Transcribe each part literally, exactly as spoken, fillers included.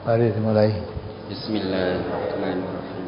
Mari dimulai. Bismillahirrahmanirrahim.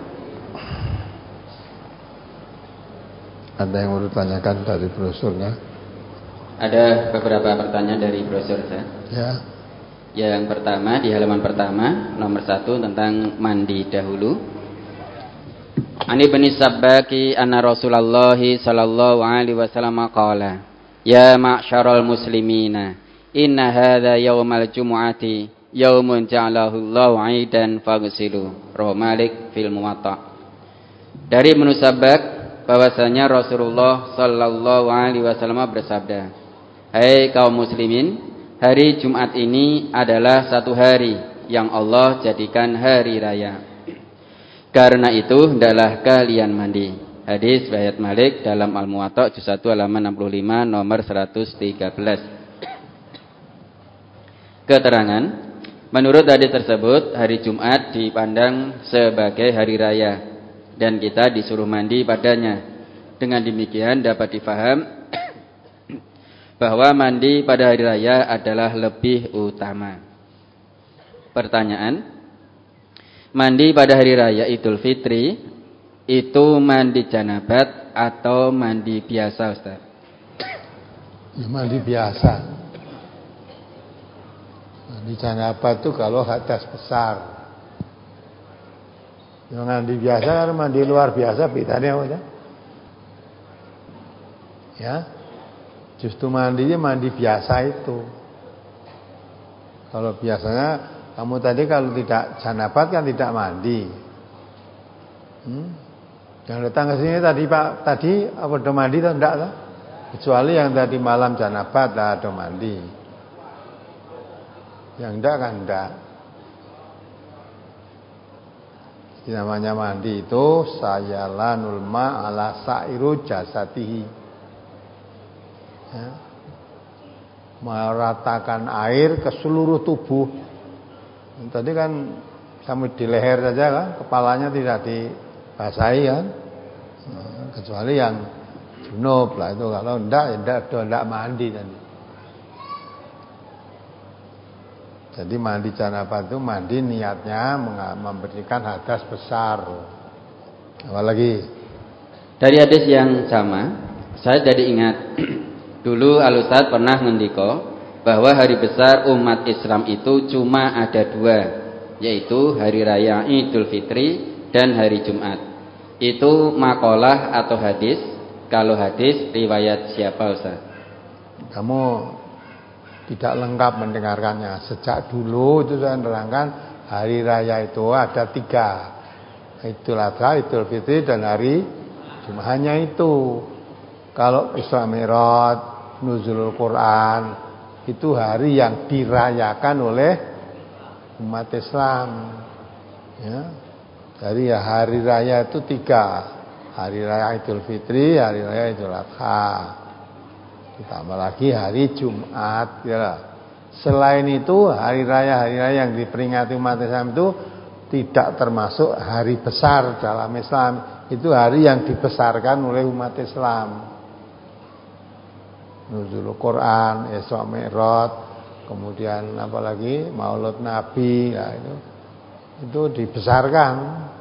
Ada yang mau ditanyakan dari brosurnya? Ada beberapa pertanyaan dari brosur saya. Ya. Yang pertama di halaman pertama nomor satu tentang mandi dahulu. Ani bin Sabbaki anna Rasulullah sallallahu alaihi wasallam qala, ya ma'syaral muslimina, inna hadza yaumal jumu'ati yaumun ja'alahu Allahu 'aidan faghsilu. Rawahu Malik fil Muwatta. Dari Ibnu Sabbak bahwasanya Rasulullah sallallahu alaihi wasallam bersabda, hai kaum muslimin, hari Jumat ini adalah satu hari yang Allah jadikan hari raya. Karena itu hendaklah kalian mandi. Hadis riwayat Malik dalam Al-Muwatta juz satu halaman enam puluh lima nomor seratus tiga belas. Keterangan, menurut hadis tersebut hari Jumat dipandang sebagai hari raya dan kita disuruh mandi padanya. Dengan demikian dapat difaham bahwa mandi pada hari raya adalah lebih utama. Pertanyaan, mandi pada hari raya Idul Fitri itu mandi janabat atau mandi biasa, Ustaz? Ya, mandi biasa. Mandi janabat itu kalau hadas besar. Yang mandi biasa kan mandi luar biasa, bedanya apa? Ya, justru mandinya mandi biasa itu. Kalau biasanya kamu tadi kalau tidak janabat kan tidak mandi. Hmm? Yang datang ke sini tadi Pak, tadi apa do mandi atau enggak lah? Kecuali yang tadi malam janabat lah do mandi. Yang enggak kan enggak. Jadi namanya mandi itu sayalanul ma ala sairu jasatihi. Ya. Meratakan air ke seluruh tubuh. Tadi kan sampai di leher saja kan, kepalanya tidak dibasahi kan, nah, kecuali yang junub lah itu. Kalau enggak, ya enggak, enggak mandi tadi. Jadi mandi janabat itu mandi niatnya memberikan hadas besar. Apalagi dari hadis yang sama, saya jadi ingat dulu Al Ustaz pernah ngendiko bahwa hari besar umat Islam itu cuma ada dua, yaitu hari raya Idul Fitri dan hari Jumat. Itu makalah atau hadis? Kalau hadis riwayat siapa, Ustaz? Kamu tidak lengkap mendengarkannya. Sejak dulu itu saya menerangkan hari raya itu ada tiga, Idul Adha, Idul Fitri dan hari Jumat. Hanya itu. Kalau Isra Mi'raj, Nuzulul Quran itu hari yang dirayakan oleh umat Islam. Ya. Dari hari raya itu tiga, hari raya Idul Fitri, hari raya Idul Adha, ditambah lagi hari Jumat. Ya. Selain itu hari raya hari raya yang diperingati umat Islam itu tidak termasuk hari besar dalam Islam. Itu hari yang dibesarkan oleh umat Islam. Nuzul Quran, Isra Mi'raj, kemudian apa lagi Maulud Nabi, ya itu itu dibesarkan.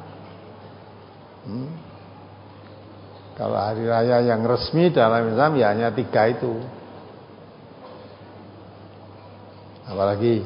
Hmm. Kalau hari raya yang resmi dalam Islam ya hanya tiga itu. Apalagi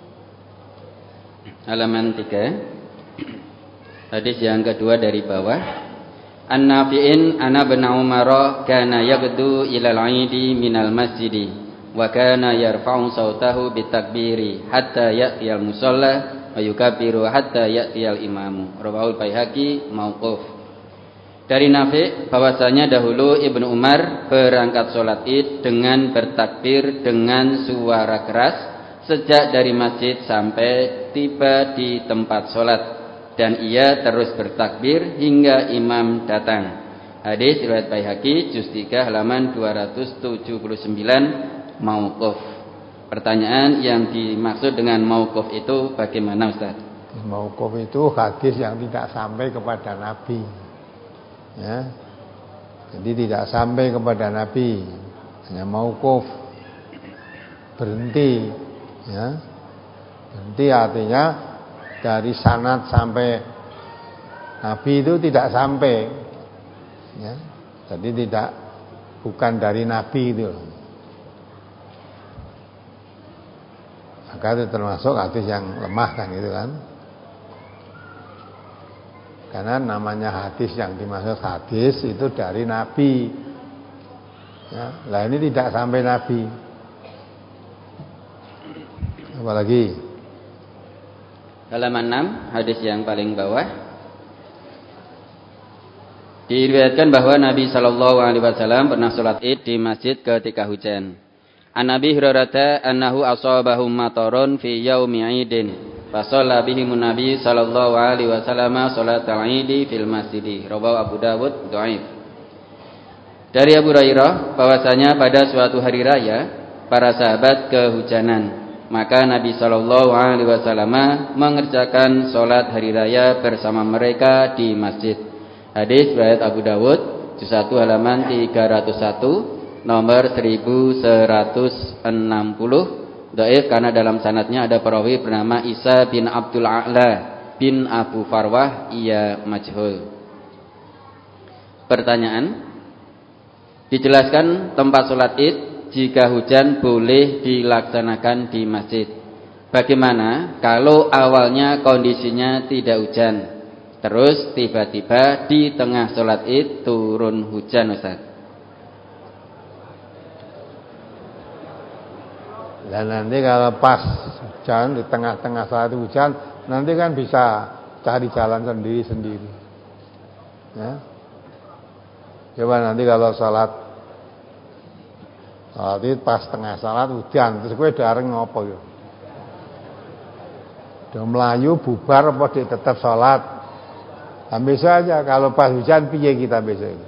halaman tiga, hadis yang kedua dari bawah. An-Nafi'in ana bin Umar kana yaghdu ila al-'idi minal masjidi wa kana yarfa'u sautahu bitakbiri hatta ya'tiyal musalla wa yukabbiru hatta ya'tiyal imamu. Rawahu Baihaqi mauquf. Dari Nafi' bahwasanya dahulu Ibnu Umar berangkat salat Id dengan bertakbir dengan suara keras sejak dari masjid sampai tiba di tempat salat, dan ia terus bertakbir hingga imam datang. Hadis riwayat Baihaqi juz tiga halaman dua ratus tujuh puluh sembilan mauquf. Pertanyaan, yang dimaksud dengan mauquf itu bagaimana, Ustaz? Mauquf itu hadis yang tidak sampai kepada Nabi. Ya. Jadi tidak sampai kepada Nabi. Hanya mauquf. Berhenti, ya. Berhenti artinya dari sanad sampai Nabi itu tidak sampai, ya. Jadi tidak bukan dari Nabi itu. Maka itu termasuk hadis yang lemah kan gitu kan. Karena namanya hadis yang dimaksud hadis itu dari Nabi. Ya, lah ini tidak sampai Nabi. Apalagi halaman enam, hadis yang paling bawah. Diriwayatkan bahwa Nabi sallallahu alaihi wasallam pernah salat Id di masjid ketika hujan. An Nabi Hurairah annahu asabahum matarun fi yaumi Idin. Fa shalla bihim Nabi sallallahu alaihi wasallam salatal Idi fil masjid. Rawahu Abu Dawud dhaif. Dari Abu Hurairah bahwasanya pada suatu hari raya para sahabat kehujanan. Maka Nabi sallallahu alaihi wasallam mengerjakan salat hari raya bersama mereka di masjid. Hadis riwayat Abu Dawud juz satu halaman tiga ratus satu, nomor seribu seratus enam puluh. Dhaif karena dalam sanadnya ada perawi bernama Isa bin Abdul A'la bin Abu Farwah, ia majhul. Pertanyaan, dijelaskan tempat salat Id jika hujan boleh dilaksanakan di masjid. Bagaimana kalau awalnya kondisinya tidak hujan, terus tiba-tiba di tengah salat Id turun hujan, Ustaz? Dan nanti kalau pas hujan di tengah-tengah saat hujan, nanti kan bisa cari jalan sendiri-sendiri. Ya. Coba nanti kalau salat salat itu pas tengah salat hujan, terus kowe dareng ngopo yo? Do melayu bubar apa di tetap salat? Ambil saja kalau pas hujan piye kita besok.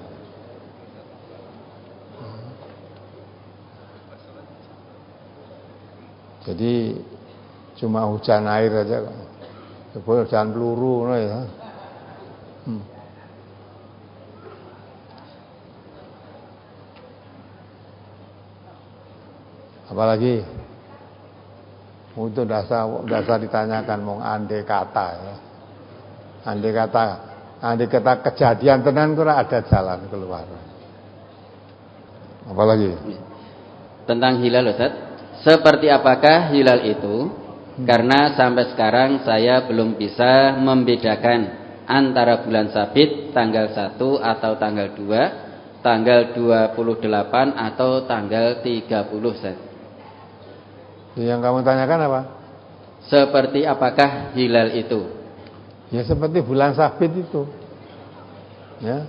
Jadi cuma hujan air aja kok. Sebab hujan peluru no ya. Hmm. Apalagi untuk dasar dasar ditanyakan mau andai kata ya. Andai kata andai kata kejadian tenan kira ada jalan keluar. Apalagi tentang hilal, Ustaz. Seperti apakah hilal itu? Hmm. Karena sampai sekarang saya belum bisa membedakan antara bulan sabit tanggal satu atau tanggal dua, tanggal dua puluh delapan atau tanggal tiga puluh, Ustaz. Yang kamu tanyakan apa? Seperti apakah hilal itu? Ya seperti bulan sabit itu. Ya.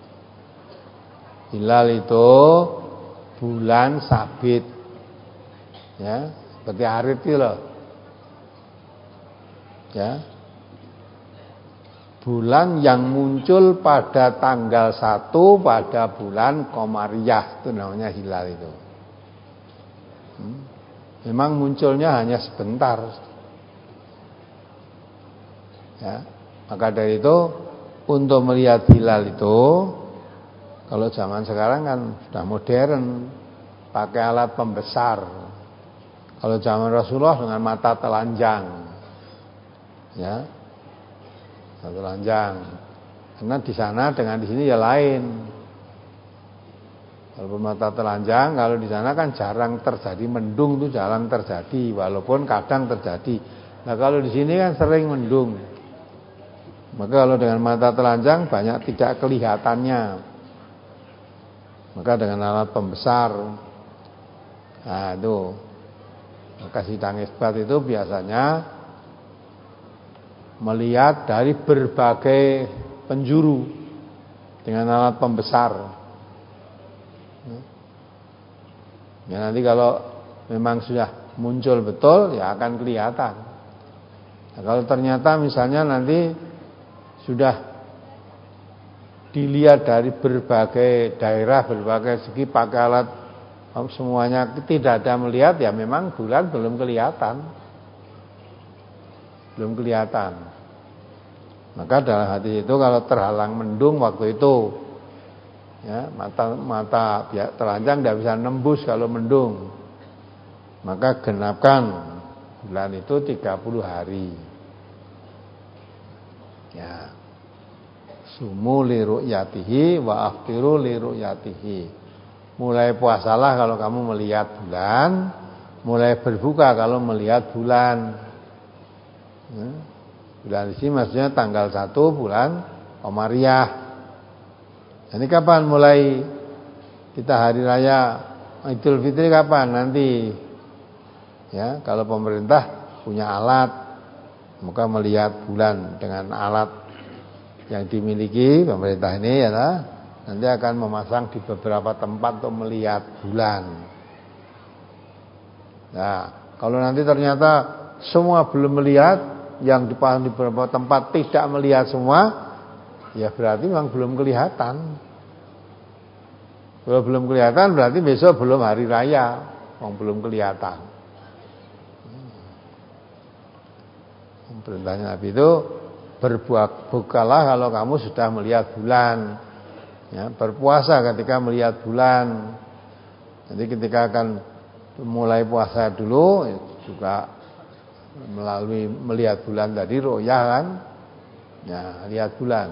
Hilal itu bulan sabit. Ya, seperti hari itu loh. Ya. Bulan yang muncul pada tanggal satu pada bulan Qamariyah itu namanya hilal itu. Hmm. Memang munculnya hanya sebentar. Ya. Maka dari itu untuk melihat hilal itu kalau zaman sekarang kan sudah modern, pakai alat pembesar. Kalau zaman Rasulullah dengan mata telanjang, ya, mata telanjang. Karena di sana dengan di sini ya lain. Kalau mata telanjang, kalau di sana kan jarang terjadi mendung, itu jarang terjadi, walaupun kadang terjadi. Nah kalau di sini kan sering mendung. Maka kalau dengan mata telanjang banyak tidak kelihatannya. Maka dengan alat pembesar, nah itu. Maka sidang isbat itu biasanya melihat dari berbagai penjuru dengan alat pembesar. Ya nanti kalau memang sudah muncul betul ya akan kelihatan. Nah, kalau ternyata misalnya nanti sudah dilihat dari berbagai daerah, berbagai segi pakai alat semuanya tidak ada melihat ya memang bulan belum kelihatan. Belum kelihatan. Maka dalam hati itu kalau terhalang mendung waktu itu ya mata mata telanjang tidak bisa nembus kalau mendung. Maka genapkan bulan itu tiga puluh hari. Ya. Sumu li ru'yatihi wa aftiru li ru'yatihi. Mulai puasalah kalau kamu melihat bulan, mulai berbuka kalau melihat bulan. Ya. Bulan di sini maksudnya tanggal satu bulan Qamariyah. Ini kapan mulai kita hari raya Idul Fitri kapan? Nanti. Ya, kalau pemerintah punya alat, maka melihat bulan dengan alat yang dimiliki pemerintah ini ya, nanti akan memasang di beberapa tempat untuk melihat bulan. Nah, kalau nanti ternyata semua belum melihat, yang dipasang di beberapa tempat tidak melihat semua, ya berarti memang belum kelihatan. Kalau belum kelihatan berarti besok belum hari raya, memang belum kelihatan. Perintahnya Nabi itu berbukalah kalau kamu sudah melihat bulan, ya, berpuasa ketika melihat bulan. Jadi ketika akan mulai puasa dulu juga melalui melihat bulan tadi ru'yah kan, ya lihat bulan.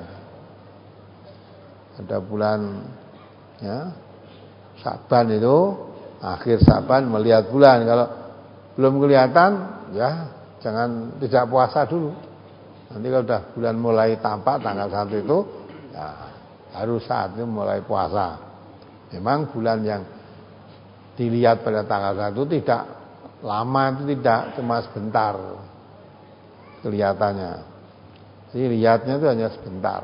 Ada bulan ya Sa'ban itu akhir Sa'ban melihat bulan. Kalau belum kelihatan ya jangan tidak puasa dulu. Nanti kalau sudah bulan mulai tampak tanggal satu itu, ya, harus saat itu mulai puasa. Memang bulan yang dilihat pada tanggal satu tidak lama, itu tidak, cuma sebentar kelihatannya. Jadi lihatnya itu hanya sebentar.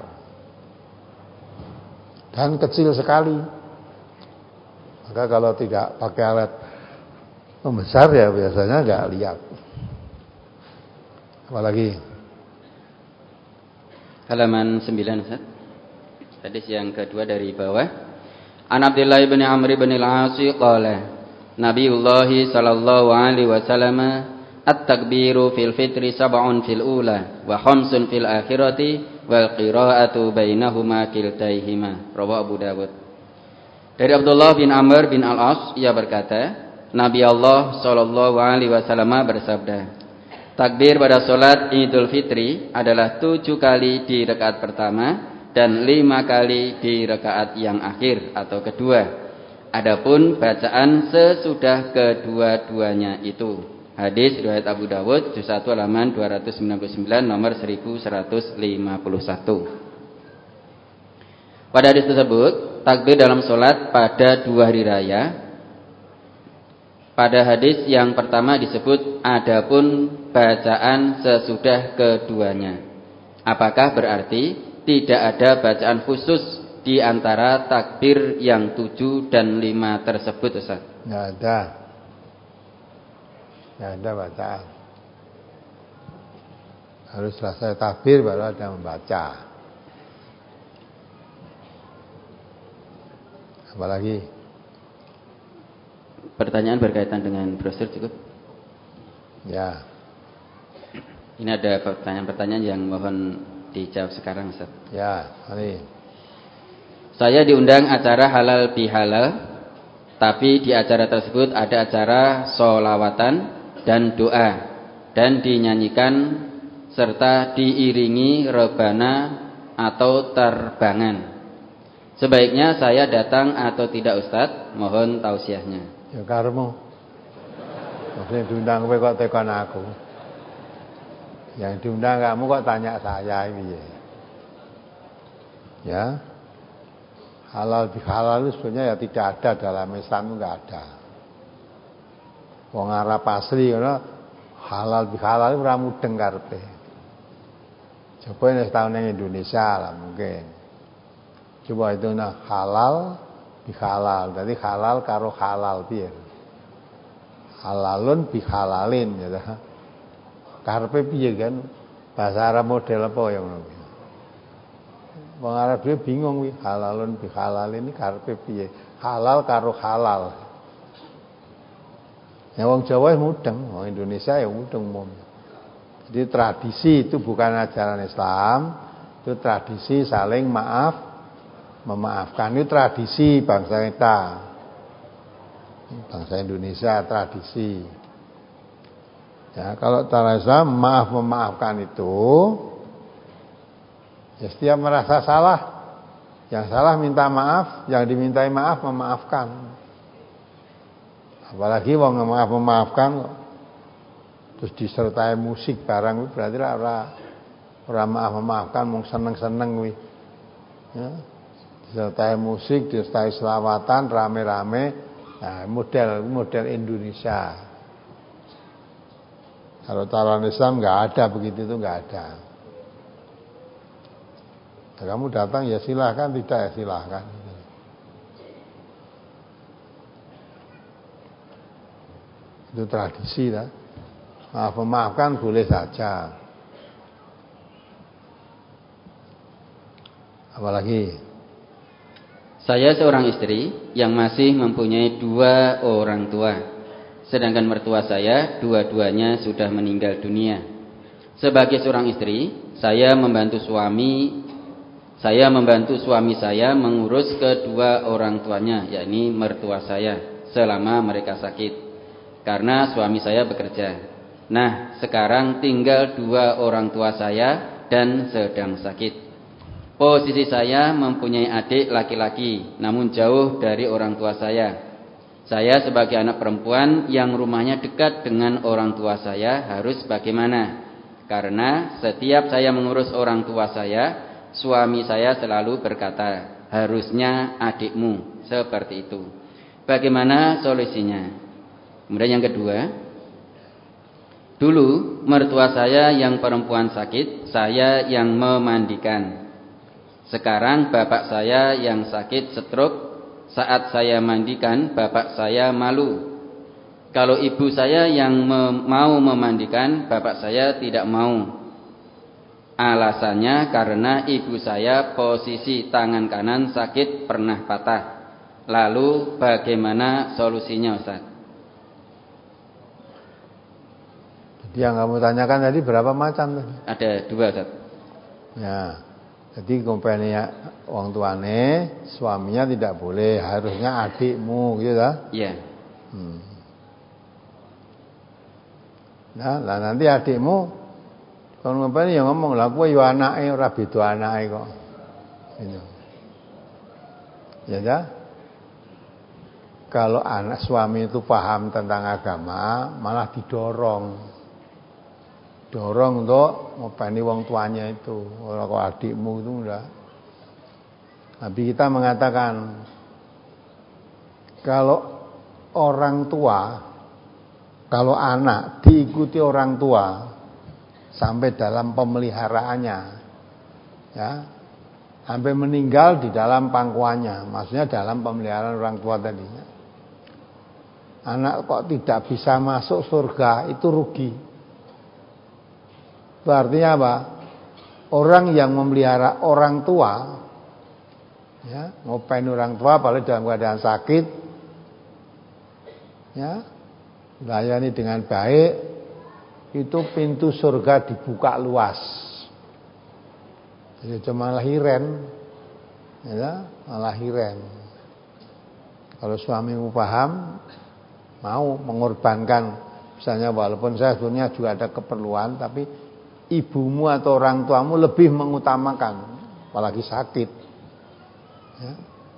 Dan kecil sekali. Maka kalau tidak pakai alat membesar ya biasanya nggak lihat. Apalagi halaman sembilan Ustaz. Hadis yang kedua dari bawah. An Abdullah bin Amr bin al-As qala Nabiullah sallallahu alaihi wasallam at-takbiru fil fitri sab'un fil ula wa khamsun fil akhirati wal qira'atu bainahuma kiltaihima. Rawahu Abu Dawud. Dari Abdullah bin Amr bin al-As ia berkata, Nabi Allah sallallahu alaihi wasallam bersabda, takbir pada sholat Idul Fitri adalah tujuh kali di rakaat pertama dan lima kali di rakaat yang akhir atau kedua. Adapun bacaan sesudah kedua-duanya itu. Hadis riwayat Abu Dawud juz satu halaman dua ratus sembilan puluh sembilan nomor seribu seratus lima puluh satu. Pada hadis tersebut, takbir dalam sholat pada dua hari raya. Pada hadis yang pertama disebut adapun bacaan sesudah keduanya. Apakah berarti tidak ada bacaan khusus di antara takbir yang tujuh dan lima tersebut, Ustaz? Tidak ada. Tidak ada bacaan. Harus selesai takbir baru ada membaca. Apalagi? Pertanyaan berkaitan dengan brosur cukup? Ya. Ini ada pertanyaan-pertanyaan yang mohon dijawab sekarang, Ustaz. Ya, mari. Saya diundang acara halal bihalal, tapi di acara tersebut ada acara sholawatan dan doa dan dinyanyikan serta diiringi rebana atau terbangan. Sebaiknya saya datang atau tidak, Ustaz? Mohon tausiahnya. Ya karemu. Maksudnya diundang kowe kok tekan aku. Yang diundang kamu kok tanya saya ini ya. Ya. Halal bihalal itu sebenarnya ya tidak ada dalam Islam, enggak ada. Wong Arab asli ngono halal bihalal ora mudeng karepe. Coba nek tahun ning Indonesia lah mungkin. Coba itu nah halal bihalal, jadi halal karo halal piye? Halalun bihalalin ya. Karepe piye kan? Bahasa Arab model apa ya ngono. Wong Arab dhewe bingung wi, halalun bihalalin ini karepe piye? Halal karo halal. Ya wong Jawa mudeng, wong Indonesia ya mudeng umum. Jadi tradisi itu bukan ajaran Islam, itu tradisi saling maaf memaafkan. Ini tradisi bangsa kita, bangsa Indonesia, tradisi. Ya, kalau cara Islam maaf memaafkan itu Ya setiap merasa salah, yang salah minta maaf, yang dimintai maaf memaafkan. Apalagi wong maaf memaafkan terus disertai musik barang berarti ora ora maaf memaafkan mung seneng-seneng kuwi. Ya. Disertai musik, disertai selawatan rame-rame. Nah, model model Indonesia. Kalau calon Islam enggak ada begitu itu enggak ada. Nah, kamu datang ya silahkan, tidak ya silahkan. Itu tradisi lah. Maaf memaafkan boleh saja. Apalagi? Saya seorang istri yang masih mempunyai dua orang tua. Sedangkan mertua saya dua-duanya sudah meninggal dunia. Sebagai seorang istri, saya membantu suami Saya membantu suami saya mengurus kedua orang tuanya, yakni mertua saya, selama mereka sakit. Karena suami saya bekerja. Nah, sekarang tinggal dua orang tua saya dan sedang sakit. Posisi saya mempunyai adik laki-laki, namun jauh dari orang tua saya. Saya sebagai anak perempuan yang rumahnya dekat dengan orang tua saya harus bagaimana? Karena setiap saya mengurus orang tua saya, suami saya selalu berkata, harusnya adikmu, seperti itu. Bagaimana solusinya? Kemudian yang kedua, dulu mertua saya yang perempuan sakit, saya yang memandikan. Sekarang bapak saya yang sakit stroke, saat saya mandikan bapak saya malu. Kalau ibu saya yang mem- mau memandikan, bapak saya tidak mau. Alasannya karena ibu saya posisi tangan kanan sakit pernah patah. Lalu bagaimana solusinya, Ustaz? Jadi yang kamu tanyakan tadi berapa macam tadi? Ada dua, Ustaz. Ya. Jadi kompeni orang tuane, suaminya tidak boleh, harusnya adikmu gitu lah. Iya. Hmm. Nah, lah nanti adikmu kalau ngomong ya ngomong lah, kowe yo anake ora beda anake kok. Gitu. Ya dah. Kalau anak suami itu paham tentang agama, malah didorong. Dorong untuk ngopeni wong tuanya itu. Ora kok adikmu itu enggak. Nabi kita mengatakan kalau orang tua, kalau anak diikuti orang tua sampai dalam pemeliharaannya, ya, sampai meninggal di dalam pangkuannya, maksudnya dalam pemeliharaan orang tua tadi. Anak kok tidak bisa masuk surga, itu rugi. Itu artinya apa? Orang yang memelihara orang tua, ya, ngopain orang tua, apalagi dalam keadaan sakit, ya, layani dengan baik, itu pintu surga dibuka luas. Jadi cuma lahiran, ya, lahiran. Kalau suamimu paham, mau mengorbankan, misalnya walaupun saya sebenarnya juga ada keperluan, tapi ibumu atau orang tuamu lebih mengutamakan, apalagi sakit. Ya.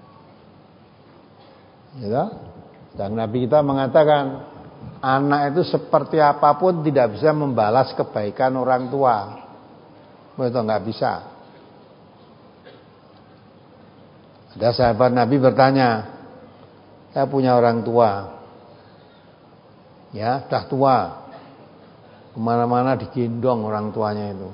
Ya. Dan Nabi kita mengatakan, anak itu seperti apapun tidak bisa membalas kebaikan orang tua. Itu enggak bisa. Ada sahabat Nabi bertanya, saya punya orang tua, ya, dah tua, kemana-mana digendong orang tuanya itu.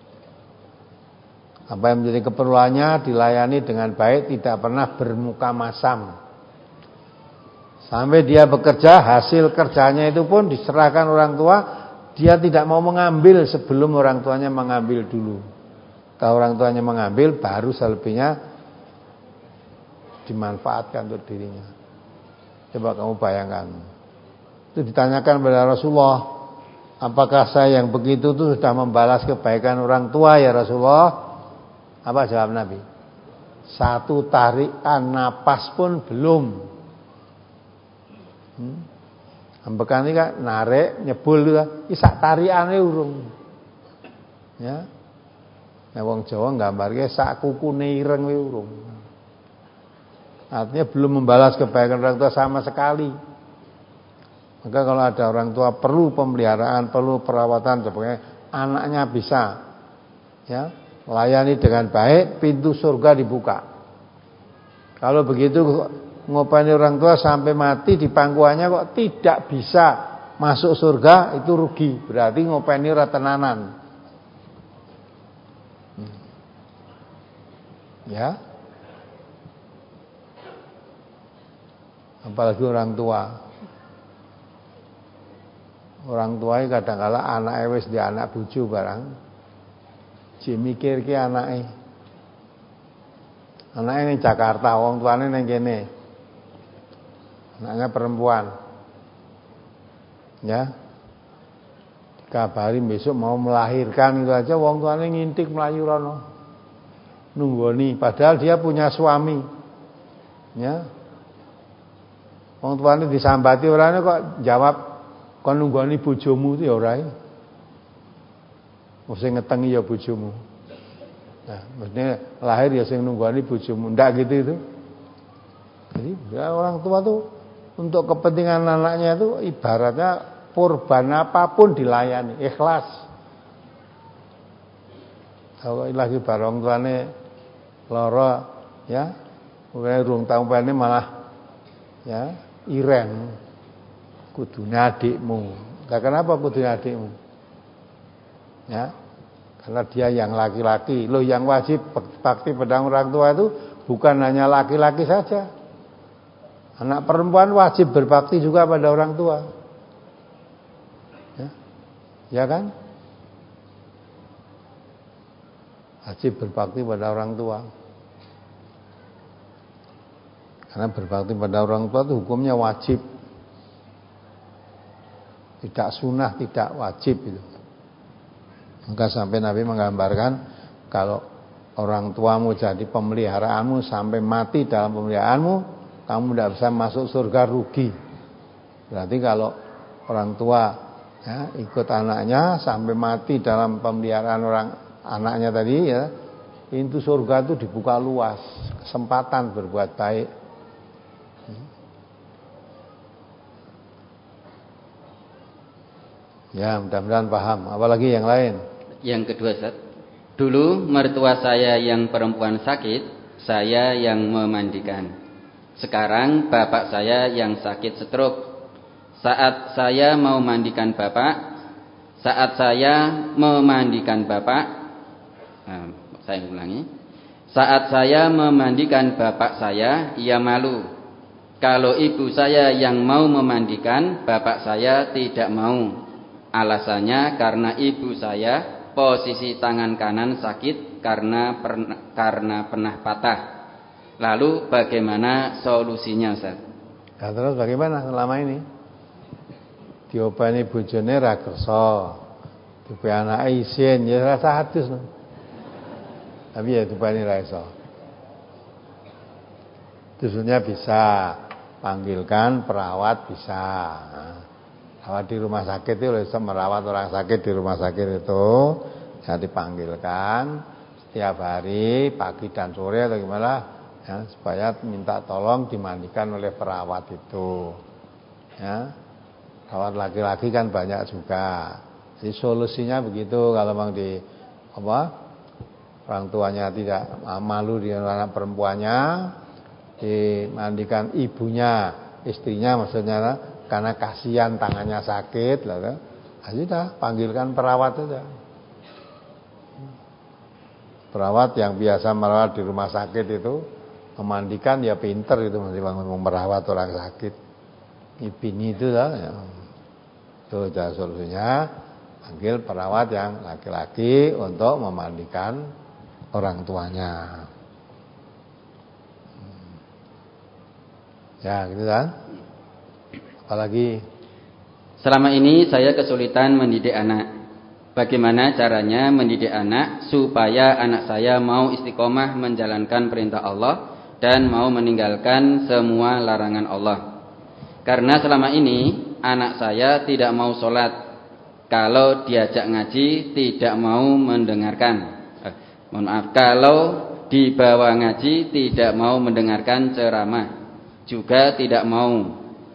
Apa yang menjadi keperluannya dilayani dengan baik, tidak pernah bermuka masam. Sampai dia bekerja, hasil kerjanya itu pun diserahkan orang tua, dia tidak mau mengambil sebelum orang tuanya mengambil dulu. Kalau orang tuanya mengambil, baru selebihnya dimanfaatkan untuk dirinya. Coba kamu bayangkan. Itu ditanyakan kepada Rasulullah, apakah saya yang begitu itu sudah membalas kebaikan orang tua ya Rasulullah? Apa jawab Nabi? Satu tarikan napas pun belum. Hmm? Ambekan ini kan narik, nyebul itu kan, isak tarikane urung. Ya. Nah wong Jawa nggambarke sak kukune ireng kuwi urung. Artinya belum membalas kebaikan orang tua sama sekali. Maka kalau ada orang tua perlu pemeliharaan, perlu perawatan supaya anaknya bisa ya layani dengan baik, pintu surga dibuka. Kalau begitu ngopeni orang tua sampai mati di pangkuannya kok tidak bisa masuk surga, itu rugi. Berarti ngopeni ora tenanan. Ya. Apalagi orang tua. Orang tua kadang-kala anake wis di anak bojo barang. Ji mikir ki anake. Anake ning Jakarta, wong tuane ning kene. Anaknya perempuan. Ya. Kabari besok mau melahirkan itu aja wong tuane ngintik mlayu rono. Nunggoni padahal dia punya suami. Ya. Wong tuane disambati orane kok jawab kon nunggoni bojomu itu ya ora. Mesti ngetengi ya bojomu. Nah, maksudnya lahir ya sing nunggoni bojomu. Ndak gitu itu. Jadi ya orang tua tuh untuk kepentingan anaknya itu ibaratnya kurban apapun dilayani, ikhlas. Kalau lagi bareng tuane lara ya, ora rung tampane malah ya iren. Kudune adikmu. Lah kenapa kudune adikmu? Ya. Karena dia yang laki-laki. Loh yang wajib bakti pada orang tua itu bukan hanya laki-laki saja. Anak perempuan wajib berbakti juga pada orang tua. Ya, ya kan? Wajib berbakti pada orang tua. Karena berbakti pada orang tua itu hukumnya wajib. Tidak sunnah, tidak wajib itu. Maka sampai Nabi menggambarkan kalau orang tuamu jadi pemeliharaanmu sampai mati dalam pemeliharaanmu, kamu tidak bisa masuk surga, rugi. Berarti kalau orang tua ya, ikut anaknya sampai mati dalam pemeliharaan orang anaknya tadi ya, pintu surga itu dibuka luas, kesempatan berbuat baik. Ya, mudah-mudahan paham. Apalagi yang lain? Yang kedua, Ustaz. Dulu mertua saya yang perempuan sakit, saya yang memandikan. Sekarang bapak saya yang sakit stroke. Saat saya mau mandikan bapak, saat saya memandikan bapak, nah, saya ulangi. Saat saya memandikan bapak saya, ia malu. Kalau ibu saya yang mau memandikan, bapak saya tidak mau. Alasannya karena ibu saya posisi tangan kanan sakit karena pernah, karena pernah patah. Lalu bagaimana solusinya, Ustaz? Nah, terus bagaimana selama ini? Diobani bojone ra kersa. Dipe anake isin ya rasa hadus. No. Tapi ya diobani ra iso. Dusunnya bisa, panggilkan perawat bisa. Kalau di rumah sakit itu bisa merawat orang sakit di rumah sakit itu, ya dipanggilkan setiap hari pagi dan sore atau gimana ya, supaya minta tolong dimandikan oleh perawat itu. Ya. Perawat laki-laki kan banyak juga. Jadi solusinya begitu kalau memang di apa? Orang tuanya tidak malu di anak perempuannya, dimandikan ibunya, istrinya maksudnya karena kasihan tangannya sakit, lah, sudah panggilkan perawat saja. Perawat yang biasa merawat di rumah sakit itu memandikan ya pinter itu masih bangun merawat orang sakit. Ibini itu lah, ya. Itu cara solusinya panggil perawat yang laki-laki untuk memandikan orang tuanya. Ya, gitu kan? Apalagi selama ini saya kesulitan mendidik anak. Bagaimana caranya mendidik anak supaya anak saya mau istiqomah menjalankan perintah Allah dan mau meninggalkan semua larangan Allah? Karena selama ini anak saya tidak mau sholat. Kalau diajak ngaji tidak mau mendengarkan. Mohon maaf, kalau dibawa ngaji tidak mau mendengarkan ceramah, juga tidak mau.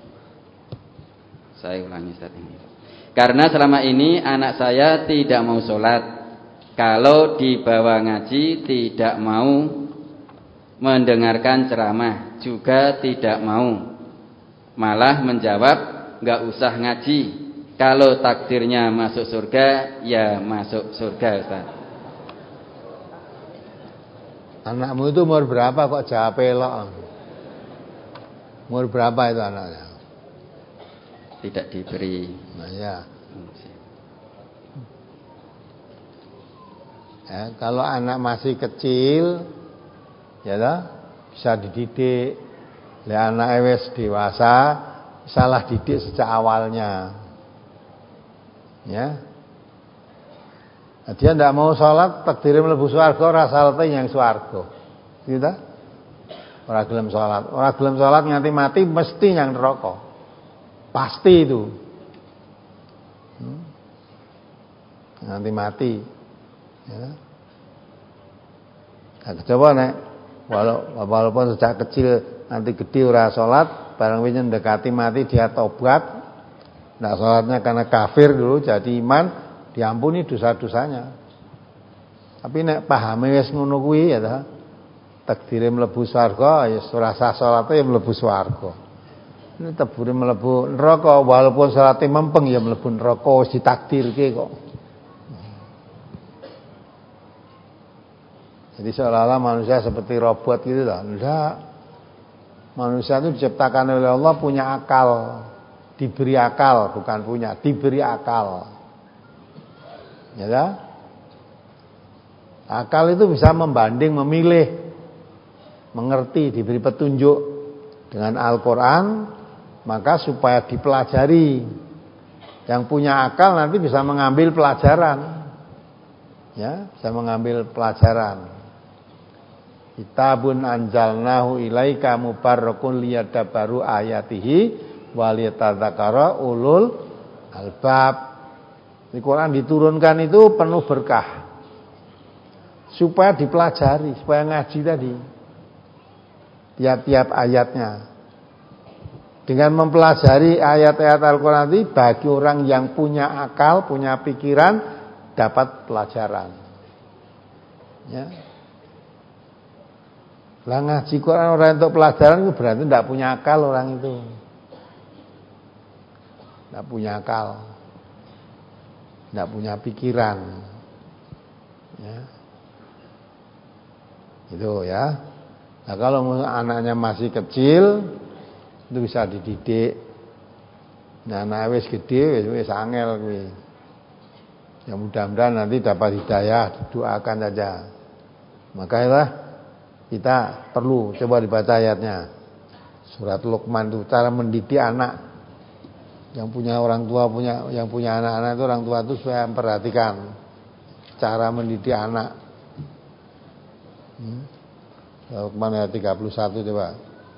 Saya ulangi Ustaz ini. Karena selama ini anak saya tidak mau sholat. Kalau dibawa ngaji tidak mau mendengarkan ceramah, juga tidak mau. Malah menjawab, nggak usah ngaji. Kalau takdirnya masuk surga, ya masuk surga Ustaz. Anakmu itu umur berapa kok jawab elok? Umur berapa itu anaknya? Tidak diberi. Nah ya. Ya, kalau anak masih kecil, ya toh, bisa dididik. Lah anak wis dewasa, salah didik sejak awalnya. Ya. Nah, dia tidak mau sholat, takdirnya mlebu swarga, ora salate yang swarga. Gitu? Ora gelem sholat, ora gelem sholat nganti mati mesti yang neraka. Pasti itu. Hmm. Nganti mati. Ya. Nah, coba nek walaupun sejak kecil nanti gede ora sholat, barang wis mendekati mati dia tobat. Nah, sholatnya karena kafir dulu jadi iman, diampuni dosa-dosanya. Tapi nek pahame wis ngono kuwi ya ta, takdire mlebu swarga ya ora sah salate ya mlebu swarga. Ini takdire mlebu neraka walaupun salate mempeng ya mlebu neraka wis ditakdirke kok. Jadi seolah-olah manusia seperti robot gitu ta. Enggak. Manusia itu diciptakan oleh Allah punya akal, diberi akal, bukan punya, diberi akal. Ya kan? Akal itu bisa membanding, memilih, mengerti, diberi petunjuk dengan Al-Quran, maka supaya dipelajari. Yang punya akal nanti bisa mengambil pelajaran, ya, bisa mengambil pelajaran. Kitabun anzalnahu ilaika mubarakun liyadabbaru ayatihi waliyatadzakara ulul albab. Di Quran diturunkan itu penuh berkah, supaya dipelajari, supaya ngaji tadi tiap-tiap ayatnya. Dengan mempelajari ayat-ayat Al-Quran itu, bagi orang yang punya akal, punya pikiran, dapat pelajaran. Ya. Lah ngaji Quran orang untuk pelajaran itu berarti tidak punya akal orang itu, tidak punya akal, tidak punya pikiran, ya. Itu ya. Nah kalau anaknya masih kecil itu bisa dididik. Nah anak wis gede wis wis angel kuwi. Ya mudah-mudahan nanti dapat hidayah, doakan saja. Makanya kita perlu coba dibaca ayatnya. Surat Luqman itu cara mendidik anak. Yang punya orang tua punya yang punya anak-anak itu orang tua itu supaya memperhatikan cara mendidik anak. Hmm. Luqman ayat tiga puluh satu coba.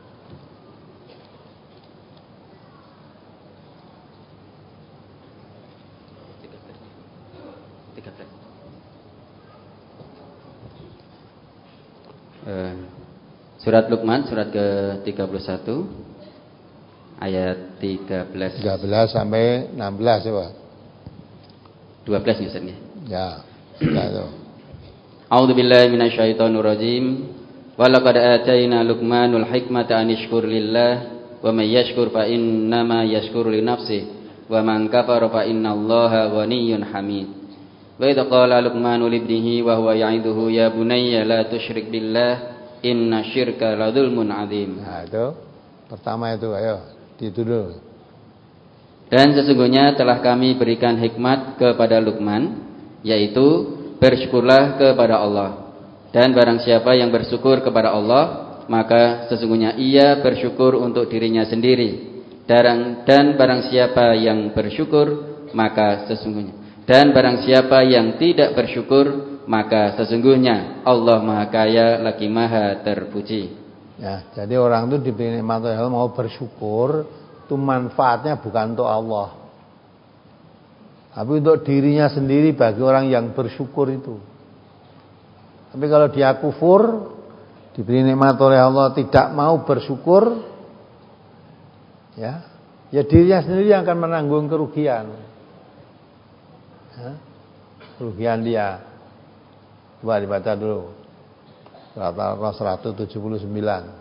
Uh, surat Luqman surat ke tiga puluh satu ayat tiga belas tiga belas sampai enam belas coba. dua belas ya Ustaz nggih. Ya, sudah itu. A'udzu billahi minasyaitonir rajim. Wa laqad atayna Luqmanul hikmata an yashkur lillah wa may yashkur fa innama yashkuru li nafsihi wa man kafara fa innallaha ghaniyyun hamid. Wa idza qala Luqmanu libnihi wa huwa ya'iduhu ya bunayya la tusyrik billah inna syirka la dzulmun adzim. Nah, itu pertama itu ayo dituduh. Dan sesungguhnya telah kami berikan hikmat kepada Luqman, yaitu bersyukurlah kepada Allah. Dan barang siapa yang bersyukur kepada Allah, maka sesungguhnya ia bersyukur untuk dirinya sendiri. Dan, dan barang siapa yang bersyukur, maka sesungguhnya Dan barang siapa yang tidak bersyukur, maka sesungguhnya Allah Maha Kaya lagi Maha Terpuji. Ya, jadi orang itu diberi nikmat Allah mau bersyukur, itu manfaatnya bukan untuk Allah, tapi untuk dirinya sendiri bagi orang yang bersyukur itu. Tapi kalau dia kufur, diberi nikmat oleh Allah, tidak mau bersyukur, ya, ya dirinya sendiri yang akan menanggung kerugian. Ya, kerugian dia. Coba dibaca dulu. Surat Al-Qaf seratus tujuh puluh sembilan.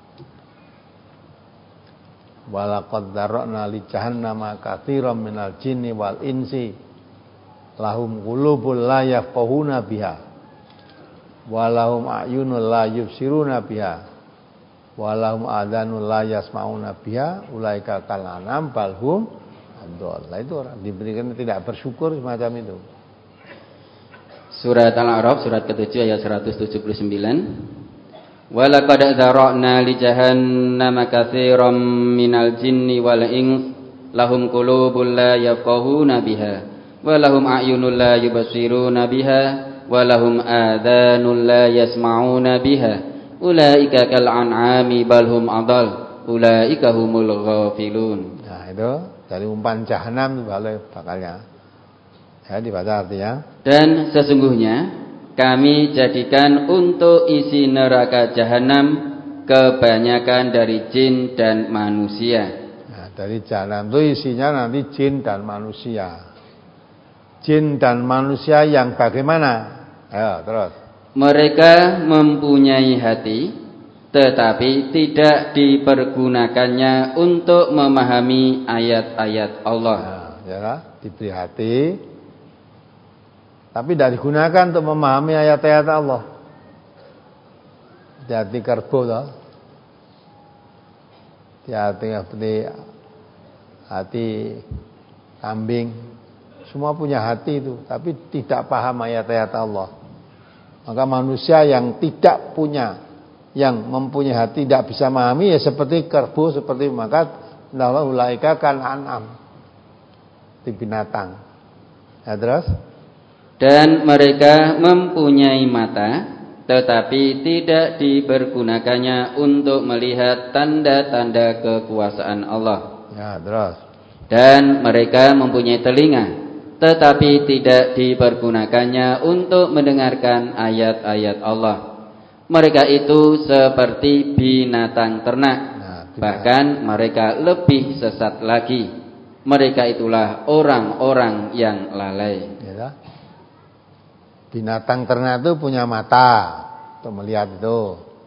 Walaqad dzarra'na li jahannama katsiran minal jinni wal insi lahum qulubul la yafqahuna biha wa lahum a'yunul la yubsiruna biha wa lahum adhanul la yasma'una biha ulaika kal anam bal hum adall. Itu orang diberikan tidak bersyukur semacam itu. Surat Al-A'raf surat ketujuh ayat seratus tujuh puluh sembilan. Walaqad dzarra'na li jahannama katsiran minal jinni wal ins lahum qulubun la yafqahuna biha wa lahum a'yunun la yubsiruna biha wa lahum adhanun la yasma'una biha ulaika kal an'ami bal hum adall ulaika humul ghafilun. Nah, itu dari umpan jahanam itu bakalnya. Ya, dibaca artinya. Dan sesungguhnya kami jadikan untuk isi neraka jahanam kebanyakan dari jin dan manusia. Nah, dari jahanam itu isinya nanti jin dan manusia. Jin dan manusia yang bagaimana? Ayo terus. Mereka mempunyai hati, tetapi tidak dipergunakannya untuk memahami ayat-ayat Allah. Nah, ya, diberi hati, tapi tidak digunakan untuk memahami ayat-ayat Allah. Hati kerbau toh. Hati seperti hati kambing. Semua punya hati itu, tapi tidak paham ayat-ayat Allah. Maka manusia yang tidak punya, yang mempunyai hati tidak bisa memahami, ya seperti kerbau, seperti maka Allah ulaika kan an'am, di binatang. Ya terus. Dan mereka mempunyai mata, tetapi tidak dipergunakannya untuk melihat tanda-tanda kekuasaan Allah. Ya, terus. Dan mereka mempunyai telinga, tetapi tidak dipergunakannya untuk mendengarkan ayat-ayat Allah. Mereka itu seperti binatang ternak, nah, bahkan mereka lebih sesat lagi. Mereka itulah orang-orang yang lalai. Ya. Binatang ternak itu punya mata untuk melihat itu,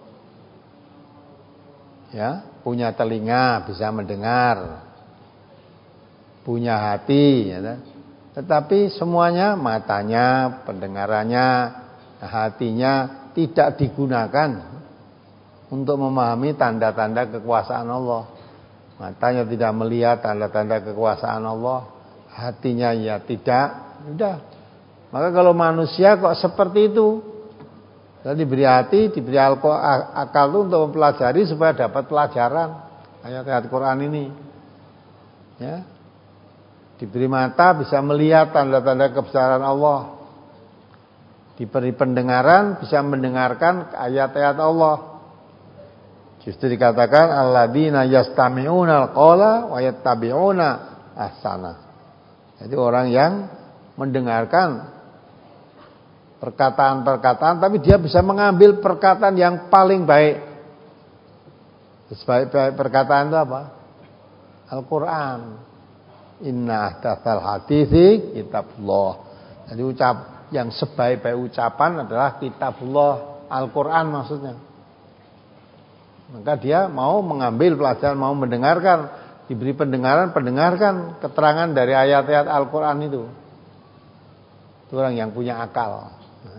ya, punya telinga bisa mendengar, punya hati, ya, tetapi semuanya matanya, pendengarannya, hatinya tidak digunakan untuk memahami tanda-tanda kekuasaan Allah. Matanya tidak melihat tanda-tanda kekuasaan Allah, hatinya ya tidak, sudah. Maka kalau manusia kok seperti itu, jadi diberi hati, diberi akal itu untuk mempelajari supaya dapat pelajaran ayat-ayat Quran ini. Ya, diberi mata bisa melihat tanda-tanda kebesaran Allah, diberi pendengaran bisa mendengarkan ayat-ayat Allah. Justru dikatakan alladzina yastami'una al-qawla wa yattabi'una ahsana. Jadi orang yang mendengarkan perkataan-perkataan, tapi dia bisa mengambil perkataan yang paling baik. Sebaik-baik perkataan itu apa? Al-Quran. Inna ahdatsal hadithi kitabullah. Jadi ucap yang sebaik-baik ucapan adalah kitabullah, Al-Quran maksudnya. Maka dia mau mengambil pelajaran, mau mendengarkan, diberi pendengaran, pendengarkan keterangan dari ayat-ayat Al-Quran itu. Itu orang yang punya akal.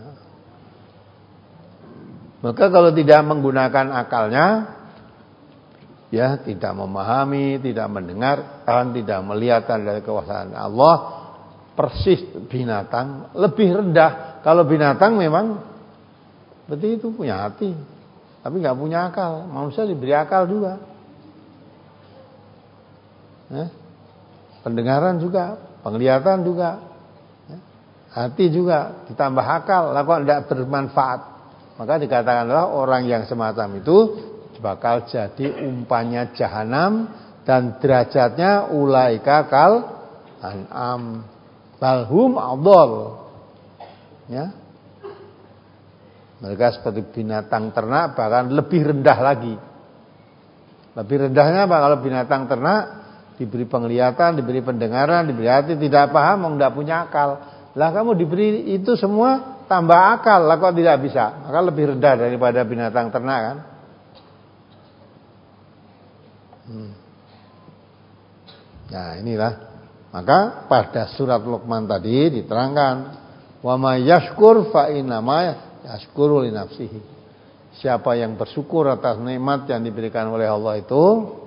Maka kalau tidak menggunakan akalnya, ya tidak memahami, tidak mendengarkan, tidak melihat tanda kekuasaan Allah, persis binatang, lebih rendah. Kalau binatang memang berarti itu punya hati, tapi nggak punya akal. Manusia diberi akal juga, eh? pendengaran juga, penglihatan juga, eh? hati juga ditambah akal. Lah kok tidak bermanfaat? Maka dikatakanlah orang yang semacam itu bakal jadi umpannya jahanam dan derajatnya ulaika kal an'am balhum adall. Ya. Mereka seperti binatang ternak, bahkan lebih rendah lagi. Lebih rendahnya apa? Kalau binatang ternak diberi penglihatan, diberi pendengaran, diberi hati, tidak paham, tidak punya akal. Lah kamu diberi itu semua tambah akal, lah kok tidak bisa? Maka lebih rendah daripada binatang ternak kan? Hmm. Nah inilah. Maka pada surat Luqman tadi diterangkan, wa may yashkur fa innama yashkuru li nafsihi. Siapa yang bersyukur atas nikmat yang diberikan oleh Allah itu,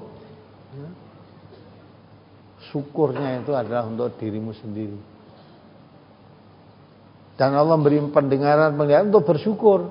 syukurnya itu adalah untuk dirimu sendiri. Dan Allah memberi pendengaran, penglihatan untuk bersyukur.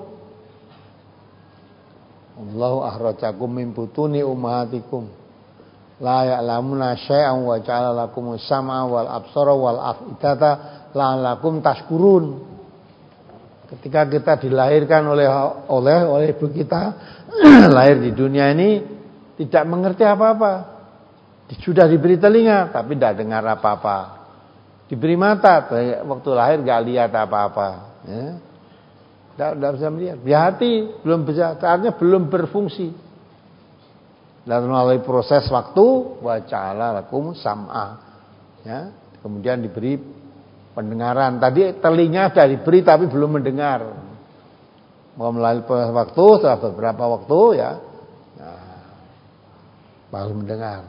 Allahu akhrajakum min butuni ummahatikum la ya'lamuna syai'an wa ja'ala lakumus sam'a wal absara wal af'idata la'allakum tashkurun. Ketika kita dilahirkan oleh oleh oleh ibu kita lahir di dunia ini tidak mengerti apa-apa. Sudah diberi telinga tapi tidak dengar apa-apa. Diberi mata waktu lahir enggak lihat apa-apa, ya. Tidak bisa melihat. Di hati belum bisa, artinya belum berfungsi. Dan melalui proses waktu wa ja'ala lakum sam'a, ya. Kemudian diberi pendengaran. Tadi telinga sudah diberi tapi belum mendengar. Melalui proses waktu, setelah beberapa waktu ya, nah, baru mendengar.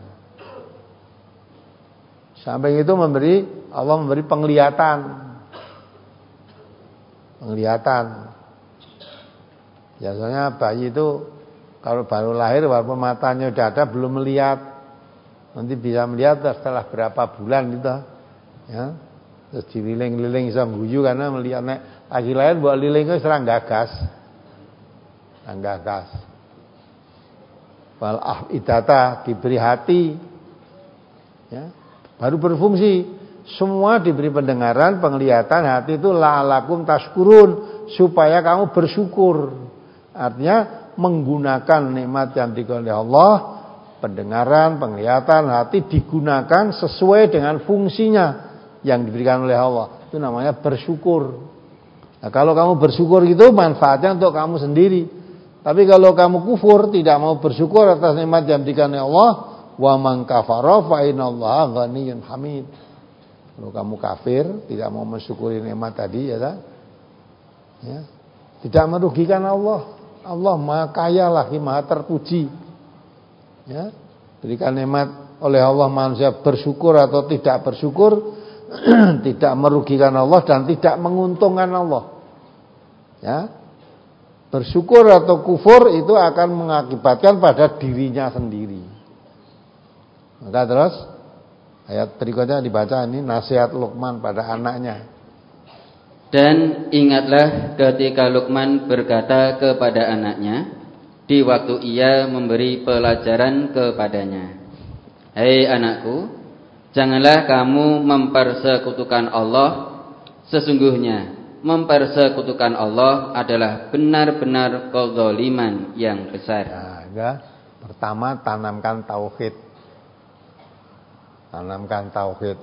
Sampai itu memberi Allah memberi penglihatan. Penglihatan. Biasanya bayi itu kalau baru lahir walaupun matanya sudah ada belum melihat. Nanti bisa melihat setelah berapa bulan gitu. Ya. Terus dililing-liling bisa guyu karena melihat nek lagi lahir buat liling itu serang gagas. Serang gagas. Wal afidata diberi hati. Ya. Baru berfungsi. Semua diberi pendengaran, penglihatan, hati itu la'alakum tashkurun, supaya kamu bersyukur. Artinya menggunakan nikmat yang diberikan oleh Allah, pendengaran, penglihatan, hati digunakan sesuai dengan fungsinya yang diberikan oleh Allah. Itu namanya bersyukur. Nah, kalau kamu bersyukur gitu manfaatnya untuk kamu sendiri. Tapi kalau kamu kufur, tidak mau bersyukur atas nikmat yang diberikan oleh Allah, wa man kafara fa innallaha ghaniyyun hamid. Kalau kamu kafir, tidak mau mensyukuri nikmat tadi, ya, tak? Ya, tidak merugikan Allah. Allah Maha Kaya lagi, Maha terpuji. Ya, berikan nikmat oleh Allah, manusia bersyukur atau tidak bersyukur, tidak merugikan Allah dan tidak menguntungkan Allah. Ya, bersyukur atau kufur itu akan mengakibatkan pada dirinya sendiri. Maka terus ayat berikutnya dibaca, ini nasihat Luqman pada anaknya. Dan ingatlah ketika Luqman berkata kepada anaknya di waktu ia memberi pelajaran kepadanya, hei anakku, janganlah kamu mempersekutukan Allah. Sesungguhnya mempersekutukan Allah adalah benar-benar kezaliman yang besar. Nah, ya. Pertama, tanamkan tauhid. Tanamkan tauhid.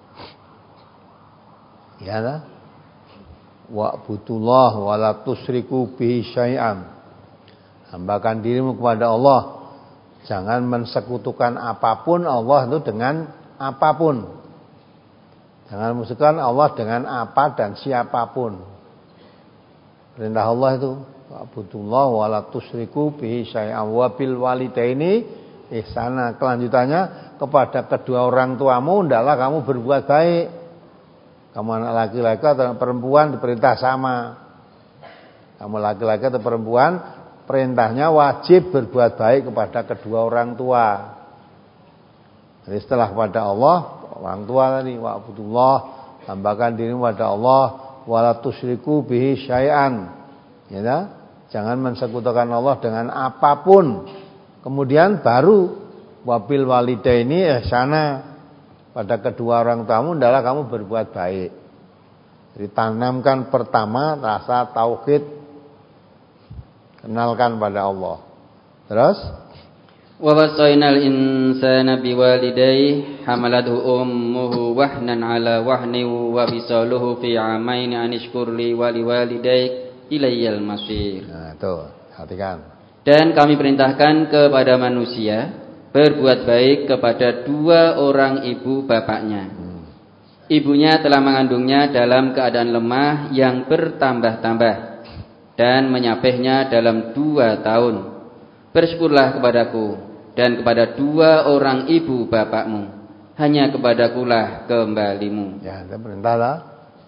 Ya lah. Wa'budullah wa la tusyriku bihi syai'an. Hambakan dirimu kepada Allah. Jangan mensekutukan apapun Allah itu dengan apapun. Jangan mensekutukan Allah dengan apa dan siapapun. Perintah Allah itu wa'budullah wa la tusyriku bihi syai'an wa bil walidaini ihsana. Kelanjutannya, kepada kedua orang tuamu hendaklah kamu berbuat baik. Kamu anak laki-laki atau anak perempuan diperintah sama. Kamu laki-laki atau perempuan, perintahnya wajib berbuat baik kepada kedua orang tua. Jadi setelah kepada Allah, orang tua tadi wa'budullah, hambakan dirimu kepada Allah, wala tusyriku bihi syai'an. Ya, jangan mensekutukan Allah dengan apapun. Kemudian baru wabil walidaini ihsana, pada kedua orang tuamu adalah kamu berbuat baik. Jadi tanamkan pertama rasa tauhid, kenalkan pada Allah. Terus wa wasainal insana biwalidayhi hamalathu ummuhu wahnan ala wahni wa bisaluhu fi amaini anishkur li wa liwalidayk ilayyal masir. Nah, itu, perhatikan. Dan kami perintahkan kepada manusia berbuat baik kepada dua orang ibu bapaknya. Hmm. Ibunya telah mengandungnya dalam keadaan lemah yang bertambah-tambah dan menyapihnya dalam dua tahun. Bersyukurlah kepadaku dan kepada dua orang ibu bapakmu. Hanya kepadakulah kembalimu. Ya, kita perintahlah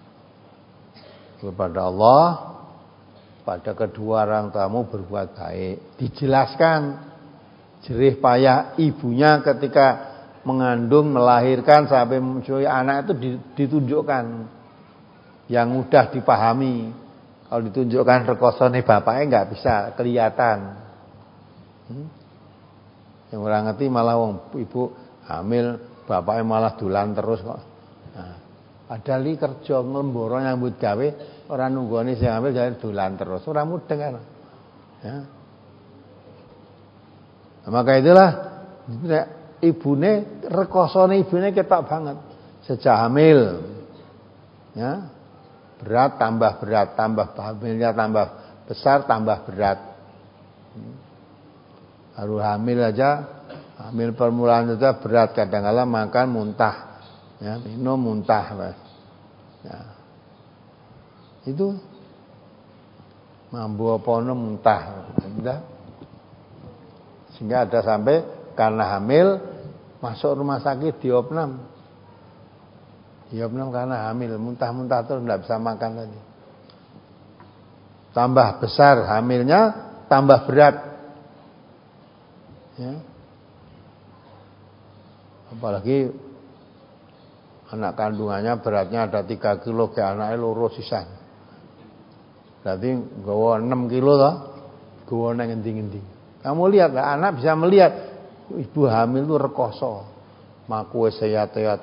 kepada Allah, pada kedua orang tuamu berbuat baik. Dijelaskan jerih payah ibunya ketika mengandung, melahirkan sampai mencuri anak itu ditunjukkan yang mudah dipahami. Kalau ditunjukkan rekosone bapaknya nggak bisa kelihatan. Hmm? Yang orang ngerti malah wong ibu hamil, bapaknya malah dolan terus kok. Nah, padahal iki kerja nglemboro nyambut gawe, ora nunggoni sing hamil jadi dolan terus. Ora mudeng kan. Ya. Nah, maka itulah ibune, rekosone ibune ketok banget. Sejak hamil. Ya. Berat tambah berat, tambah hamilnya tambah besar tambah berat. Baru hamil aja, hamil permulaan saja berat, kadang-kadang makan muntah, ya, minum muntah, Mas. Ya. Itu mambu apa muntah, ya. Sehingga ada sampai karena hamil masuk rumah sakit diopnam, diopnam karena hamil, muntah-muntah terus tidak bisa makan lagi. Tambah besar hamilnya, tambah berat. Ya. Apalagi anak kandungannya beratnya ada tiga kilo, ke anaknya loro sisan. Berarti gawa enam kilo toh, gawa nang ngendi-ngendi. Kamu lihat lah, anak bisa melihat ibu hamil itu rekoso. Maku sehat-sehat.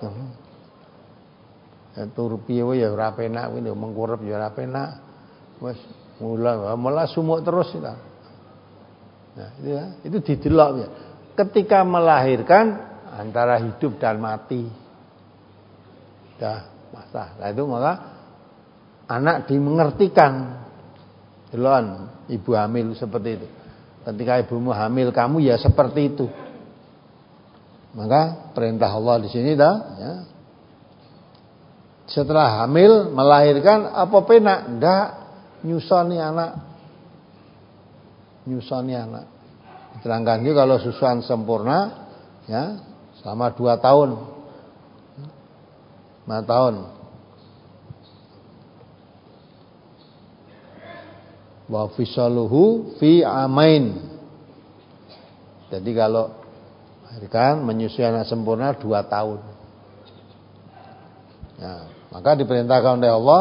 Ya tur piye wae ya ora penak kuwi mengkurep ya ora penak. Wis mulai malah sumuk terus kita. Nah, itu, ya, itu didelok ya. Ketika melahirkan antara hidup dan mati. Dah masalah. Nah, itu maka anak dimengertikan. Deloan ibu hamil seperti itu. Ketika ibumu hamil kamu ya seperti itu. Maka perintah Allah di sini dah ya. Setelah hamil melahirkan apa penak? Ndak nyusoni anak. Nyusoni anak. Diterangkan juga kalau susuan sempurna ya selama dua tahun. lima tahun. Wa fisaluhu fi amain. Jadi kalau melahirkan menyusui anak sempurna dua tahun. Ya, maka diperintahkan oleh Allah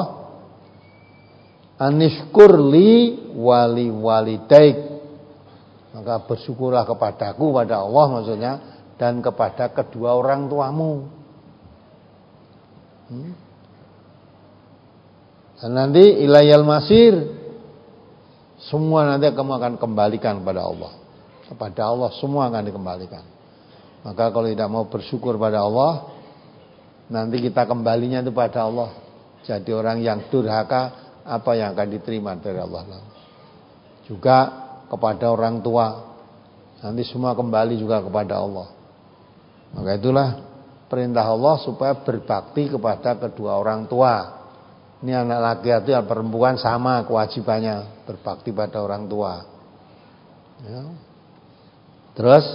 anishkurli wali walidaik. Maka bersyukurlah kepadaku, pada Allah maksudnya, dan kepada kedua orang tuamu. Hmm? Dan nanti ilayal masir, semua nanti kamu akan kembalikan kepada Allah. Kepada Allah semua akan dikembalikan. Maka kalau tidak mau bersyukur pada Allah, nanti kita kembalinya itu pada Allah. Jadi orang yang durhaka, apa yang akan diterima dari Allah? Juga kepada orang tua, nanti semua kembali juga kepada Allah. Maka itulah perintah Allah supaya berbakti kepada kedua orang tua. Ini anak laki-laki dan perempuan sama kewajibannya berbakti pada orang tua. Ya. Terus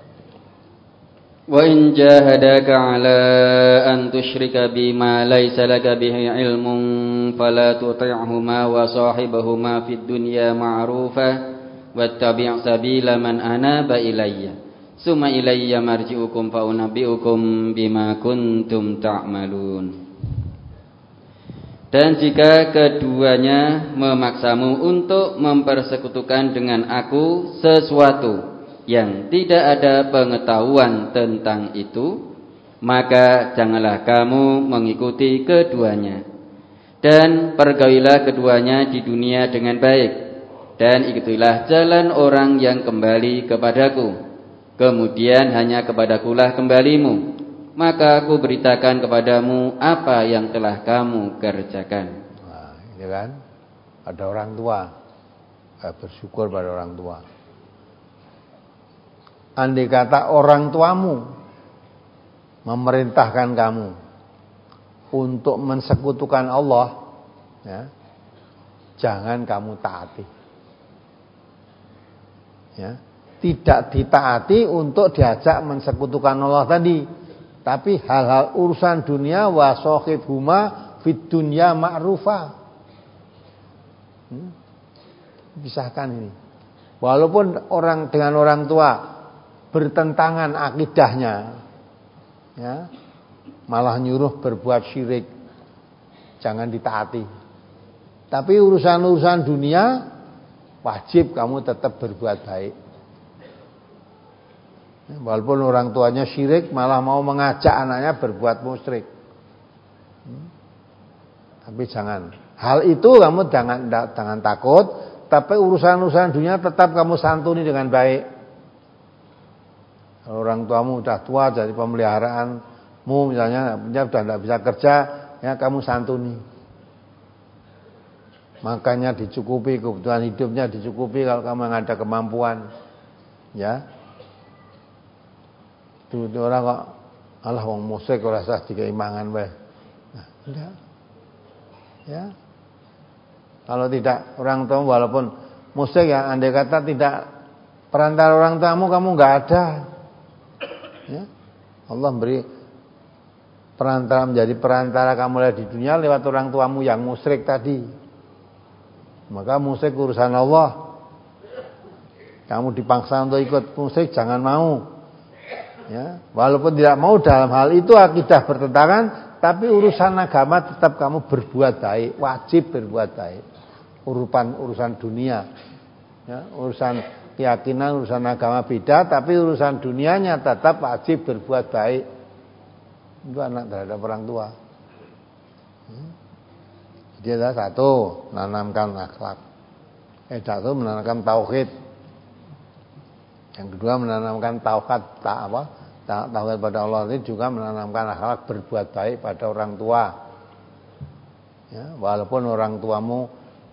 wa in jahadaka ala an tusyrika bima laysa laka bihi ilmun fala tuti'huma wa sahibahuma fid dunya ma'rufa wattabi' sabila man anaba ilayya summa ilayya marji'ukum fa unabbi'ukum bima kuntum ta'malun. Dan jika keduanya memaksamu untuk mempersekutukan dengan aku sesuatu yang tidak ada pengetahuan tentang itu, maka janganlah kamu mengikuti keduanya. Dan pergaulilah keduanya di dunia dengan baik, dan ikutilah jalan orang yang kembali kepadaku. Kemudian hanya kepadakulah kembalimu, maka aku beritakan kepadamu apa yang telah kamu kerjakan. Nah, ini kan pada orang tua. Eh, bersyukur pada orang tua. Andai kata orang tuamu memerintahkan kamu untuk mensekutukan Allah, ya, jangan kamu taati. Ya, tidak ditaati untuk diajak mensekutukan Allah tadi, tapi hal-hal urusan dunia wa sahibhuma fid dunya ma'rufa. Hmm? Pisahkan ini. Walaupun orang dengan orang tua bertentangan akidahnya, ya, malah nyuruh berbuat syirik, jangan ditaati. Tapi urusan-urusan dunia wajib kamu tetap berbuat baik. Walaupun orang tuanya syirik, malah mau mengajak anaknya berbuat musyrik. Hmm. Tapi jangan. Hal itu kamu jangan jangan takut. Tapi urusan-urusan dunia tetap kamu santuni dengan baik. Kalau orang tuamu sudah tua jadi pemeliharaanmu, misalnya sudah tidak bisa kerja, ya kamu santuni. Makanya dicukupi, kebutuhan hidupnya dicukupi kalau kamu yang ada kemampuan. Ya. Itu orang kok alah wong musik ora sah dikeimangan wae. Nah, enggak. Ya. Kalau tidak orang tua walaupun musik ya andai kata tidak perantara orang tuamu kamu enggak ada. Ya. Allah beri perantara menjadi perantara kamu di dunia lewat orang tuamu yang musyrik tadi. Maka musik urusan Allah. Kamu dipaksa untuk ikut musik jangan mau. Ya, walaupun tidak mau dalam hal itu akidah bertentangan, tapi urusan agama tetap kamu berbuat baik, wajib berbuat baik. Urusan urusan dunia, ya, urusan keyakinan, urusan agama beda, tapi urusan dunianya tetap wajib berbuat baik. Itu anak terhadap orang tua. Hmm. Dia adalah satu, menanamkan akhlak. Eh, satu menanamkan tauhid. Yang kedua menanamkan tauhid, tak apa? Tauhid pada Allah ini juga menanamkan akhlak berbuat baik pada orang tua. Ya, walaupun orang tuamu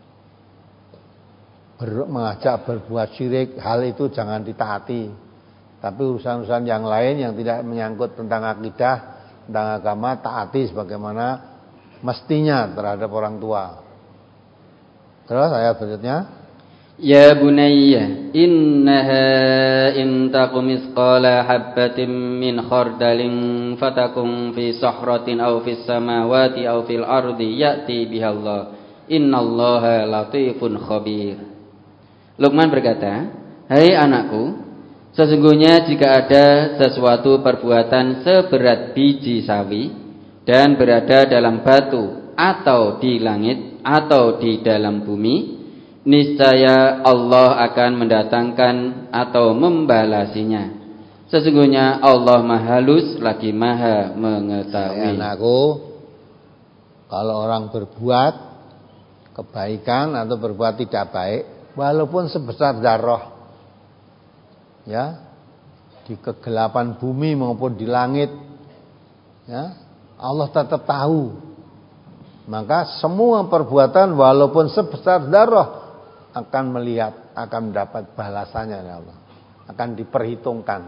ber, mengajak berbuat syirik, hal itu jangan ditaati. Tapi urusan-urusan yang lain yang tidak menyangkut tentang akidah, tentang agama, taati sebagaimana mestinya terhadap orang tua. Terus ayat berikutnya, ya bunayya innaha in taqum misqala habbatin min khardalin fatakum fi sahratin aw fis samawati aw fil ardi ya'ti bihallah innallaha latifun khabir. Luqman berkata, hai anakku, sesungguhnya jika ada sesuatu perbuatan seberat biji sawi dan berada dalam batu atau di langit atau di dalam bumi, niscaya Allah akan mendatangkan atau membalasinya. Sesungguhnya Allah Maha halus lagi Maha mengetahui. Anakku, kalau orang berbuat kebaikan atau berbuat tidak baik, walaupun sebesar zarah, ya, di kegelapan bumi maupun di langit, ya, Allah tetap tahu. Maka semua perbuatan walaupun sebesar zarah akan melihat, akan mendapat balasannya ya Allah. Akan diperhitungkan.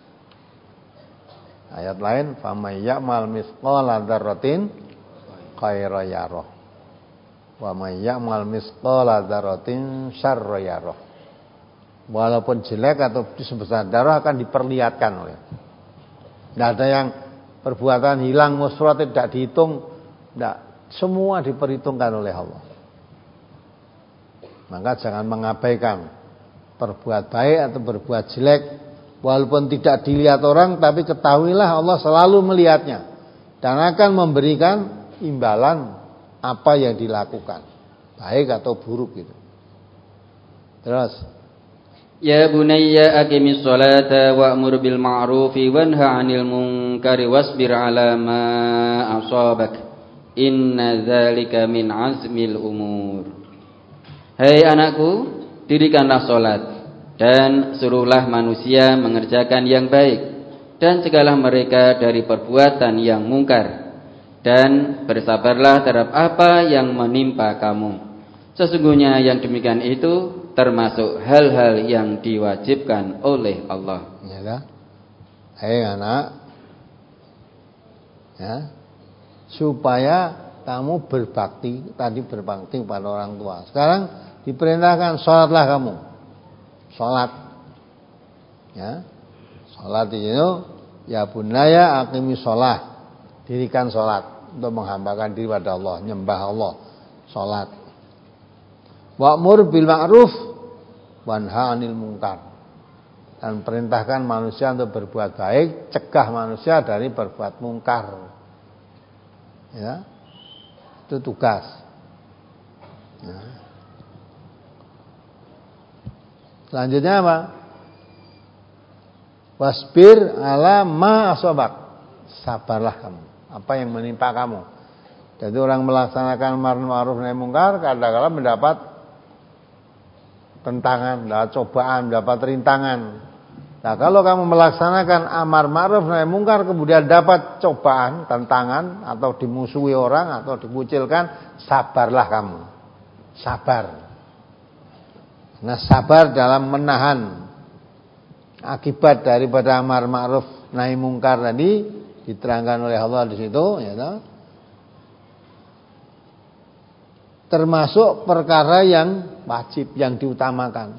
Ayat lain, "Faman ya'mal misqala dzarratin khairan yarah. Wa man ya'mal misqala dzarratin syarran yarah." Walaupun jelek atau sebesar zarah akan diperlihatkan oleh. Tidak ada yang perbuatan hilang musrat tidak dihitung, tidak, semua diperhitungkan oleh Allah. Maka jangan mengabaikan berbuat baik atau berbuat jelek, walaupun tidak dilihat orang, tapi ketahuilah Allah selalu melihatnya dan akan memberikan imbalan apa yang dilakukan, baik atau buruk gitu. Terus, ya bunayya aqimis sholata wa'mur bil ma'rufi wanha 'anil munkari wasbir 'ala ma asabak inna dzalika min azmil umur. Hai anakku, dirikanlah salat dan suruhlah manusia mengerjakan yang baik dan cegahlah mereka dari perbuatan yang mungkar dan bersabarlah terhadap apa yang menimpa kamu. Sesungguhnya yang demikian itu termasuk hal-hal yang diwajibkan oleh Allah. Ya dah. Hei anak, ya, supaya kamu berbakti, tadi berbakti pada orang tua. Sekarang diperintahkan sholatlah kamu, sholat, ya, sholat itu, ya bunaya aqimi sholat, dirikan sholat untuk menghambakan diri pada Allah, nyembah Allah, sholat. Wa'mur bil ma'ruf wanha 'anil munkar. Dan perintahkan manusia untuk berbuat baik, cegah manusia dari berbuat mungkar. Ya. Itu tugas. Ya. Selanjutnya apa? Wasbir ala ma asobak. Sabarlah kamu. Apa yang menimpa kamu. Jadi orang melaksanakan amar ma'ruf nahi munkar kadang-kadang mendapat tentangan, mendapat cobaan, mendapat rintangan. Nah, kalau kamu melaksanakan amar ma'ruf nahi munkar kemudian dapat cobaan, tantangan atau dimusuhi orang atau dikucilkan, sabarlah kamu. Sabar. Nah, sabar dalam menahan akibat daripada amar ma'ruf nahi munkar tadi diterangkan oleh Allah di situ, ya toh. Termasuk perkara yang wajib, yang diutamakan,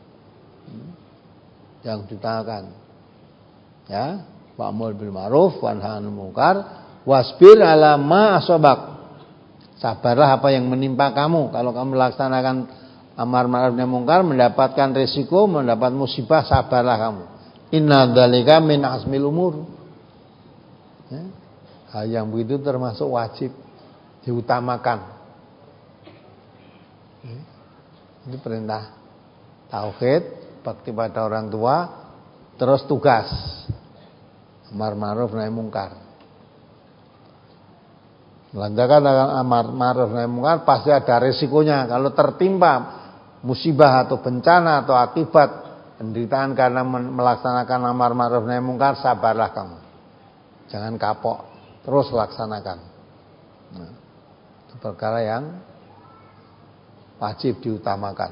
yang diutamakan, ya, wa'mur bil ma'ruf wanha 'anil munkar wasbir ala ma asobak. Sabarlah apa yang menimpa kamu. Kalau kamu melaksanakan amar ma'ruf nahi munkar mendapatkan resiko, mendapat musibah, sabarlah kamu. Inna dzalika min azmil umur. Ya, hal yang begitu termasuk wajib, diutamakan. Ini perintah tauhid, bakti pada orang tua, terus tugas amar ma'ruf nahi munkar. Melanjakan dengan amar ma'ruf nahi munkar pasti ada resikonya. Kalau tertimpa musibah atau bencana atau akibat penderitaan karena melaksanakan amar ma'ruf nahi munkar, sabarlah kamu. Jangan kapok, terus laksanakan. Nah, itu perkara yang wajib diutamakan.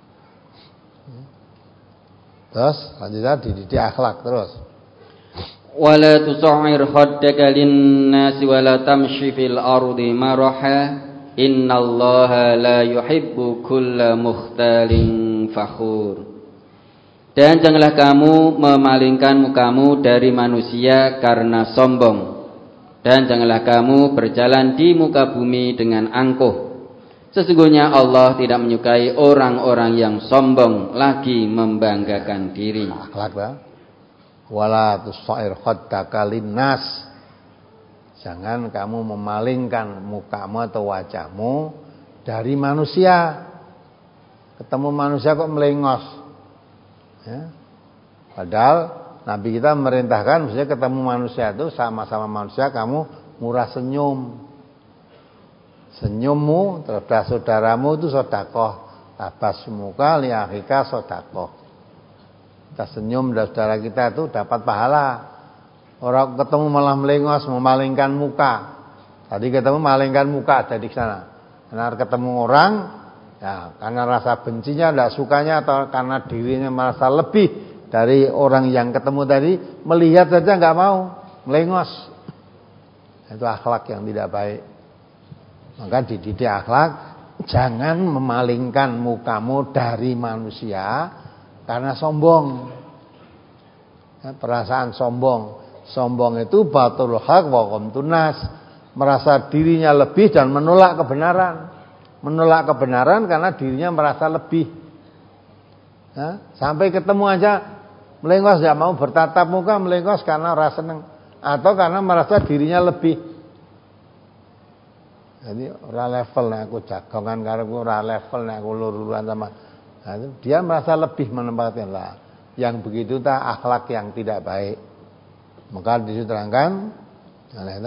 Terus lanjutnya dididik akhlak terus. Wala tus'ir khaddaka lin-nasi wala tamshi fil ardi maraha innallaha la yuhibbu kulla mukhtalin fakhur. Dan janganlah kamu memalingkan mukamu dari manusia karena sombong. Dan janganlah kamu berjalan di muka bumi dengan angkuh. Sesungguhnya Allah tidak menyukai orang-orang yang sombong lagi membanggakan diri. Akhlak lah. Wala tusair khaddaka linnas. Jangan kamu memalingkan mukamu atau wajahmu dari manusia. Ketemu manusia kok melengos. Ya. Padahal Nabi kita merintahkan misalnya ketemu manusia itu sama-sama manusia kamu murah senyum. Senyummu terhadap saudaramu itu sedekah. Tabasmuka li akhika sedekah. Kita senyum dari saudara kita itu dapat pahala. Orang ketemu malah melengos, memalingkan muka. Tadi ketemu malingkan muka ada di sana. Karena ketemu orang, ya karena rasa bencinya, tidak sukanya atau karena dirinya merasa lebih dari orang yang ketemu tadi, melihat saja nggak mau, melengos. Itu akhlak yang tidak baik. Maka dididik akhlak, jangan memalingkan mukamu dari manusia karena sombong. Ya, perasaan sombong, sombong itu batul haq wa qamtun nas, merasa dirinya lebih dan menolak kebenaran. Menolak kebenaran karena dirinya merasa lebih. Ya, sampai ketemu aja melengos, tidak mau bertatap muka, melengos karena rasa senang atau karena merasa dirinya lebih. Jadi ora level nek aku jagongan karo aku, ora level nek aku lur-luran sama. Nah, dia merasa lebih menempatkan lah. Yang begitu ta akhlak yang tidak baik. Maka diterangkan oleh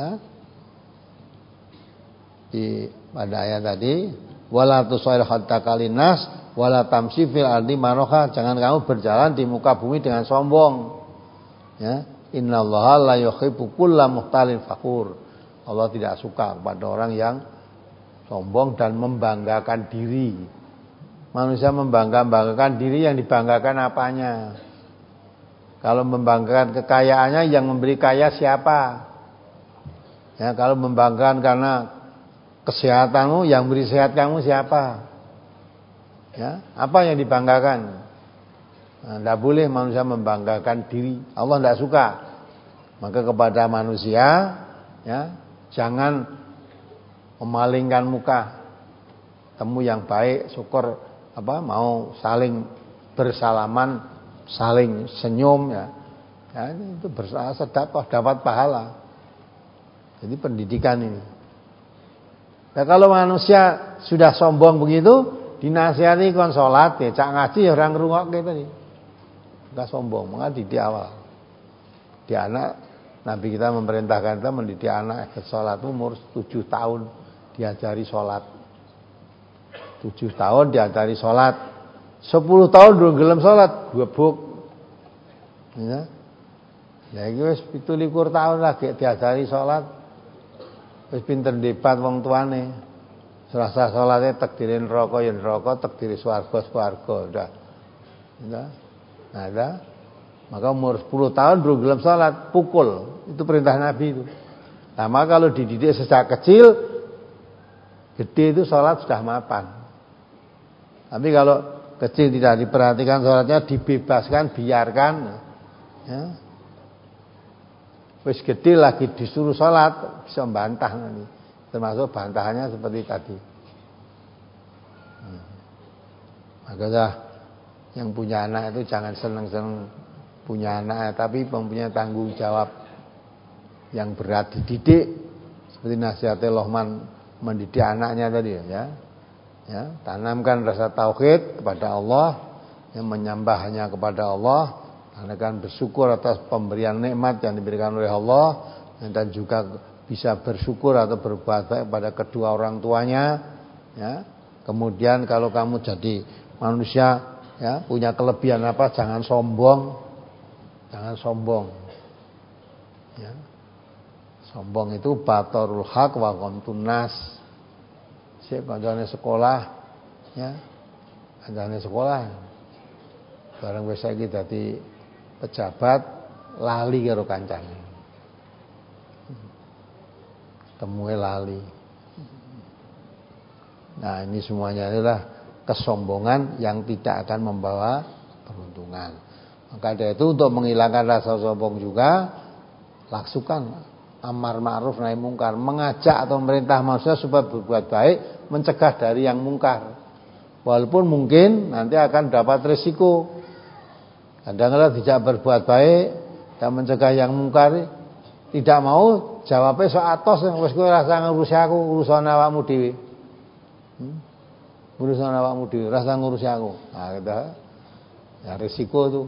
di pada ayat tadi, wala tusail khaddaka linnas wala tamshi fil ardi maraha, jangan kamu berjalan di muka bumi dengan sombong. Ya, innallaha la yuhibbu kulla mukhtalin fakhur. Allah tidak suka kepada orang yang Sombong dan membanggakan diri. Manusia membangga-banggakan diri, yang dibanggakan apanya? Kalau membanggakan kekayaannya, yang memberi kaya siapa? Ya, kalau membanggakan karena kesehatanmu, yang beri sehat kamu siapa? Ya, apa yang dibanggakan? Nah, tidak boleh manusia membanggakan diri. Allah tidak suka. Maka kepada manusia, ya, jangan memalingkan muka. Temu yang baik, syukur, apa, mau saling bersalaman, saling senyum, ya, ya itu bersedekah dapat pahala. Jadi pendidikan ini. Nah, kalau manusia sudah sombong begitu, dinasihati kon salat, ya cak ngaji ya orang ngrungok gitu nih. Enggak sombong, maka didik awal. Di anak, Nabi kita memerintahkan kita mendidik anak ke salat umur tujuh tahun diajari salat. tujuh tahun diajari salat. sepuluh tahun durung gelem salat, gebuk. Ya. Ya iki wis pitu likur tahun lagi diajari salat. Wis pinter debat wong tuane. Selasa salate takdire neraka ya neraka, takdire swarga swarga, udah. Udah. Nah, ada. Maka umur sepuluh tahun belum gelem salat, pukul. Itu perintah Nabi itu. Nah, maka kalau dididik sejak kecil, gede itu salat sudah mapan. Tapi kalau kecil tidak diperhatikan salatnya, dibebaskan, biarkan, ya. Wis gede lagi disuruh salat, bisa membantah nanti. Termasuk bantahannya seperti tadi. Hmm. Makanya yang punya anak itu jangan senang-senang punya anak, tapi mempunyai tanggung jawab yang berat dididik. Seperti nasihatnya Luqman mendidik anaknya tadi, ya. Ya, tanamkan rasa tauhid kepada Allah, yang menyembah hanya kepada Allah, tanamkan bersyukur atas pemberian nikmat yang diberikan oleh Allah, dan juga bisa bersyukur atau berbuat baik pada kedua orang tuanya, ya. Kemudian kalau kamu jadi manusia, ya, punya kelebihan apa, jangan sombong. Jangan sombong. Ya. Sombong itu batarul haq wa ghamtun nas. Sik kancane sekolah, ya. Kancane sekolah. Bareng wis saiki dadi pejabat lali karo kancane. Temue lali. Nah, ini semuanya adalah kesombongan yang tidak akan membawa peruntungan. Maka dari itu untuk menghilangkan rasa sombong juga, laksukan amar ma'ruf nahi mungkar, mengajak atau merintah manusia supaya berbuat baik, mencegah dari yang mungkar. Walaupun mungkin nanti akan dapat risiko. Kadang-kadang tidak berbuat baik dan mencegah yang mungkar, tidak mau jawabnya sok atos, wis kowe rasa ngurusi aku, urusan awakmu dhewe. Hmm? Urusan awakmu dhewe, rasa ngurusi aku. Nah, kita ya risiko itu.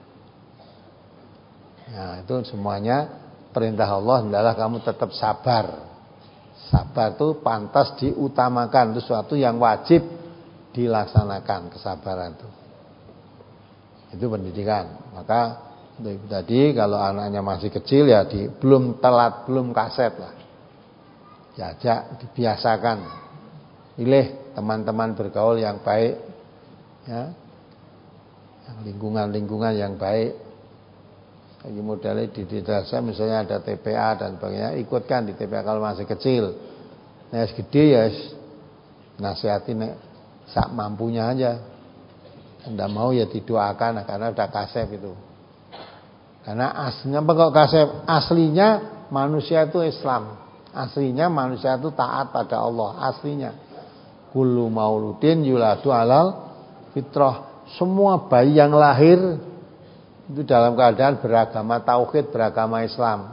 Nah, itu semuanya perintah Allah adalah kamu tetap sabar. Sabar itu pantas diutamakan, itu sesuatu yang wajib dilaksanakan, kesabaran itu. Itu pendidikan. Maka tadi kalau anaknya masih kecil ya di, belum telat, belum kaset lah. Diajak, dibiasakan. Pilih teman-teman bergaul yang baik, ya. Yang lingkungan-lingkungan yang baik. Lagi modelnya di desa misalnya ada T P A dan sebagainya, ikutkan di T P A kalau masih kecil. Nah, gede ya nasihati nek sak mampunya aja. Tidak mau ya didoakan karena udah kasep itu. Karena aslinya pokok kasep, aslinya manusia itu Islam. Aslinya manusia itu taat pada Allah, aslinya. Kullu mauludin yuladu alal fitrah. Semua bayi yang lahir itu dalam keadaan beragama tauhid, beragama Islam.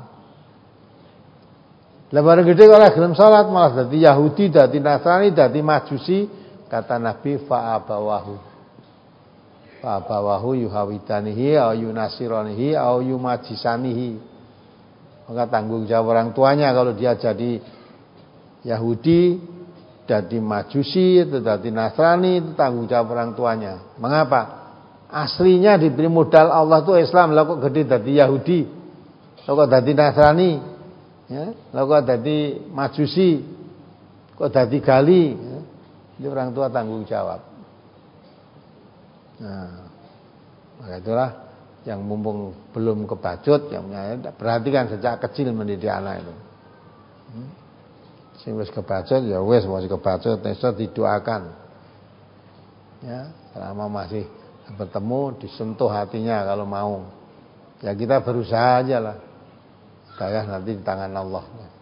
Lebar gede kalau gelem salat malah dadi Yahudi, dadi Nasrani, dadi Majusi, kata Nabi fa'abawahu. Fa'abawahu yuhawidanihi au yunasiranihi au yumajisanihi. Maka tanggung jawab orang tuanya kalau dia jadi Yahudi, jadi Majusi, atau jadi Nasrani, itu tanggung jawab orang tuanya. Mengapa? Aslinya diberi modal Allah itu Islam, lah kok gede jadi Yahudi, lah kok jadi Nasrani, ya, lah kok jadi Majusi. kok dadi gali, itu orang tua tanggung jawab. Nah, maka itulah yang mumpung belum kebacut, yang perhatikan sejak kecil mendidik anak itu. Hmm? Sing wis kebacut ya wis masih kebacut, iso didoakan. Ya, selama masih bertemu disentuh hatinya kalau mau. Ya kita berusaha aja lah. Saya nanti di tangan Allah.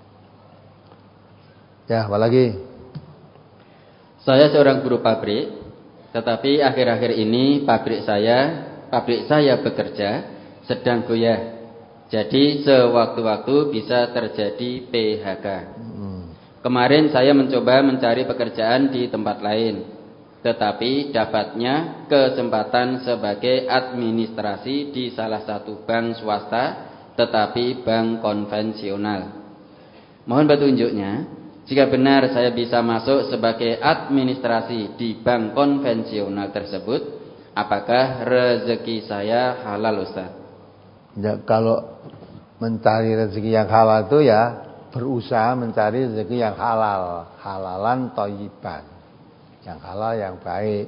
Ya, apalagi? Saya seorang buruh pabrik, tetapi akhir-akhir ini pabrik saya, pabrik saya bekerja sedang goyah. Jadi sewaktu-waktu bisa terjadi P H K. Hmm. Kemarin saya mencoba mencari pekerjaan di tempat lain, tetapi dapatnya kesempatan sebagai administrasi di salah satu bank swasta, tetapi bank konvensional. Mohon petunjuknya, jika benar saya bisa masuk sebagai administrasi di bank konvensional tersebut, apakah rezeki saya halal, Ustaz? Ya, kalau mencari rezeki yang halal itu ya berusaha mencari rezeki yang halal, halalan thayyiban. Yang halal, yang baik.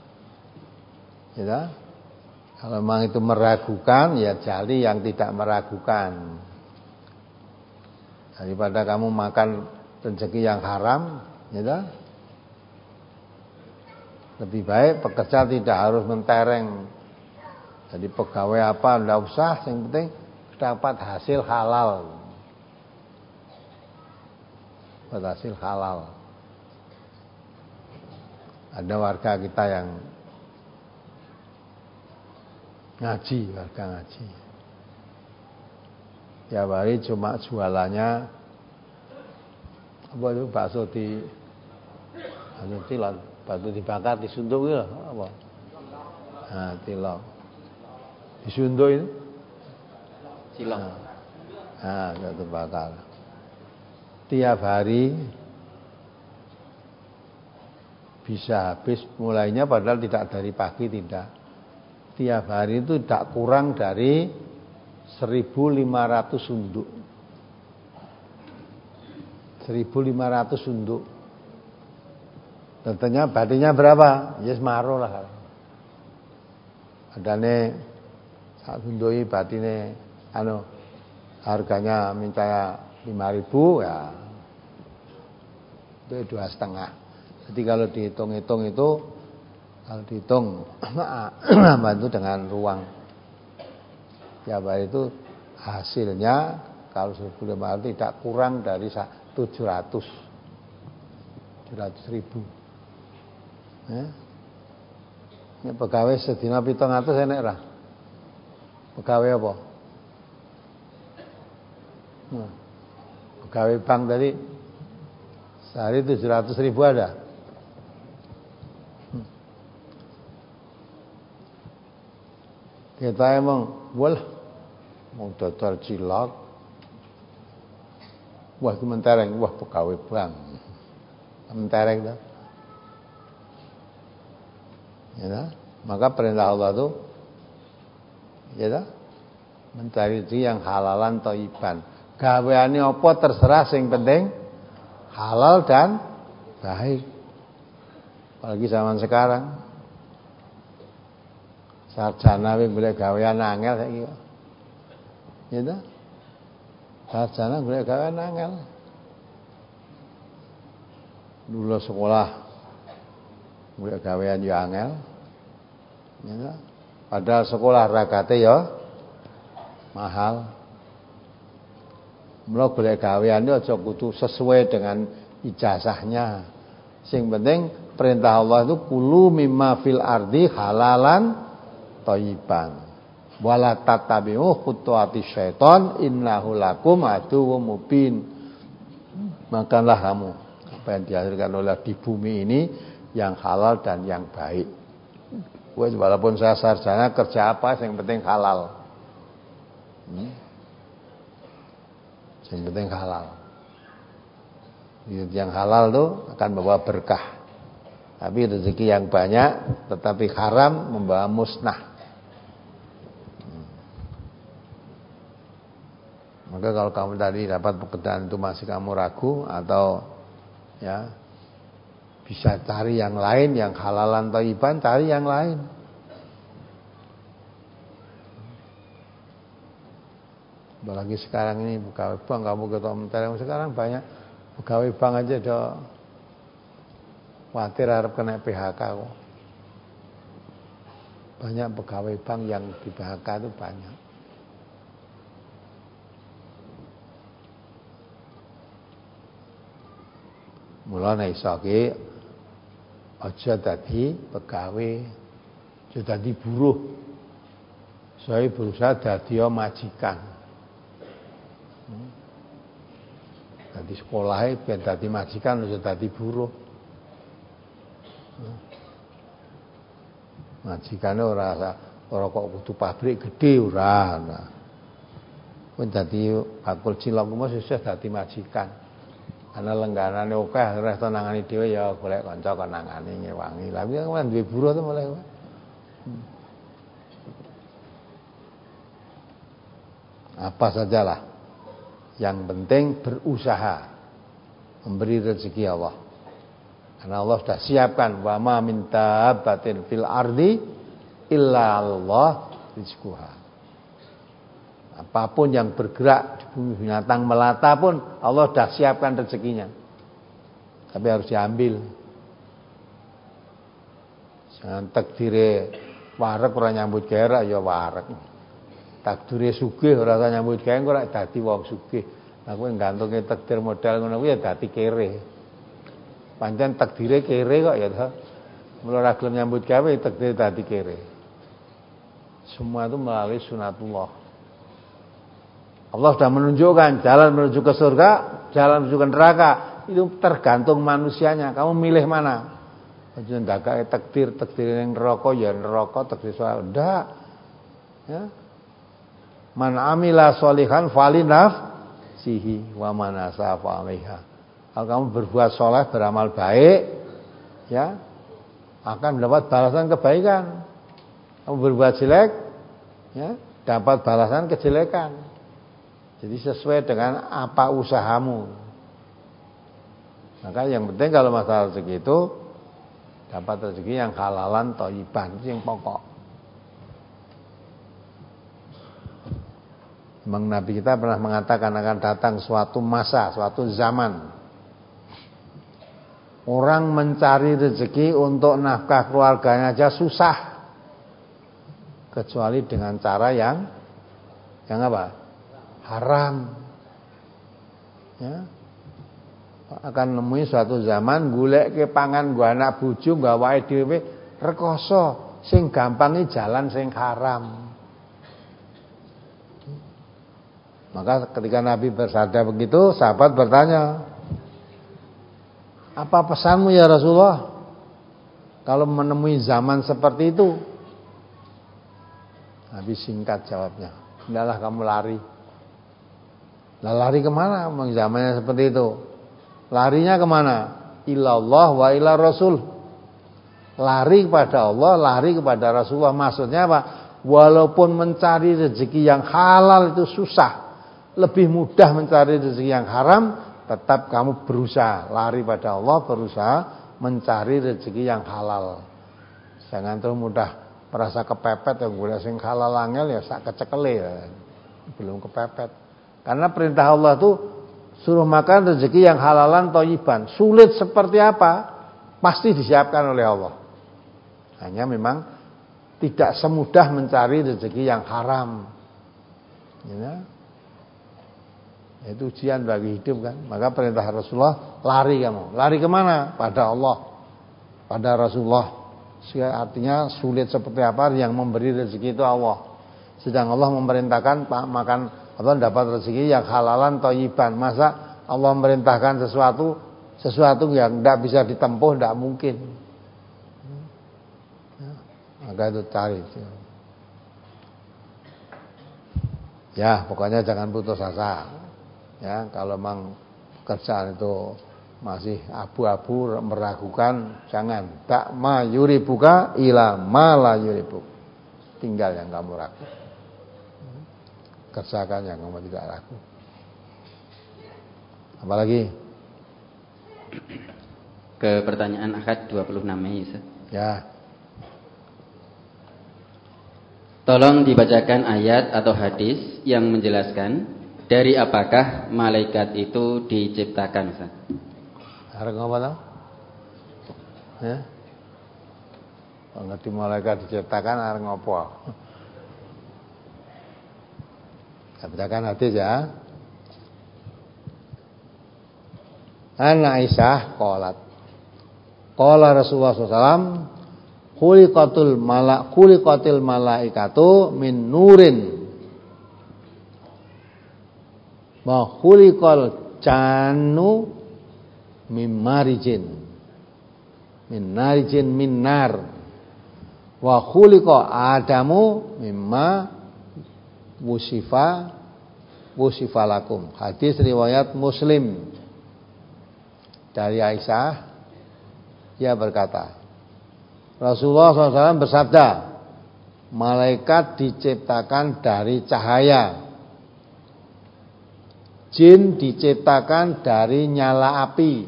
Ya, kalau memang itu meragukan, ya cari yang tidak meragukan. Daripada kamu makan rezeki yang haram, ya, lebih baik pekerja tidak harus mentereng. Jadi pegawai apa, tidak usah, yang penting dapat hasil halal. Dapat hasil halal. Ada warga kita yang ngaji, warga ngaji. Tiap hari cuma jualannya apa itu, bakso di anu tilon, batu dibakar disuntuk gitu apa? Nah, tilon. Disuntuk itu? Silong. Nah, batu bakar. Tiap hari bisa habis, mulainya padahal tidak dari pagi, tidak. Tiap hari itu tidak kurang dari seribu lima ratus sunduk. seribu lima ratus sunduk. Tentunya batinya berapa? Ya semaro lah. Adane sak sundui batine anu harganya minta lima ribu ya. Itu dua setengah. Jadi kalau dihitung-hitung itu, kalau dihitung bantu dengan ruang tiap hari itu hasilnya kalau seribu lima ratus tidak kurang dari tujuh ratus ribu. Ya. Ini pegawai sedina pitung atus enek lah. Pegawai apa? Nah, pegawai bank tadi sehari tujuh ratus ribu ada. Kita emang, wah, mau dodol cilok, wah itu mentereng, wah pegawai bank, mentereng dah. Ya dah? Maka perintah Allah itu, ya dah, mencari rezeki yang halalan thayyiban. Gaweane apa terserah, sing penting halal dan baik. Apalagi zaman sekarang. Sarjana wis golek gawean angel saiki. Ya ta? Sarjana golek gawean angel. Dulu sekolah golek gawean yo angel. Ya ta? Padahal sekolah ragate yo mahal. Mula golek gawean yo aja kudu sesuai dengan ijazahnya. Sing penting perintah Allah itu kulu mimma fil ardi halalan thayyiban. Wala tattabi'u khutuwati syaiton innahu lakum aduwwum mubin. Makanlah kamu apa yang dihasilkan oleh di bumi ini yang halal dan yang baik. Wes walaupun saya sarjana kerja apa yang penting halal. Hmm? Yang penting halal. Yang halal tuh akan membawa berkah. Tapi rezeki yang banyak tetapi haram membawa musnah. Maka kalau kamu tadi dapat pekerjaan itu masih kamu ragu atau Ya. Bisa cari yang lain, yang halalan thayyiban, cari yang lain. Apalagi sekarang ini pegawai bank, kamu ketua menteri sekarang banyak pegawai bank aja do khawatir harap kena P H K kok. Banyak pegawai bank yang di P H K itu banyak. Mulane iso ki aja dadi pegawai, aja dadi buruh. Saya berusaha dadi majikan. Hmm. Dadi sekolahe ben dadi majikan aja dadi buruh. Hmm. Majikane ora ora kok kudu pabrik gede ora. Nah. Kowe dadi bakul cilok mesti sesuk dadi majikan. Ana lengganane akeh ora iso nangani dhewe ya golek kanca kon nangani ngewangi. Lah kuwi kan duwe buruh to mulai. Hmm. Apa sajalah yang penting berusaha memberi rezeki Allah. Karena Allah sudah siapkan wa ma min dabbatin fil ardi illa Allah rizquha. Apapun yang bergerak di bumi, binatang melata pun Allah sudah siapkan rezekinya. Tapi harus diambil. Jangan takdire wareg ora nyambut gawe ya wareg. Takdire sugih ora usah nyambut gawe kok ora dadi wong sugih. Lah kowe gantunge takdir modal ngono kuwi ya dadi kere. Pancen takdire kere kok ya to. Mula ora gelem nyambut gawe takdir dadi kere. Semua itu melalui sunatullah. Allah sudah menunjukkan jalan menuju ke surga, jalan menuju ke neraka. Itu tergantung manusianya. Kamu milih mana? Jangan gagake takdir, takdir yang neraka ya neraka, takdir surga ndak. Ya. Man amila sholihan falinafsihi wa man asaa fa 'alaiha. Kalau kamu berbuat soleh, beramal baik, ya akan mendapat balasan kebaikan. Kamu berbuat jelek, ya dapat balasan kejelekan. Jadi sesuai dengan apa usahamu. Maka yang penting kalau masalah rezeki itu dapat rezeki yang halalan thayyiban, itu yang pokok. Memang Nabi kita pernah mengatakan akan datang suatu masa, suatu zaman orang mencari rezeki untuk nafkah keluarganya aja susah. Kecuali dengan cara yang yang apa? Haram. Ya. Akan nemui suatu zaman goleke pangan nggo anak bojo gawake dhewe rekoso, sing gampange jalan sing haram. Maka ketika Nabi bersabda begitu, sahabat bertanya, "Apa pesanmu ya Rasulullah? Kalau menemui zaman seperti itu?" Nabi singkat jawabnya, "Hendaklah kamu lari." Lah lari kemana? Memang zamannya seperti itu. Larinya kemana? Ilallah wa ila Rasul. Lari kepada Allah, lari kepada Rasulullah. Maksudnya apa? Walaupun mencari rezeki yang halal itu susah, lebih mudah mencari rezeki yang haram, tetap kamu berusaha lari pada Allah, berusaha mencari rezeki yang halal. Jangan terlalu mudah merasa kepepet yang golek sing halal angel ya sak kecekele. Belum kepepet. Karena perintah Allah itu suruh makan rezeki yang halalan thayyiban. Sulit seperti apa? Pasti disiapkan oleh Allah. Hanya memang tidak semudah mencari rezeki yang haram. Ya. Itu ujian bagi hidup kan. Maka perintah Rasulullah, lari kamu. Lari kemana? Pada Allah, pada Rasulullah. Artinya sulit seperti apa yang memberi rezeki itu Allah. Sedang Allah memerintahkan pak makan atau dapat rezeki yang halalan thayyiban. Masa Allah memerintahkan sesuatu sesuatu yang tidak bisa ditempuh, tidak mungkin. Ya, maka itu cari. Ya, pokoknya jangan putus asa. Ya, kalau memang pekerjaan itu masih abu-abu, meragukan, jangan. Tak ma yuribuka ila ma la yuribuk. Tinggal yang kamu ragu. Kerjakan yang kamu tidak ragu. Apalagi ke pertanyaan Ahad dua puluh enam Mei. Ya. Tolong dibacakan ayat atau hadis yang menjelaskan dari apakah malaikat itu diciptakan, Ustaz. Arep apa tau? Ya. Ngerti malaikat diciptakan arep ngopo? Bacakan hadis ya. An Aisyah qalat. Qala Rasulullah sallallahu alaihi wasallam, khuliqatul malak khuliqatil malaikatu min nurin. Wa khuliqal jannu min marijin. Min narijin min nar. Wa khuliqa Adamu mimma wusifa wusifalakum. Hadis riwayat Muslim. Dari Aisyah, ia berkata, Rasulullah shallallahu alaihi wasallam bersabda, malaikat diciptakan dari cahaya, jin diciptakan dari nyala api,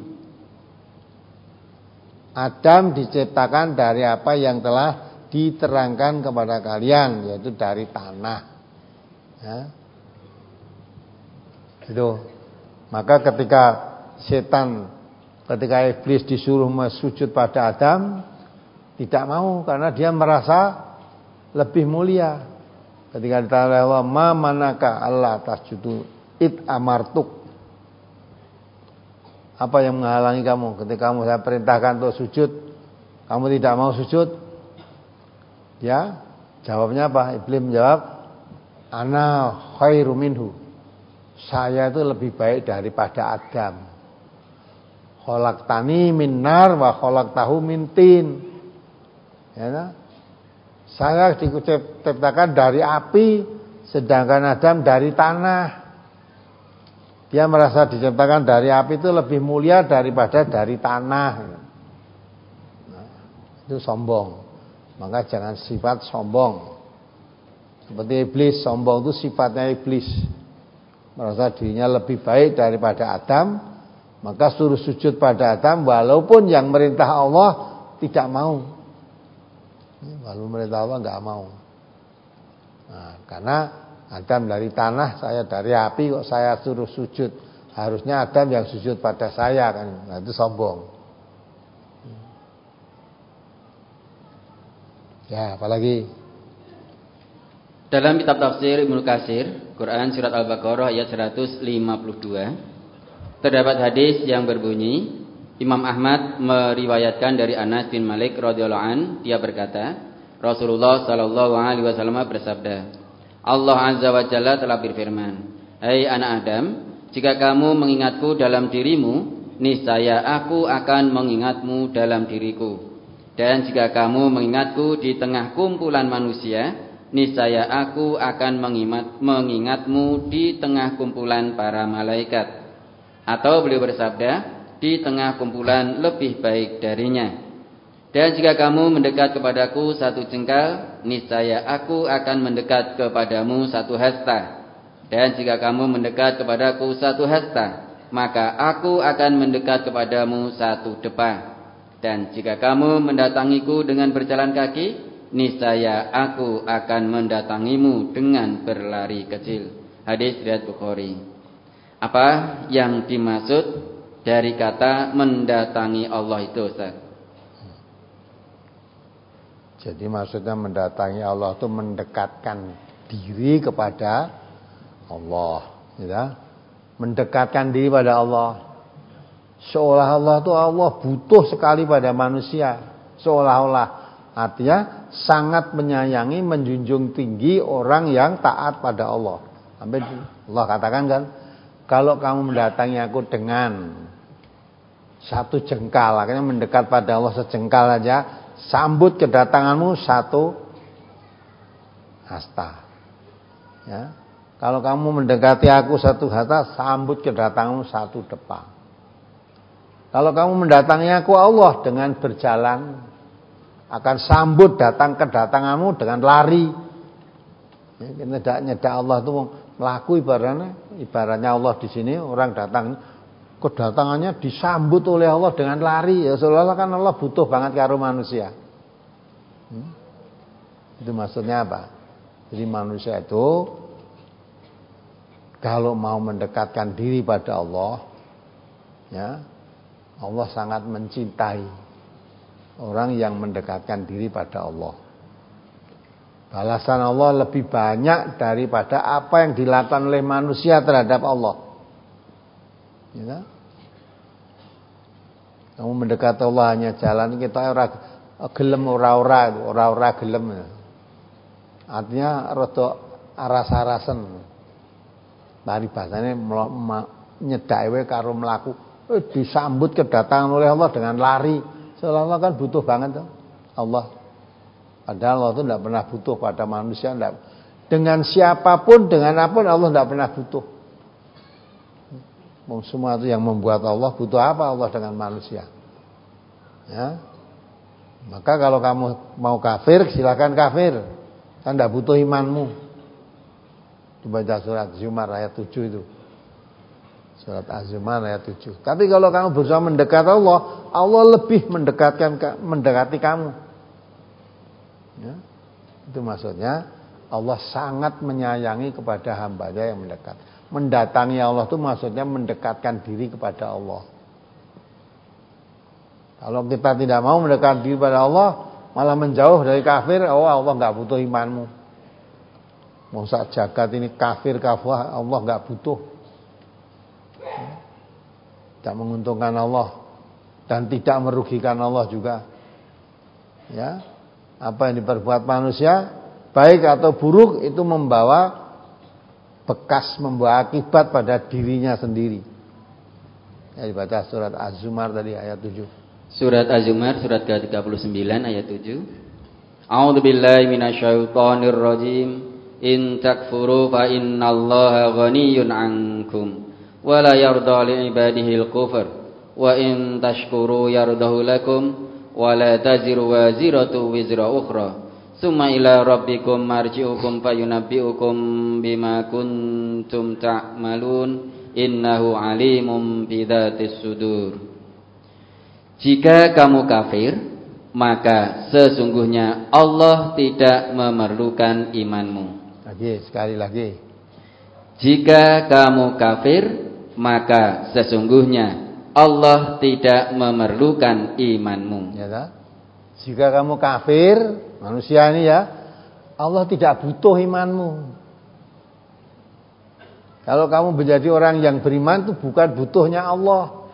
Adam diciptakan dari apa yang telah diterangkan kepada kalian, yaitu dari tanah. Ya. Itu. Maka ketika setan, ketika iblis disuruh sujud pada Adam, tidak mau karena dia merasa lebih mulia. Ketika ditanya Allah, ma manaka Allah tasjudu id amartuk. Apa yang menghalangi kamu ketika kamu saya perintahkan untuk sujud, kamu tidak mau sujud? Ya, jawabnya apa? Iblis menjawab, ana khairu minhu. Saya itu lebih baik daripada Adam. Khalaqtani min nar wa khalaqtahu min tin. Ya, nah? Saya diciptakan dari api, sedangkan Adam dari tanah. Dia merasa diciptakan dari api itu lebih mulia daripada dari tanah. Nah, itu sombong. Maka jangan sifat sombong. Seperti iblis, sombong itu sifatnya iblis. Merasa dirinya lebih baik daripada Adam, maka suruh sujud pada Adam walaupun yang merintah Allah tidak mau. Walaupun merintah Allah enggak mau. Nah, karena Adam dari tanah, saya dari api, kok saya suruh sujud. Harusnya Adam yang sujud pada saya kan. Nah, itu sombong. Ya, apalagi dalam kitab tafsir Ibnu Katsir, Quran surat Al-Baqarah ayat seratus lima puluh dua, terdapat hadis yang berbunyi, Imam Ahmad meriwayatkan dari Anas bin Malik radhiyallahu an, dia berkata, Rasulullah sallallahu alaihi wasallam bersabda, Allah azza wa jalla telah berfirman, hai anak Adam, jika kamu mengingatku dalam dirimu, niscaya aku akan mengingatmu dalam diriku. Dan jika kamu mengingatku di tengah kumpulan manusia, niscaya aku akan mengingat, mengingatmu di tengah kumpulan para malaikat. Atau beliau bersabda, di tengah kumpulan lebih baik darinya. Dan jika kamu mendekat kepadaku satu jengkal, niscaya aku akan mendekat kepadamu satu hasta. Dan jika kamu mendekat kepadaku satu hasta, maka aku akan mendekat kepadamu satu depa. Dan jika kamu mendatangiku dengan berjalan kaki, niscaya aku akan mendatangimu dengan berlari kecil. Hadis riwayat Bukhari. Apa yang dimaksud dari kata mendatangi Allah itu, Ustaz? Jadi maksudnya mendatangi Allah itu mendekatkan diri kepada Allah, ya. Mendekatkan diri pada Allah. Seolah Allah itu Allah butuh sekali pada manusia. Seolah-olah, artinya sangat menyayangi, menjunjung tinggi orang yang taat pada Allah. Sampai Allah katakan kan, kalau kamu mendatangi aku dengan satu jengkal, akhirnya mendekat pada Allah sejengkal aja, sambut kedatanganmu satu hasta. Ya. Kalau kamu mendekati aku satu hasta, sambut kedatanganmu satu depa. Kalau kamu mendatangi aku Allah dengan berjalan, akan sambut datang kedatanganmu dengan lari. Ya, nyedak nyedak Allah itu melaku ibaratnya, ibaratnya Allah di sini orang datang kedatangannya disambut oleh Allah dengan lari. Ya seolah-olah kan Allah butuh banget karo manusia. Hmm? Itu maksudnya apa? Jadi manusia itu kalau mau mendekatkan diri pada Allah, ya, Allah sangat mencintai orang yang mendekatkan diri pada Allah. Balasan Allah lebih banyak daripada apa yang dilakukan oleh manusia terhadap Allah. Ya. Kamu mendekat Allah hanya jalan kita ora gelem ora-ora itu, ora-ora gelem. Artinya rada aras-arasen. Mari bahasane nyedake wae karo mlaku, eh, disambut kedatangan oleh Allah dengan lari. Seolah-olah kan butuh banget tuh Allah. Padahal Allah itu tidak pernah butuh pada manusia. Tidak. Dengan siapapun, dengan apapun Allah tidak pernah butuh. Semua itu yang membuat Allah, butuh apa Allah dengan manusia? Ya. Maka kalau kamu mau kafir, silakan kafir. Kan tidak butuh imanmu. Dibaca surat Az-Zumar ayat tujuh itu. Surat Az-Zumar ayat tujuh. Tapi kalau kamu berusaha mendekat Allah, Allah lebih mendekatkan mendekati kamu. Ya, itu maksudnya Allah sangat menyayangi kepada hambanya yang mendekat. Mendatangi Allah itu maksudnya mendekatkan diri kepada Allah. Kalau kita tidak mau mendekatkan diri kepada Allah, malah menjauh dari kafir, oh Allah nggak butuh imanmu. Mau sak jagat ini kafir kafir, Allah nggak butuh. Tidak menguntungkan Allah dan tidak merugikan Allah juga. Ya. Apa yang diperbuat manusia, baik atau buruk, itu membawa bekas, membawa akibat pada dirinya sendiri. Ya, dibaca surat Az-Zumar tadi ayat tujuh. Surat Az-Zumar surat ke tiga puluh sembilan ayat tujuh. A'udzubillahi minasyaitonir rajim. In takfuru fa innallaha ghaniyyun 'ankum wa la yarda li 'ibadihil kufr wa in tashkuru yardahu lakum wa la taziru waziratu wizra ukhra summa ila rabbikum marji'ukum fayunabbi'ukum bima kuntum ta'malun innahu alimun bidzatis sudur. Jika kamu kafir, maka sesungguhnya Allah tidak memerlukan imanmu. Lagi, sekali lagi. Jika kamu kafir, maka sesungguhnya Allah tidak memerlukan imanmu. Ya tak? Jika kamu kafir, manusia ini ya, Allah tidak butuh imanmu. Kalau kamu menjadi orang yang beriman itu bukan butuhnya Allah.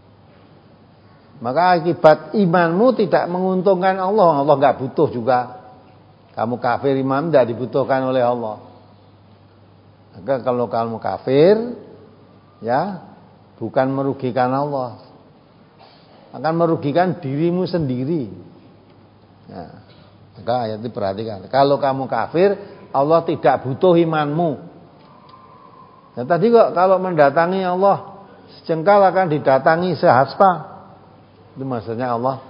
Maka akibat imanmu tidak menguntungkan Allah. Allah enggak butuh juga. Kamu kafir, iman tidak dibutuhkan oleh Allah. Maka kalau kamu kafir, ya, bukan merugikan Allah, akan merugikan dirimu sendiri. Ya, maka ayat itu perhatikan. Kalau kamu kafir, Allah tidak butuh imanmu. Ya, tadi kok kalau mendatangi Allah sejengkal akan didatangi sehaspa. Itu maksudnya Allah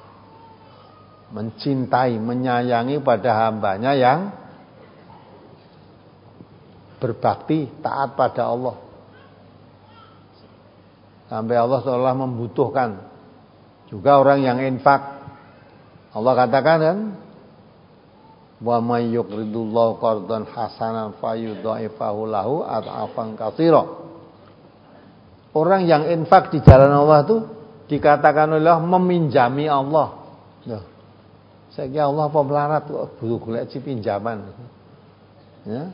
mencintai, menyayangi pada hambanya yang berbakti, taat pada Allah. Sampai Allah seolah membutuhkan juga orang yang infak. Allah katakan kan, wa may yuqridullahu qardan hasanan fayudha'ifahu lahu ad'afan katsira. Orang yang infak di jalan Allah itu dikatakan oleh Allah meminjami Allah. Loh, saya kira Allah apa melarat kok butuh golek pinjaman. Ya.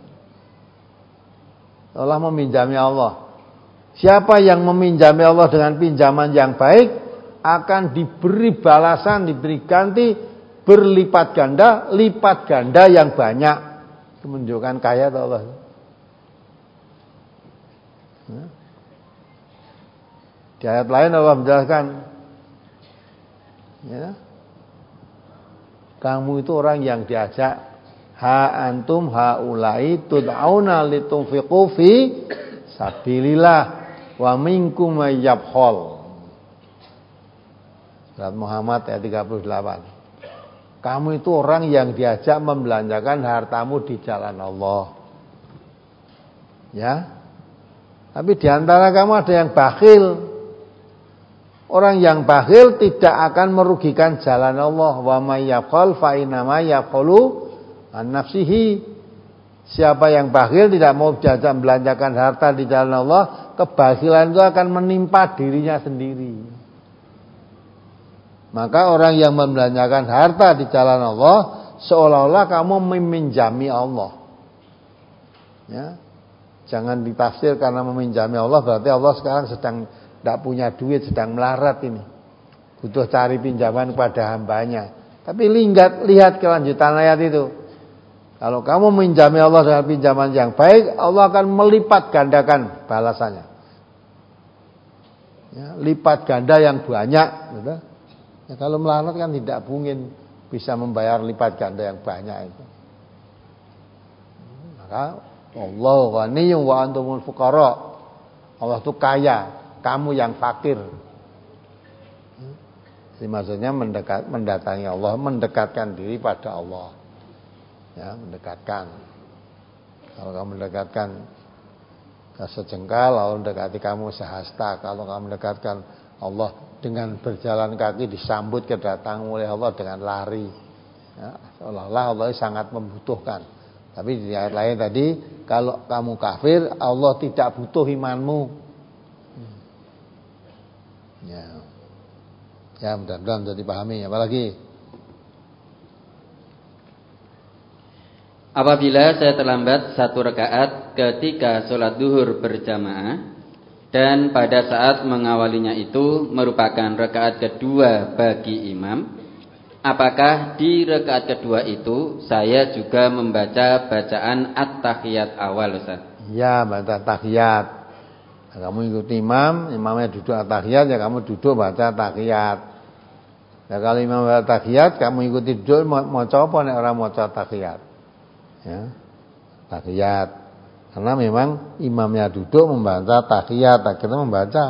Allah meminjami Allah. Siapa yang meminjami Allah dengan pinjaman yang baik akan diberi balasan, diberi ganti berlipat ganda, lipat ganda yang banyak. Itu menunjukkan kaya Allah. Ya. Di ayat lain Allah menjelaskan, ya, kamu itu orang yang diajak, ha antum haulai tud'auna litunfiqu fi sabilillah wa minkum may yabkhal. Surat Muhammad ayat tiga puluh delapan. Kamu itu orang yang diajak membelanjakan hartamu di jalan Allah. Ya. Tapi di antara kamu ada yang bakhil. Orang yang bakhil tidak akan merugikan jalan Allah. Wa may yabkhal fa innama yabkhalu an nafsihi. Siapa yang bakhil tidak mau jajan belanjakan harta di jalan Allah, kebakhilan itu akan menimpa dirinya sendiri. Maka orang yang membelanjakan harta di jalan Allah seolah-olah kamu meminjami Allah. Ya. Jangan ditafsir karena meminjami Allah berarti Allah sekarang sedang tidak punya duit, sedang melarat ini. Butuh cari pinjaman kepada hambanya. Tapi lihat, lihat kelanjutan ayat itu. Kalau kamu meminjami Allah dengan pinjaman yang baik, Allah akan melipat gandakan balasannya. Ya, lipat ganda yang banyak. Gitu. Ya, kalau melarat kan tidak mungkin bisa membayar lipat ganda yang banyak itu. Maka Allah ghaniyun wa antumul fuqara. Allah itu kaya, kamu yang fakir. Jadi maksudnya mendekat, mendatangi Allah, mendekatkan diri pada Allah. Ya, mendekatkan. Kalau kamu mendekatkan sejengkal, Allah mendekati kamu sehasta. Kalau kamu mendekatkan Allah dengan berjalan kaki disambut kedatangan oleh Allah dengan lari. Ya, seolah-olah Allah sangat membutuhkan. Tapi di ayat lain tadi, kalau kamu kafir, Allah tidak butuh imanmu. Ya, ya mudah-mudahan sudah dipahami. Apalagi? Apabila saya terlambat satu rakaat ketika sholat duhur berjamaah dan pada saat mengawalinya itu merupakan rakaat kedua bagi imam, apakah di rakaat kedua itu saya juga membaca bacaan at-tahiyat awal, Ustaz? Ya, baca tahiyat. Nah, kamu ikuti imam, imamnya duduk at-tahiyat, ya kamu duduk baca tahiyat. Ya kalau imam baca tahiyat, kamu ikuti duduk mau coba nek orang mau tahiyat. Ya, tahiyat. Karena memang imamnya duduk membaca tahiyat, akhirnya membaca.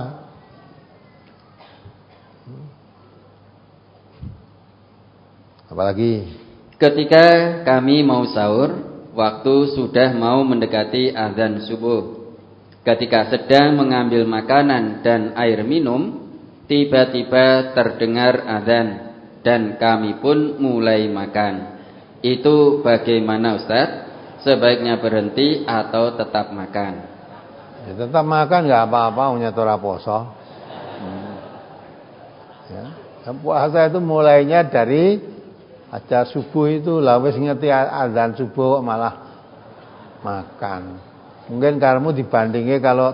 Apalagi ketika kami mau sahur, waktu sudah mau mendekati azan subuh. Ketika sedang mengambil makanan dan air minum, tiba-tiba terdengar azan dan kami pun mulai makan. Itu bagaimana, Ustaz? Sebaiknya berhenti atau tetap makan? Ya, tetap makan nggak apa-apa, punya tora poso. Hmm. Ya, puasa itu mulainya dari ajar subuh itu, lah wis ngerti azan subuh malah makan. Mungkin kamu dibandingin kalau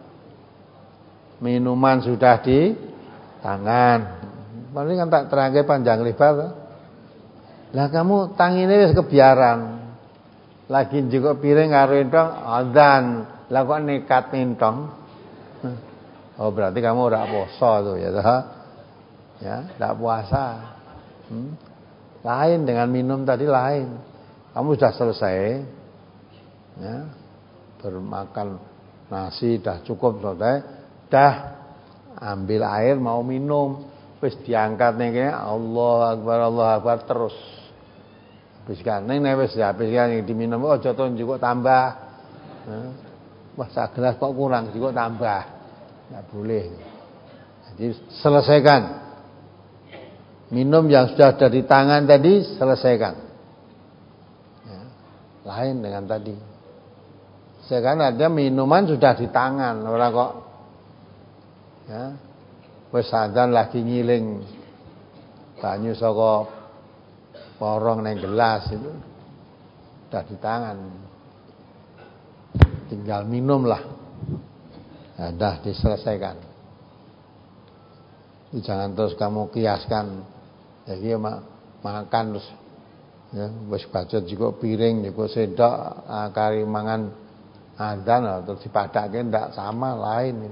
minuman sudah di tangan, paling kan tak terangke panjang lebar. Lah kamu tangine wis kebiaran. Lagi njukuk piring karo entong azan, lah kok nekat entong. Oh berarti kamu ora puasa tuh ya toh. Ya, enggak puasa. Hmm. Lain dengan minum tadi lain. Kamu sudah selesai. Ya. Bermakan nasi dah cukup selesai, dah ambil air mau minum, wis diangkat ning kene Allah Akbar Allah Akbar terus. Wis kan ning wis habis kan diminum aja to njukuk tambah. Wah sak gelas kok kurang njukuk tambah. Enggak boleh. Jadi selesaikan. Minum yang sudah ada di tangan tadi selesaikan. Ya. Lain dengan tadi. Sekarang ada minuman sudah di tangan, orang kok ya wis sandan lagi ngiling banyu saka porong neng gelas itu sudah di tangan, tinggal minum lah, nah, dah diselesaikan. Jadi jangan terus kamu kiaskan, jadi mak makan terus ya wis bacot juga piring juga sendok kari mangan adzan atau dipadake ndak sama, lain.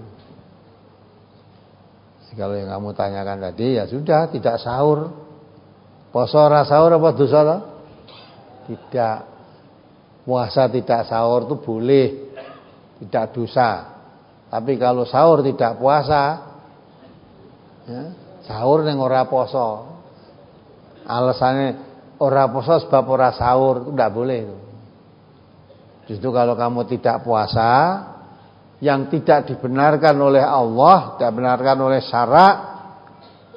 Jadi kalau yang kamu tanyakan tadi ya sudah, tidak sahur. Poso ora sahur apa dosa toh? Tidak. Puasa tidak sahur itu boleh, tidak dosa. Tapi kalau sahur tidak puasa, ya, sahur ning ora poso. Alasannya ora poso sebab ora sahur, itu tidak boleh itu. Justru kalau kamu tidak puasa, yang tidak dibenarkan oleh Allah, tidak dibenarkan oleh syara,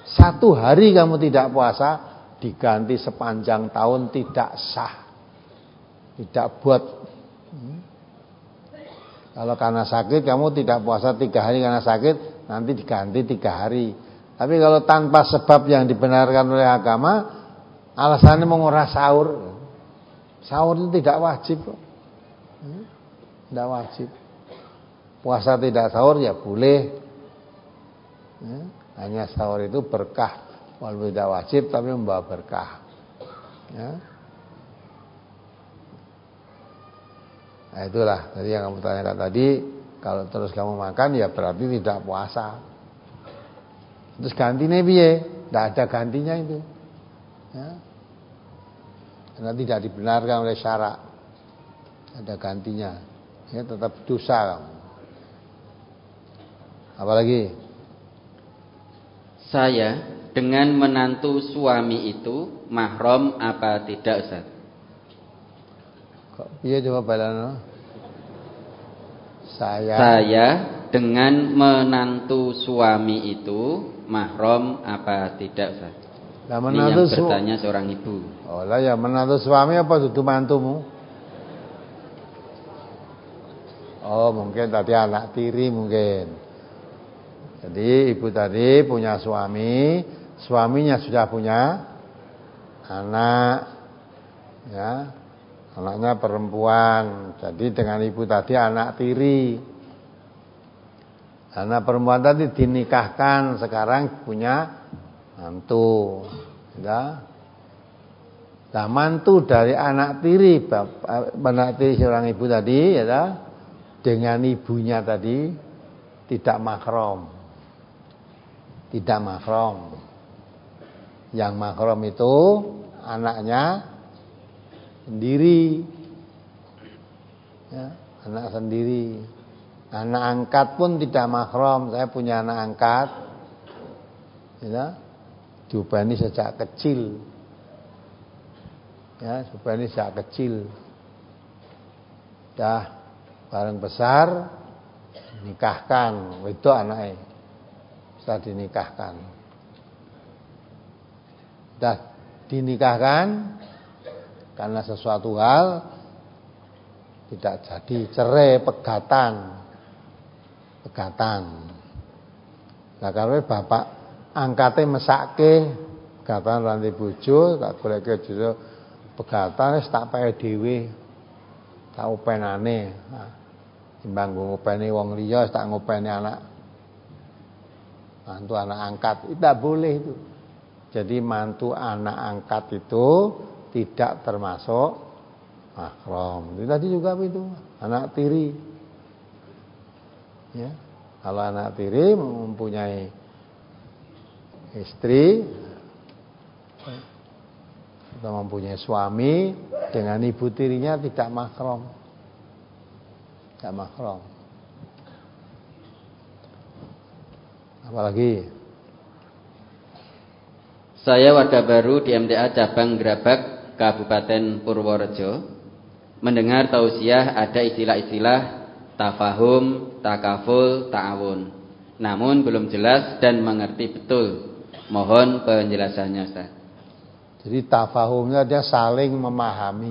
Satu hari kamu tidak puasa diganti sepanjang tahun tidak sah, tidak buat. Hmm. Kalau karena sakit kamu tidak puasa tiga hari karena sakit, nanti diganti tiga hari. Tapi kalau tanpa sebab yang dibenarkan oleh agama, alasannya menguras sahur. Sahur itu tidak wajib kok. Hmm? Tidak wajib. Puasa tidak sahur ya boleh. Hmm? Hanya sahur itu berkah, walaupun tidak wajib tapi membawa berkah. Ya. Nah itulah tadi yang kamu tanyakan tadi. Kalau terus kamu makan ya berarti tidak puasa. Terus gantinya piye? Tidak ada gantinya itu. Ya. Karena tidak dibenarkan oleh syarak. Ada gantinya. Ya tetap dosa kamu. Apalagi? Saya dengan menantu suami itu mahram apa tidak, Ustaz? Kok piye coba balano? Saya Saya dengan menantu suami itu mahram apa tidak, Ustaz? Lah Ini yang menantu bertanya seorang ibu. Oh lah ya menantu suami apa dudu mantumu? Oh mungkin tadi anak tiri mungkin. Jadi ibu tadi punya suami, suaminya sudah punya anak, ya, anaknya perempuan. Jadi dengan ibu tadi anak tiri. Anak perempuan tadi dinikahkan, sekarang punya mantu, ya. Nah mantu dari anak tiri, anak tiri seorang ibu tadi, ya, dengan ibunya tadi tidak mahram. Tidak mahram. Yang mahram itu anaknya sendiri, ya, anak sendiri. Anak angkat pun tidak mahram. Saya punya anak angkat, ya, diubani sejak kecil, ya, diubani sejak kecil. Dah bareng besar nikahkan, itu anaknya. Sudah dinikahkan. Sudah dinikahkan karena sesuatu hal tidak jadi, cerai, pegatan. Pegatan. Lah karena bapak angkatnya mesake, pegatan ranti bojo, tak goleke jero pegatan wis tak pae dhewe. Tak upenane. Nah, timbang ngopeni wong liya tak ngopeni anak mantu anak angkat, itu tidak boleh itu. Jadi mantu anak angkat itu tidak termasuk mahram. Itu tadi juga itu anak tiri. Ya, kalau anak tiri mempunyai istri atau mempunyai suami, dengan ibu tirinya tidak mahram. Tidak mahram. Apalagi? Saya warga baru di M T A Cabang Gerabak, Kabupaten Purworejo. Mendengar tausiah ada istilah-istilah tafahum, takaful, ta'awun. Namun belum jelas dan mengerti betul. Mohon penjelasannya, Ustaz. Jadi tafahumnya dia saling memahami.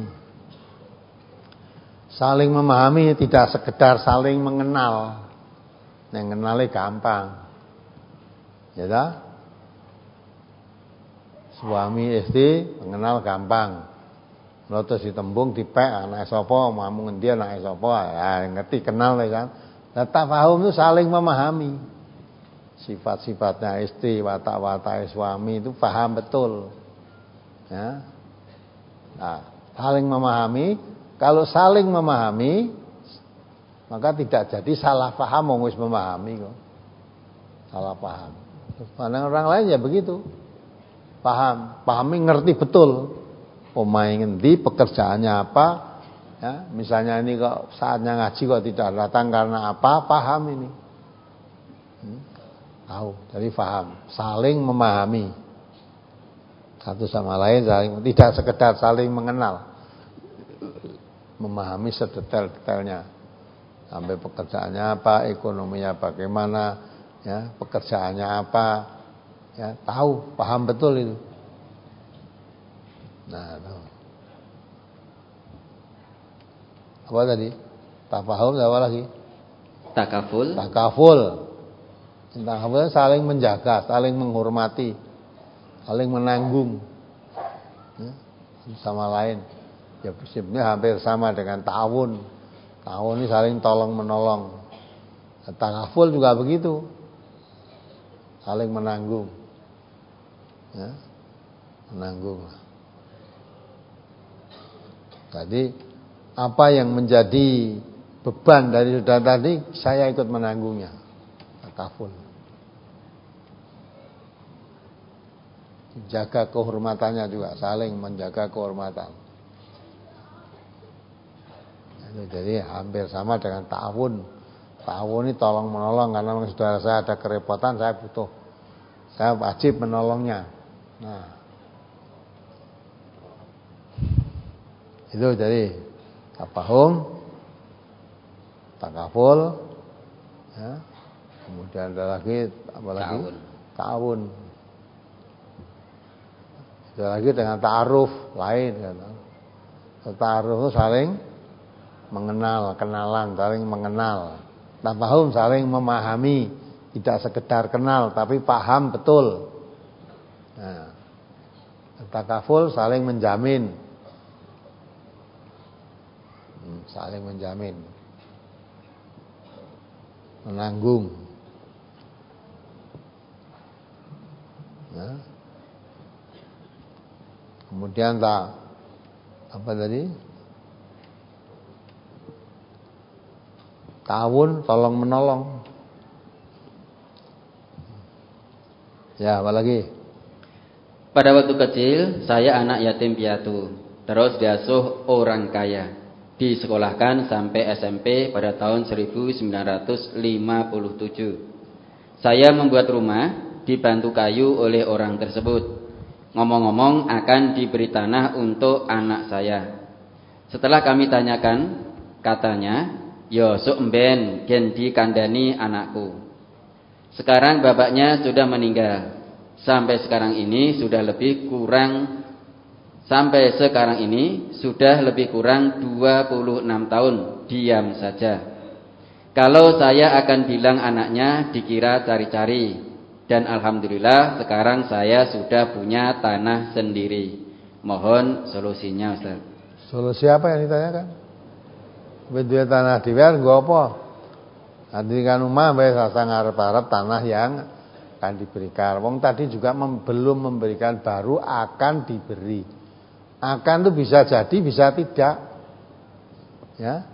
Saling memahami tidak sekedar saling mengenal. Yang kenalnya gampang. Ya dah? Suami istri mengenal gampang. Lalu terus ditembung dipek anak sapa, mamu ngendi anak sapa, ya ngerti kenal ya kan. Nah, tafahum itu saling memahami. Sifat-sifatnya istri, watak-watak suami itu paham betul. Ya. Nah, saling memahami. Kalau saling memahami, maka tidak jadi salah paham wong wis memahami kok. Salah paham. Pandang orang lain ya begitu. Paham, pahami ngerti betul. Omahe ngendi, pekerjaannya apa? Ya, misalnya ini kok saatnya ngaji kok tidak datang karena apa? Paham ini. Hmm, tahu, jadi paham, saling memahami. Satu sama lain saling, tidak sekedar saling mengenal. Memahami sedetail-detailnya. Sampai pekerjaannya apa, ekonominya bagaimana, ya, pekerjaannya apa, Ya, tahu, paham betul itu. Nah, no. Apa tadi? Tafahum apa lagi? Takaful. Takaful. Takaful saling menjaga, saling menghormati, saling menanggung. Ya, sama lain. Ya prinsipnya hampir sama dengan ta'awun. Ta'awun ini saling tolong menolong. Takaful juga begitu. Saling menanggung. Ya, menanggung. Jadi apa yang menjadi beban dari saudara tadi, saya ikut menanggungnya. Takaful. Jaga kehormatannya juga, saling menjaga kehormatan. Jadi hampir sama dengan ta'awun. Ta'awun ini tolong menolong, karena saudara saya ada kerepotan, saya butuh, saya wajib menolongnya. Nah, itu jadi tafahum, takaful, ya. Kemudian ada lagi apa lagi? Ta'awun. Ada lagi dengan ta'aruf lain kan. Ta'aruf itu saling mengenal, kenalan, saling mengenal. Tafahum saling memahami, tidak sekedar kenal tapi paham betul. Nah, takaful saling menjamin. Hmm, saling menjamin. Menanggung. Nah. Kemudian tak apa tadi? Ta'awun, tolong menolong. Ya, apa lagi? Pada waktu kecil, saya anak yatim piatu. Terus diasuh orang kaya. Disekolahkan sampai S M P pada tahun seribu sembilan ratus lima puluh tujuh. Saya membuat rumah, dibantu kayu oleh orang tersebut. Ngomong-ngomong akan diberi tanah untuk anak saya. Setelah kami tanyakan, katanya, "Yo sok emben gen dikandani anakku." Sekarang bapaknya sudah meninggal. Sampai sekarang ini sudah lebih kurang Sampai sekarang ini sudah lebih kurang dua puluh enam tahun diam saja. Kalau saya akan bilang anaknya dikira cari-cari. Dan alhamdulillah sekarang saya sudah punya tanah sendiri. Mohon solusinya, Ustaz. Solusi apa yang ditanyakan? Beduwe tanah dhewe nggo apa? Nanti kan umah wis rasa ngarep-arep tanah yang akan diberikan. Wong tadi juga mem, belum memberikan, baru akan diberi. Akan itu bisa jadi, bisa tidak. Ya.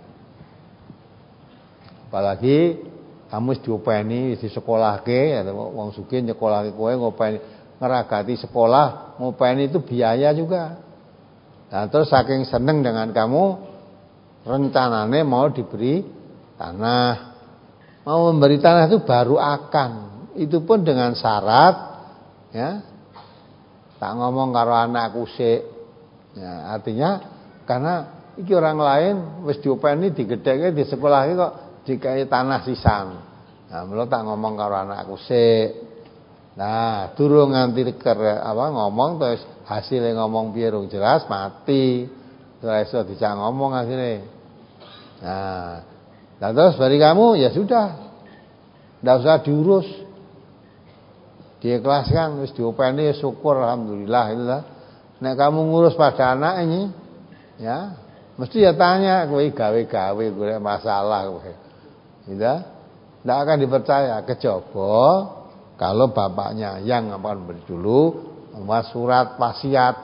Apalagi kamu wis diopeni, wis disekolahke, wong sugih nyekolahke kowe ngopeni, ngeragati sekolah, ngopeni itu biaya juga. Nah, terus saking seneng dengan kamu, rencananya mau diberi tanah. Mau memberi tanah itu baru akan. Itu pun dengan syarat, ya, tak ngomong karo anakku sik. Ya, artinya karena iki orang lain wis diopeni, digedheke, disekolahke kok dikai tanah sisan. Nah, mula tak ngomong karo anakku sik. Nah, durung nganti ker apa ngomong terus hasilnya ngomong piye rung jelas mati. Ora iso dijak ngomong akhirnya. Nah, nah terus bari kamu ya sudah. Enggak usah diurus. Diikhlaskan, wis diopeni syukur alhamdulillah itulah. Nek kamu ngurus pada anak ini, ya, mesti ya tanya kowe gawe-gawe golek masalah kowe. Gitu. Tidak akan dipercaya, kecoba kalau bapaknya yang akan beri dulu membuat surat wasiat,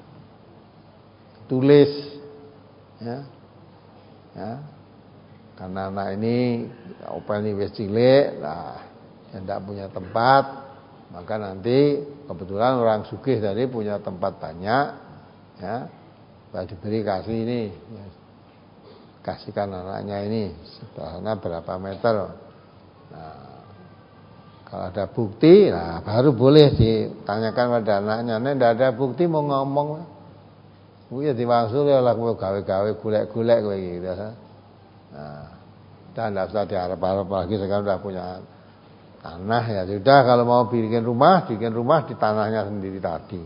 tulis, ya, ya, karena anak ini openi wis cilik, nah, yang tidak punya tempat, maka nanti kebetulan orang sugih tadi punya tempat banyak, ya, diberi kasih ini, ya, kasihkan anaknya ini sebelahnya berapa meter. Nah, kalau ada bukti, nah baru boleh ditanyakan pada anaknya. Nek tidak ada bukti mau ngomong, ya diwangsuli lah kowe gawe-gawe golek-golek kowe gitu. Nah, dan tidak usah diharap-harap lagi sekarang sudah punya Tanah ya sudah, kalau mau bikin rumah, bikin rumah di tanahnya sendiri tadi.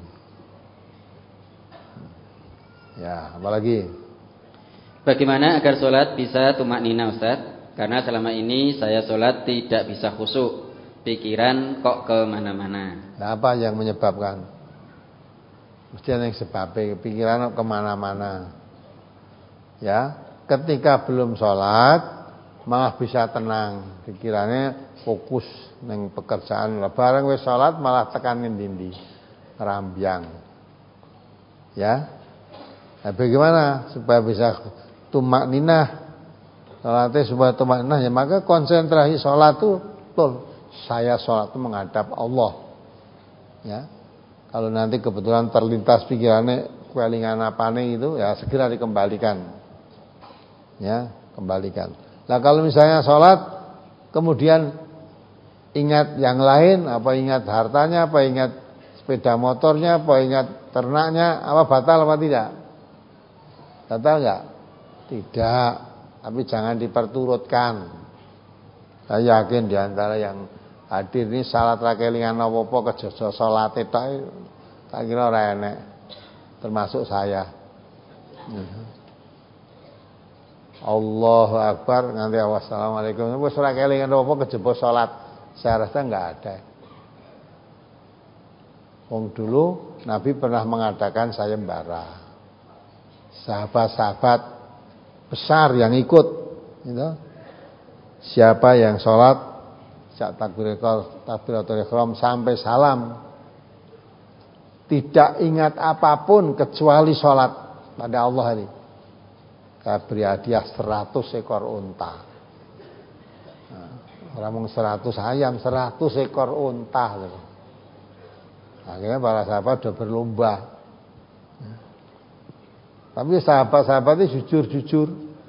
Ya, apalagi? Bagaimana agar sholat bisa tumak nina Ustaz? Karena selama ini saya sholat tidak bisa khusyuk, pikiran kok kemana-mana. Nah, apa yang menyebabkan? Mesti ada yang sebabnya, pikiran kemana-mana. Ya, ketika belum sholat malah bisa tenang, pikirannya fokus neng pekerjaan. Bareng wis sholat malah tekan ngendi-ndi, rambyang. Ya, nah, bagaimana supaya bisa tumak ninah? Sholatnya supaya tumak ninah ya maka konsentrasi sholat itu betul. Saya sholat itu menghadap Allah. Ya, kalau nanti kebetulan terlintas pikirannya kelingan apane itu ya segera dikembalikan. Ya, kembalikan. Nah kalau misalnya sholat kemudian ingat yang lain, apa ingat hartanya, apa ingat sepeda motornya, apa ingat ternaknya, apa batal apa tidak? Batal enggak? Tidak. Tapi jangan diperturutkan. Saya yakin diantara yang hadir ini salat ra kelingan apa-apa kejojo salate tok tak kira ora enek. Termasuk saya. Allahu Akbar nganti wassalamualaikum. Wis ora kelingan apa kejebak salat. Saya rasa enggak ada. Wong dulu Nabi pernah mengadakan sayembara. Sahabat-sahabat besar yang ikut, gitu. Siapa yang sholat sejak takbiratul ihram sampai salam tidak ingat apapun kecuali sholat pada Allah ini, saya beri hadiah seratus ekor unta. Nah, orang mau seratus ayam, seratus ekor unta. Gitu. Akhirnya para sahabat sudah berlomba. Tapi sahabat-sahabat itu jujur-jujur.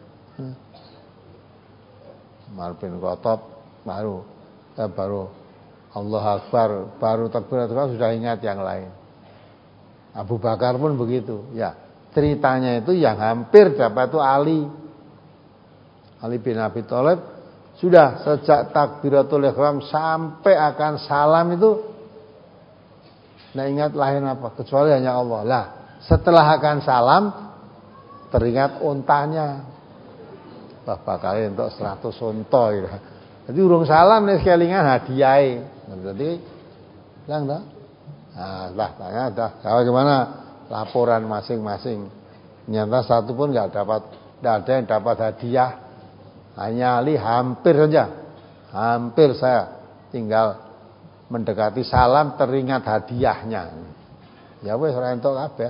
Umar bin Khattab baru eh, baru Allah Akbar, baru takbiratul sudah ingat yang lain. Abu Bakar pun begitu. Ya, ceritanya itu yang hampir dapat itu Ali. Ali bin Abi Thalib sudah sejak takbiratul ihram sampai akan salam itu tidak ingat lain apa kecuali hanya Allah. Lah, setelah akan salam teringat untanya. Wah, bakal untuk seratus unta gitu. Jadi urung salam nih kelingan hadiah. Jadi bilang dah. Nah, lah tanya dah. Bagaimana laporan masing-masing? Ternyata satu pun enggak dapat, enggak ada yang dapat hadiah. Hanya Ali hampir saja. Hampir saya tinggal mendekati salam teringat hadiahnya. Ya wis ora entuk kabeh.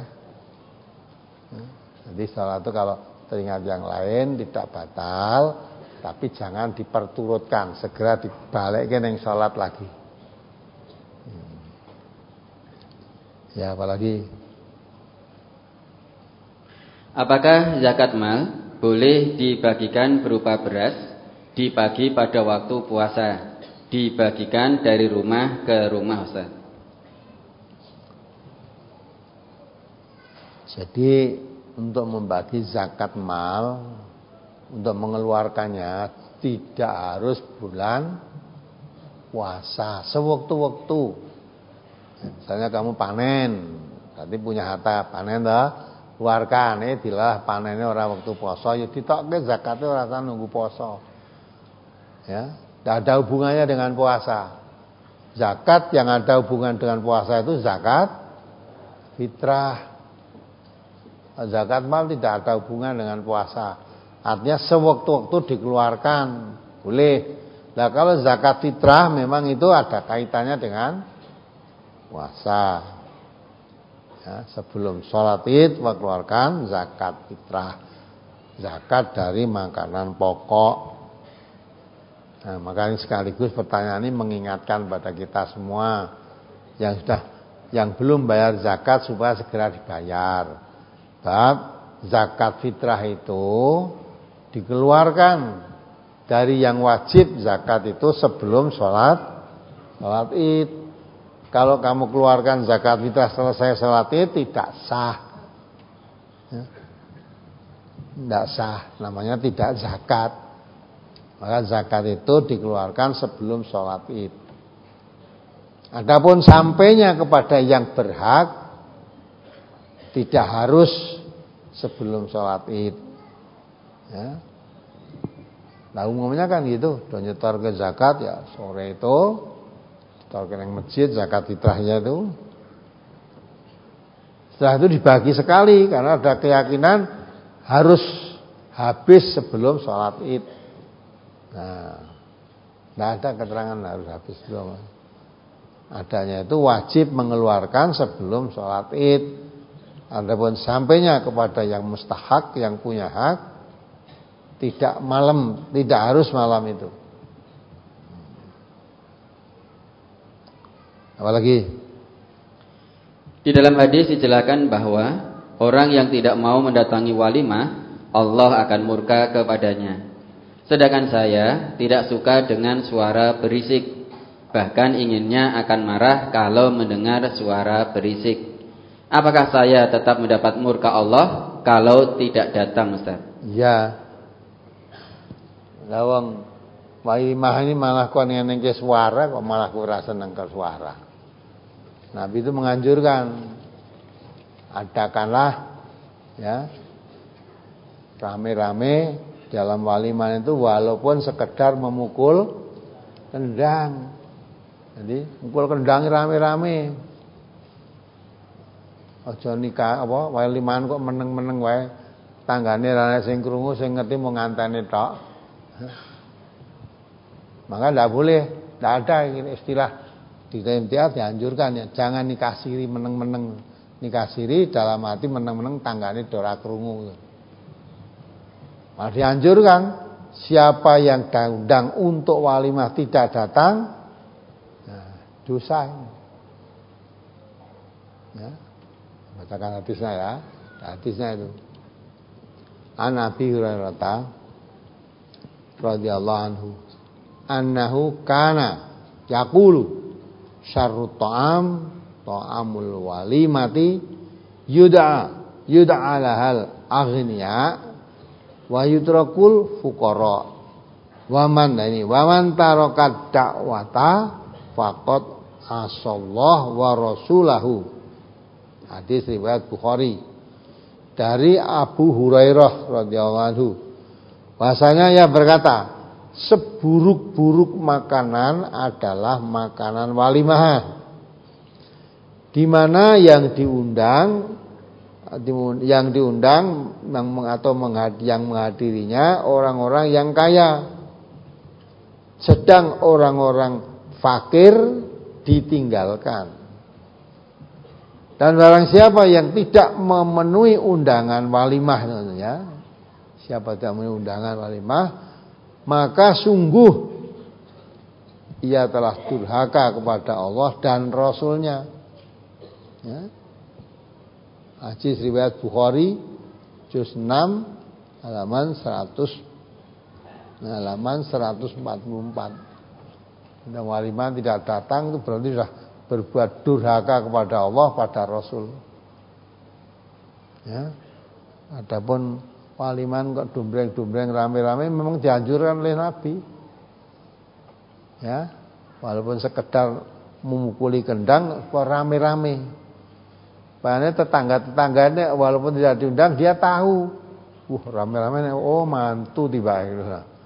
Jadi salat itu kalau teringat yang lain tidak batal, tapi jangan diperturutkan, segera dibalikkan yang sholat lagi. Hmm. Ya, apalagi? Apakah zakat mal boleh dibagikan berupa beras di pagi pada waktu puasa, dibagikan dari rumah ke rumah, Ustaz? Jadi untuk membagi zakat mal, untuk mengeluarkannya tidak harus bulan puasa, sewaktu-waktu. Misalnya kamu panen, berarti punya harta panen dah, keluarkan. Eh, dilah panennya orang waktu puasa, ya ditokke zakatnya orang tak nunggu puasa. Ya, tidak ada hubungannya dengan puasa. Zakat yang ada hubungan dengan puasa itu zakat fitrah. Zakat mal tidak ada hubungan dengan puasa. Artinya sewaktu-waktu dikeluarkan boleh. Nah kalau zakat fitrah memang itu ada kaitannya dengan puasa. Ya, sebelum sholat id mengeluarkan zakat fitrah, zakat dari makanan pokok. Nah, makanya sekaligus pertanyaan ini mengingatkan pada kita semua yang sudah yang belum bayar zakat supaya segera dibayar. Sebab zakat fitrah itu dikeluarkan dari yang wajib zakat itu sebelum sholat sholat id. Kalau kamu keluarkan zakat fitrah selesai sholat id tidak sah, ya. Tidak sah, namanya tidak zakat. Maka zakat itu dikeluarkan sebelum sholat id. Adapun sampainya kepada yang berhak tidak harus sebelum sholat id. Ya. Nah umumnya kan gitu, do nyetor ke zakat ya sore itu, nyetor ke yang masjid zakat fitrahnya itu. Setelah itu dibagi sekali karena ada keyakinan harus habis sebelum sholat id. Nah, tidak ada keterangan harus habis sebelum. Adanya itu wajib mengeluarkan sebelum sholat id. Adapun sampainya kepada yang mustahak, yang punya hak, tidak malam, tidak harus malam itu. Apalagi di dalam hadis dijelaskan bahwa orang yang tidak mau mendatangi walimah, Allah akan murka kepadanya. Sedangkan saya tidak suka dengan suara berisik, bahkan inginnya akan marah kalau mendengar suara berisik. Apakah saya tetap mendapat murka Allah kalau tidak datang, Ustaz? Ya. Lawang walimah ini malah kon ngenengke suara kok malah ora seneng ke suara. Nabi itu menganjurkan adakanlah ya rame-rame dalam walimah itu walaupun sekedar memukul kendang. Jadi mukul kendang rame-rame. Aja nikah apa walimahan kok meneng-meneng wae. Tanggane ra sing krungu sing ngerti mung nganteni tok. Maka tidak boleh, tidak ada istilah di T M T A dianjurkan ya, jangan nikah siri meneng-meneng. Nikah siri dalam arti meneng-meneng tanggane ora krungu. Malah dianjurkan siapa yang diundang untuk walimah tidak datang, nah, dosa. Ya, bacakan hadisnya ya, hadisnya itu. An Abi Hurairah radhiyallahu anhu annahu kana yaqulu syarrut ta'am ta'amul walimati yud'a yud'a lahal aghniya wa yutrakul fuqara wa man ini wa man tarakat da'wata faqad asallahu wa rasulahu. Hadis riwayat Bukhari dari Abu Hurairah radhiyallahu anhu. Bahasanya ia berkata, seburuk-buruk makanan adalah makanan walimah, di mana yang diundang, yang diundang atau yang menghadirinya orang-orang yang kaya, sedang orang-orang fakir ditinggalkan. Dan barang siapa yang tidak memenuhi undangan walimah, ya. Siapa tidak memenuhi undangan walimah, maka sungguh ia telah durhaka kepada Allah dan Rasulnya. Ya. Hadis riwayat Bukhari juz enam halaman seratus halaman seratus empat puluh empat. Dan walimah tidak datang itu berarti sudah berbuat durhaka kepada Allah, pada Rasul. Ya. Adapun waliman kok dombreng-dombreng rame-rame memang dianjurkan oleh Nabi. Ya, walaupun sekedar memukuli kendang kok rame-rame. Bahkan tetangga-tetangganya walaupun tidak diundang dia tahu. Wah, rame-rame oh mantu tiba gitu.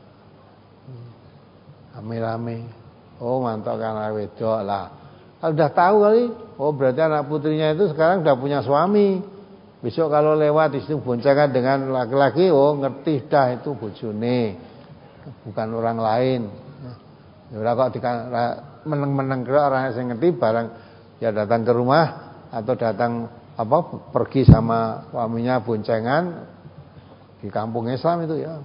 Rame-rame. Oh, mantu kan wedok lah. Kalau udah tahu kali, oh berarti anak putrinya itu sekarang udah punya suami. Besok kalau lewat itu boncengan dengan laki-laki, oh ngerti dah itu bojone, bukan orang lain. Ya ora kok meneng-meneng kira orang yang ngerti barang ya datang ke rumah atau datang apa pergi sama suaminya boncengan di kampung Islam itu ya.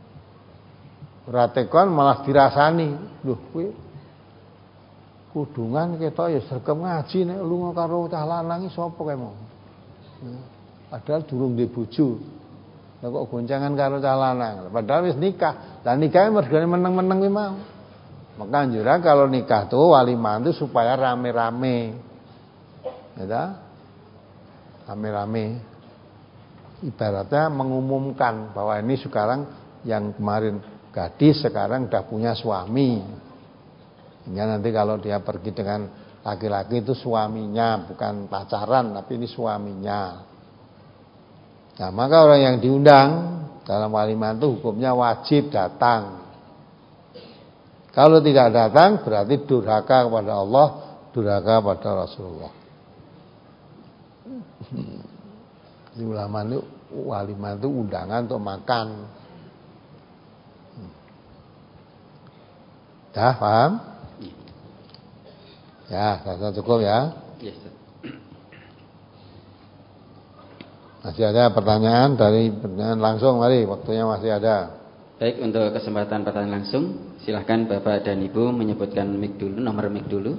Ratekon malah dirasani, loh kuwi kudungan ketok ya sregep ngaji nek lunga karo cah lanang iki sapa kae mau. Padahal durung di bojo. Lah kok goncangan karo cah lanang. Padahal wis nikah. Lah nikahe mergane meneng-meneng kuwi mau. Maka anjuran kalau nikah tuh walimah itu supaya rame-rame. Ya. Rame-rame. Ibaratnya mengumumkan bahwa ini sekarang yang kemarin gadis sekarang udah punya suami. Hingga nanti kalau dia pergi dengan laki-laki itu suaminya, bukan pacaran, tapi ini suaminya. Nah, maka orang yang diundang dalam walimah itu hukumnya wajib datang. Kalau tidak datang berarti durhaka kepada Allah, durhaka kepada Rasulullah. Di ulama itu walimah itu undangan untuk makan. Dah paham? Ya, rasa cukup ya. Yes, masih ada pertanyaan dari pertanyaan langsung, mari, waktunya masih ada. Baik, untuk kesempatan pertanyaan langsung, silahkan Bapak dan Ibu menyebutkan mic dulu, nomor mic dulu.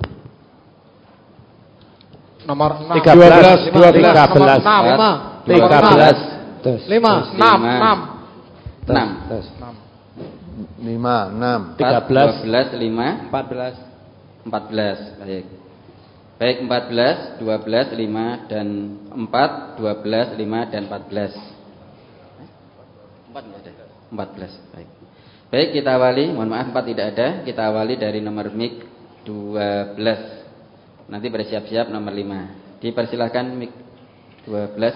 Nomor enam. tiga belas, dua belas, tiga belas, tiga belas, lima, enam, enam, enam, lima, enam, tiga belas, dua belas, lima, empat belas, empat belas. Baik. Baik, empat belas, dua belas, lima dan empat, dua belas, lima dan empat belas. empat enggak ada. empat belas. Baik. Baik, kita awali, mohon maaf empat tidak ada. Kita awali dari nomor mic dua belas. Nanti bersiap-siap nomor lima. Dipersilahkan mic dua belas.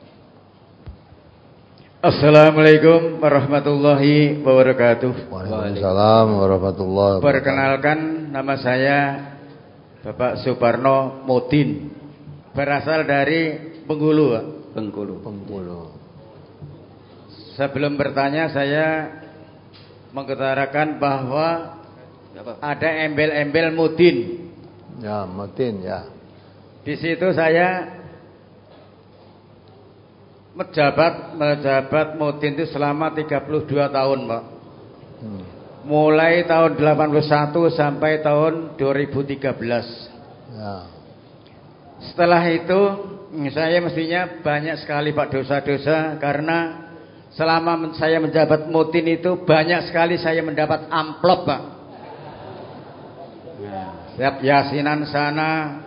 Assalamualaikum warahmatullahi wabarakatuh. Waalaikumsalam warahmatullahi wabarakatuh. Perkenalkan, nama saya Bapak Suparno Mudin, berasal dari Bengkulu. Bengkulu. Bengkulu. Sebelum bertanya, saya mengutarakan bahwa ada embel-embel Mudin. Ya, Mudin ya. Di situ saya menjabat menjabat Mudin itu selama tiga puluh dua tahun, Pak. Hmm. Mulai tahun delapan puluh satu sampai tahun dua ribu tiga belas. Ya. Setelah itu saya mestinya banyak sekali Pak dosa-dosa, karena selama saya menjabat Mudin itu banyak sekali saya mendapat amplop, Pak. Setiap yasinan sana,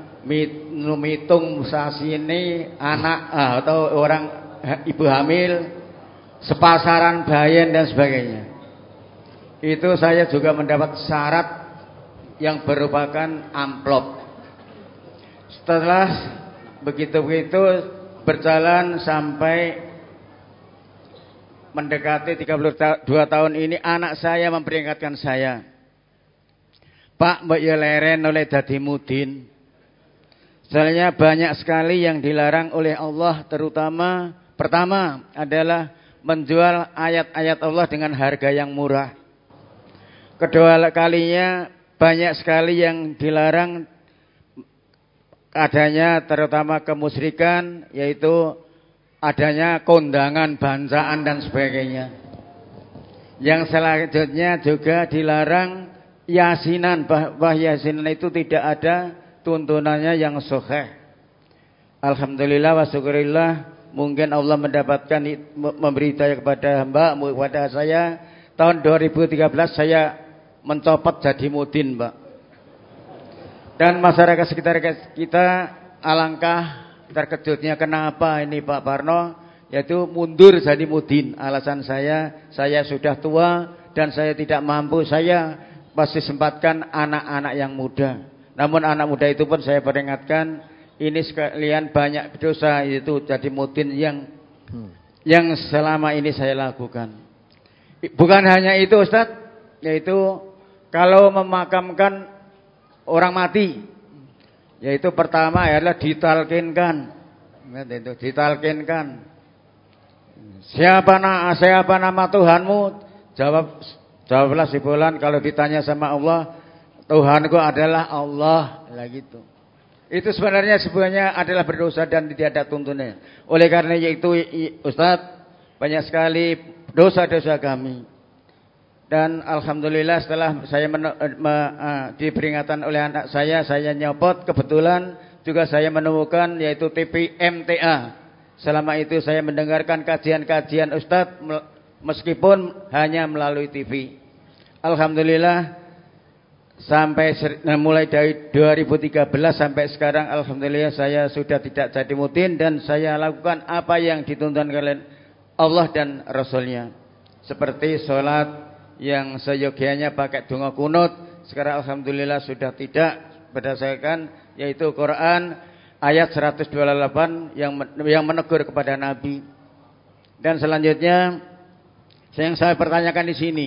mitung sasini anak ah, atau orang ibu hamil, sepasaran bayen dan sebagainya. Itu saya juga mendapat syarat yang merupakan amplop. Setelah begitu-begitu berjalan sampai mendekati tiga puluh dua tahun ini, anak saya memperingatkan saya, Pak, mbak ya leren oleh dadi Mudin. Soalnya banyak sekali yang dilarang oleh Allah, terutama pertama adalah menjual ayat-ayat Allah dengan harga yang murah. Kedua kalinya banyak sekali yang dilarang adanya, terutama kemusyrikan, yaitu adanya kondangan, bancaan dan sebagainya. Yang selanjutnya juga dilarang yasinan, bahwa yasinan itu tidak ada tuntunannya yang sahih. Alhamdulillah wa syukurillah, mungkin Allah mendapatkan memberi hidayah kepada hamba, kepada saya. Tahun dua ribu tiga belas saya mencopot jadi Mudin, Pak. Dan masyarakat sekitar kita alangkah terkejutnya, kenapa ini Pak Parno yaitu mundur jadi Mudin. Alasan saya, saya sudah tua dan saya tidak mampu, saya pasti sempatkan anak-anak yang muda. Namun anak muda itu pun saya peringatkan, ini sekalian banyak dosa itu jadi Mudin yang hmm. yang selama ini saya lakukan. Bukan hanya itu, Ustaz, yaitu kalau memakamkan orang mati, yaitu pertama adalah ditalkinkan, itu ditalkinkan. Siapa nama siapa nama Tuhanmu? Jawab jawablah si bulan. Kalau ditanya sama Allah, Tuhanku adalah Allah, lah gitu. Itu sebenarnya sebenarnya adalah berdosa dan tidak ada tuntunannya. Oleh karena itu, Ustaz, banyak sekali dosa-dosa kami. Dan alhamdulillah setelah saya men, me, uh, diperingatan oleh anak saya, saya nyopot, kebetulan juga saya menemukan yaitu T V M T A. Selama itu saya mendengarkan kajian-kajian Ustadz meskipun hanya melalui T V. Alhamdulillah sampai mulai dari dua ribu tiga belas sampai sekarang, alhamdulillah saya sudah tidak jadi Mudin dan saya lakukan apa yang dituntun oleh Allah dan Rasulnya. Seperti sholat yang seyogianya pakai donga kunut, sekarang alhamdulillah sudah tidak, berdasarkan yaitu Quran ayat seratus dua puluh delapan yang yang menegur kepada Nabi. Dan selanjutnya yang saya pertanyakan di sini,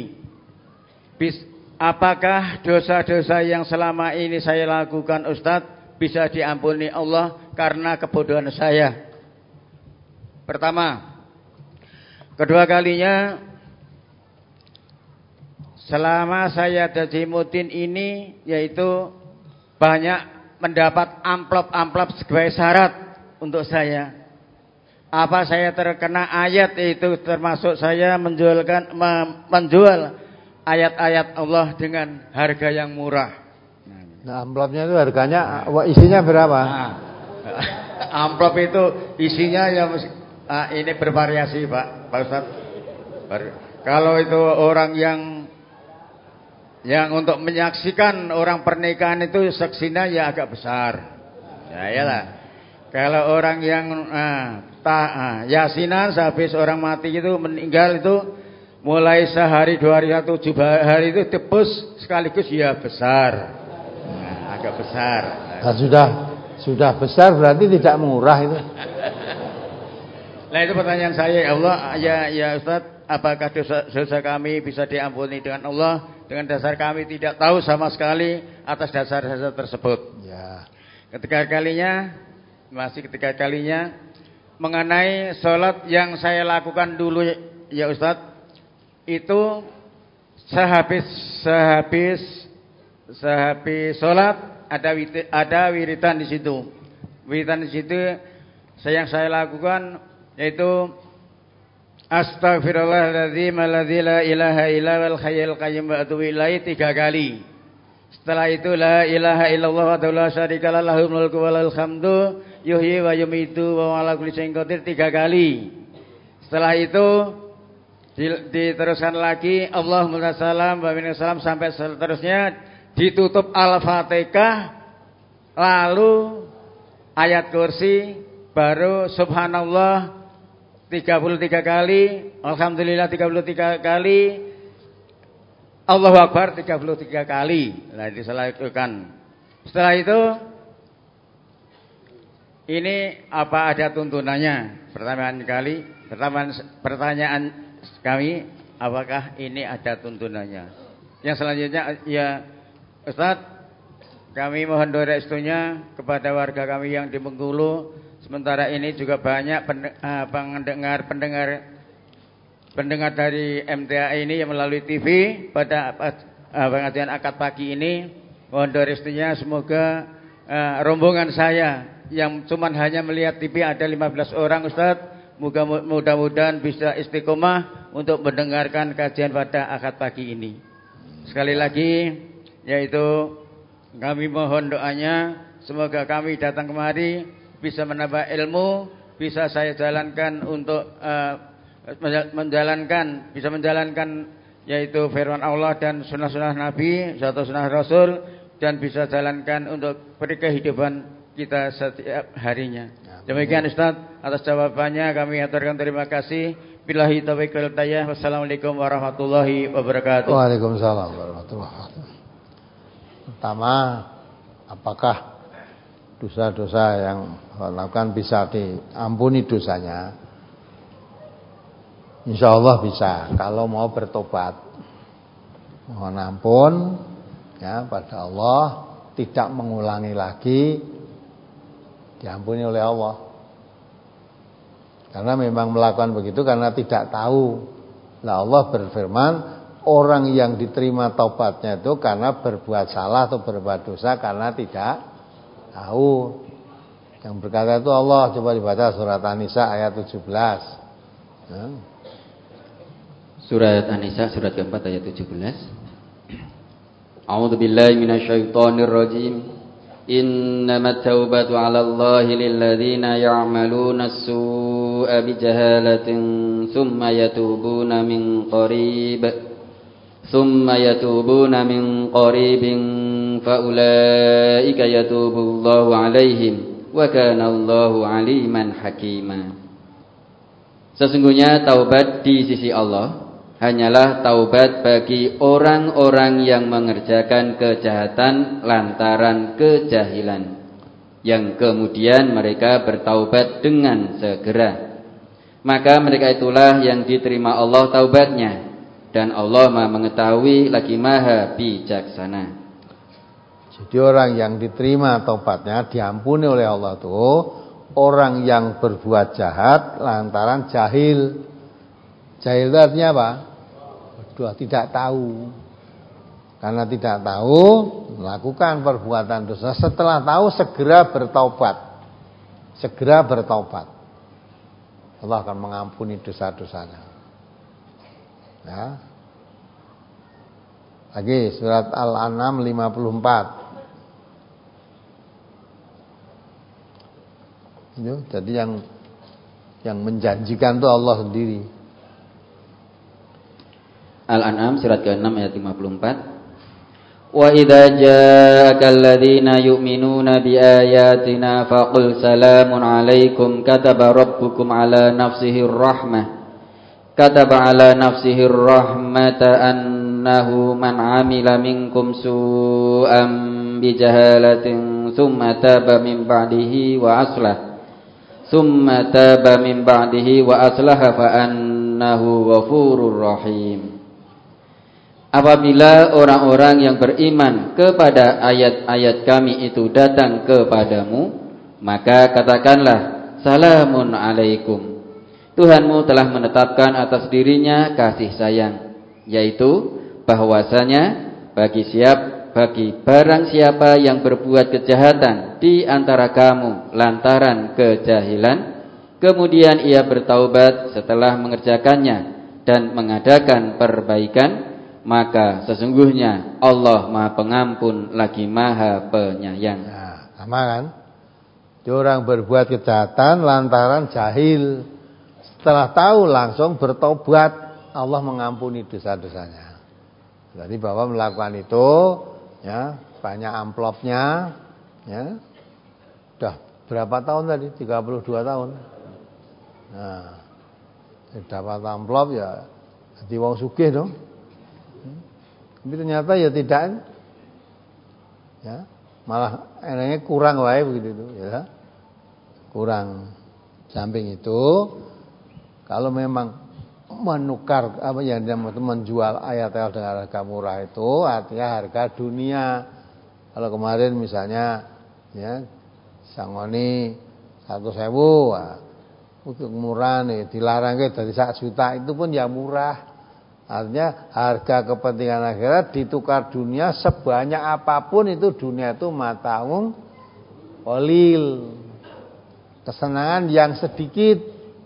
apakah dosa-dosa yang selama ini saya lakukan Ustadz bisa diampuni Allah karena kebodohan saya? Pertama, kedua kalinya selama saya jadi mutin ini, yaitu banyak mendapat amplop-amplop sebagai syarat untuk saya. Apa saya terkena ayat itu, termasuk saya menjualkan menjual ayat-ayat Allah dengan harga yang murah. Nah, amplopnya itu harganya, isinya berapa? Nah, amplop itu isinya ya ah, ini bervariasi Pak, Pak Ustadz. Kalau itu orang yang yang untuk menyaksikan orang pernikahan itu seksinya ya agak besar. Ya iyalah. Kalau orang yang ah, ta, ah, yasinan sehabis orang mati itu meninggal itu mulai sehari dua hari atau tujuh hari itu tebus sekaligus ya besar. Nah, agak besar. Nah, sudah sudah besar berarti tidak murah itu. Nah itu pertanyaan saya, ya Allah, ya ya Ustaz, apakah dosa, dosa kami bisa diampuni dengan Allah dengan dasar kami tidak tahu sama sekali atas dasar-dasar tersebut. Ya. Ketiga kalinya, masih ketiga kalinya mengenai sholat yang saya lakukan dulu ya Ustaz, itu sehabis sehabis sehabis sholat ada ada wiridan di situ. Wiridan di situ saya yang saya lakukan yaitu Astaghfirullahaladzim alladzi la ilaha illa wal hayyul qayyum wa atubu ilaihi tiga kali. Setelah itu la ilaha illallah wa la syarika lahu mulku wa lahul hamdu yuhyi wa yumiitu wa ala kulli syai'in qadir tiga kali. Setelah itu diteruskan lagi Allahumma salam wa minna salam sampai seterusnya, ditutup Al-Fatihah, lalu ayat kursi, baru subhanallah tiga puluh tiga kali, alhamdulillah tiga puluh tiga kali, Allahu Akbar tiga puluh tiga kali. Nah, dilakukan. Setelah itu ini apa ada tuntunannya? Pertanyaan kali, pertanyaan pertanyaan kami, apakah ini ada tuntunannya? Yang selanjutnya ya Ustaz, kami mohon doa restunya kepada warga kami yang di Bengkulu. Sementara ini juga banyak pendengar-pendengar pendengar dari M T A ini yang melalui T V pada pengajian akad pagi ini. Mohon doa restunya semoga uh, rombongan saya yang cuman hanya melihat T V ada lima belas orang Ustaz, mudah-mudahan bisa istiqomah untuk mendengarkan kajian pada akad pagi ini. Sekali lagi yaitu kami mohon doanya semoga kami datang kemari bisa menambah ilmu, bisa saya jalankan untuk uh, menjalankan, bisa menjalankan yaitu firman Allah dan sunnah-sunnah Nabi, satu sunnah Rasul, dan bisa jalankan untuk beri kehidupan kita setiap harinya. Demikian Ustaz, atas jawabannya kami aturkan terima kasih. Billahi taufiq wal hidayah. Wassalamualaikum warahmatullahi wabarakatuh. Waalaikumsalam warahmatullahi wabarakatuh. Pertama, apakah dosa-dosa yang lakukan bisa diampuni dosanya? Insya Allah bisa kalau mau bertobat, mohon ampun ya pada Allah, tidak mengulangi lagi, diampuni oleh Allah. Karena memang melakukan begitu karena tidak tahu. Lah Allah berfirman, orang yang diterima taubatnya itu karena berbuat salah atau berbuat dosa karena tidak tahu. Yang berkata itu Allah. Coba dibaca surat An-Nisa ayat tujuh belas. Ya. Surat An-Nisa surat keempat ayat tujuh belas. A'udzu billahi minasyaitonir rajim. Innamat taubatu 'alallahi lilladzina ya'maluna as-su'a bijahalatin tsumma yatubuna min qarib. Tsumma yatubuna min qaribin faulaika yatubullahu 'alaihim wa kana Allahu 'aliman hakima. Sesungguhnya taubat di sisi Allah hanyalah taubat bagi orang-orang yang mengerjakan kejahatan lantaran kejahilan. yang kemudian mereka bertaubat dengan segera. Maka mereka itulah yang diterima Allah taubatnya, dan Allah Maha mengetahui lagi Maha bijaksana. Jadi orang yang diterima taubatnya, diampuni oleh Allah itu orang yang berbuat jahat lantaran jahil. Jahil itu artinya apa? Sudah tidak tahu. Karena tidak tahu, melakukan perbuatan dosa. Setelah tahu, segera bertaubat. Segera bertaubat. Allah akan mengampuni dosa-dosanya. Ya. Lagi surat Al-An'am lima puluh empat. Jadi yang yang menjanjikan itu Allah sendiri. Al-An'am surat ke-enam ayat lima puluh empat. Wa idza ja'aka alladziina yu'minuuna biaayatina faqul salaamun 'alaikum kataba rabbukum 'ala nafsihi ar-rahmah kataba 'ala nafsihi ar-rahmata annahu man 'amila minkum su'an bijahalatin tsumma taaba min ba'dihi wa aslah tsumma taaba min ba'dihi wa aslaha fa annahu ghafurur rahim. Apabila orang-orang yang beriman kepada ayat-ayat kami itu datang kepadamu, maka katakanlah salamun alaikum. Tuhanmu telah menetapkan atas dirinya kasih sayang, yaitu bahwasanya bagi siap bagi barang siapa yang berbuat kejahatan di antara kamu lantaran kejahilan, kemudian ia bertaubat setelah mengerjakannya dan mengadakan perbaikan, maka sesungguhnya Allah Maha Pengampun lagi Maha Penyayang. Nah, sama kan? Dia orang berbuat kejahatan lantaran jahil. Setelah tahu langsung bertobat, Allah mengampuni dosa-dosanya. Jadi bahwa melakukan itu, ya banyak amplopnya, ya. Udah berapa tahun tadi? tiga puluh dua tahun. Nah, dapat amplop ya, jadi wong sugih dong. Tapi ternyata ya tidak, ya malah enaknya kurang wae begitu, ya kurang. Samping itu, kalau memang menukar apa yang dia menjual ayat-ayat dengan harga murah itu, artinya harga dunia. Kalau kemarin misalnya, ya sangoni satu sewu, untuk murah nih dilarang ke dari satu juta itu pun ya murah. Artinya harga kepentingan akhirat ditukar dunia sebanyak apapun itu, dunia itu mataung qalil. Kesenangan yang sedikit.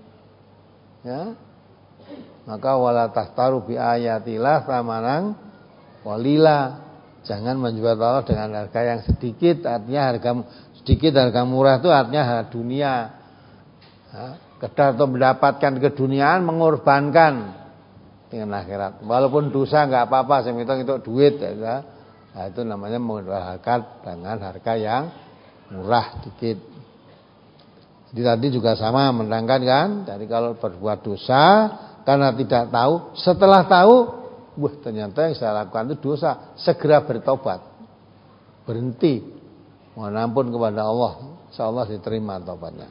Ya. Maka wala tahtaru bi ayatillah samanan qalila. Jangan menjual Allah dengan harga yang sedikit, artinya harga sedikit, harga murah itu artinya harga dunia. Ya. Kedar untuk mendapatkan keduniaan mengorbankan dengan akhirat. Walaupun dosa enggak apa-apa, sing itu untuk duit ya. Nah, itu namanya menghargai dengan harga yang murah dikit. Jadi tadi juga sama menerangkan kan, jadi kalau berbuat dosa karena tidak tahu, setelah tahu, wah ternyata yang saya lakukan itu dosa, segera bertobat. Berhenti mohon ampun kepada Allah, insyaallah diterima taubatnya.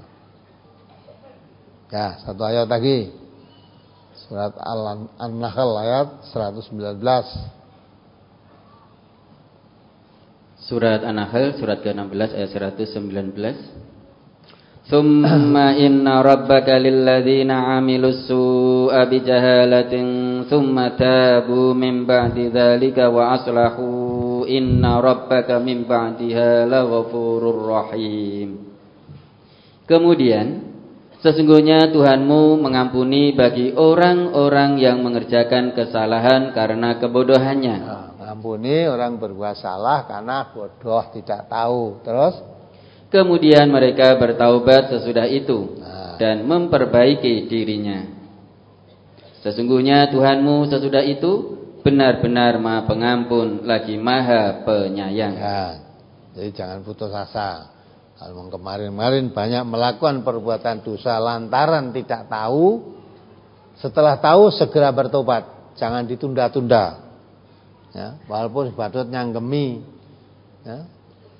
Ya, satu ayat lagi. Surat Al-Nahl ayat seratus sembilan belas. Surat An-Nahl surat ke enam belas ayat seratus sembilan belas. Tsumma inna rabbaka lilladzina 'amilus su'a bijahalatin tsumma tabu min ba'di dzalika wa aslahu inna rabbaka min ba'diha laghafurur rahim. Kemudian sesungguhnya Tuhanmu mengampuni bagi orang-orang yang mengerjakan kesalahan karena kebodohannya. Nah, mengampuni orang berbuat salah karena bodoh, tidak tahu. Terus? Kemudian mereka bertaubat sesudah itu nah. dan memperbaiki dirinya. Sesungguhnya Tuhanmu sesudah itu benar-benar Maha Pengampun lagi Maha Penyayang. Ya, jadi jangan putus asa. Kalau kemarin-kemarin banyak melakukan perbuatan dosa lantaran tidak tahu, setelah tahu segera bertobat, jangan ditunda-tunda. Ya, walaupun badut nyanggemi, ya,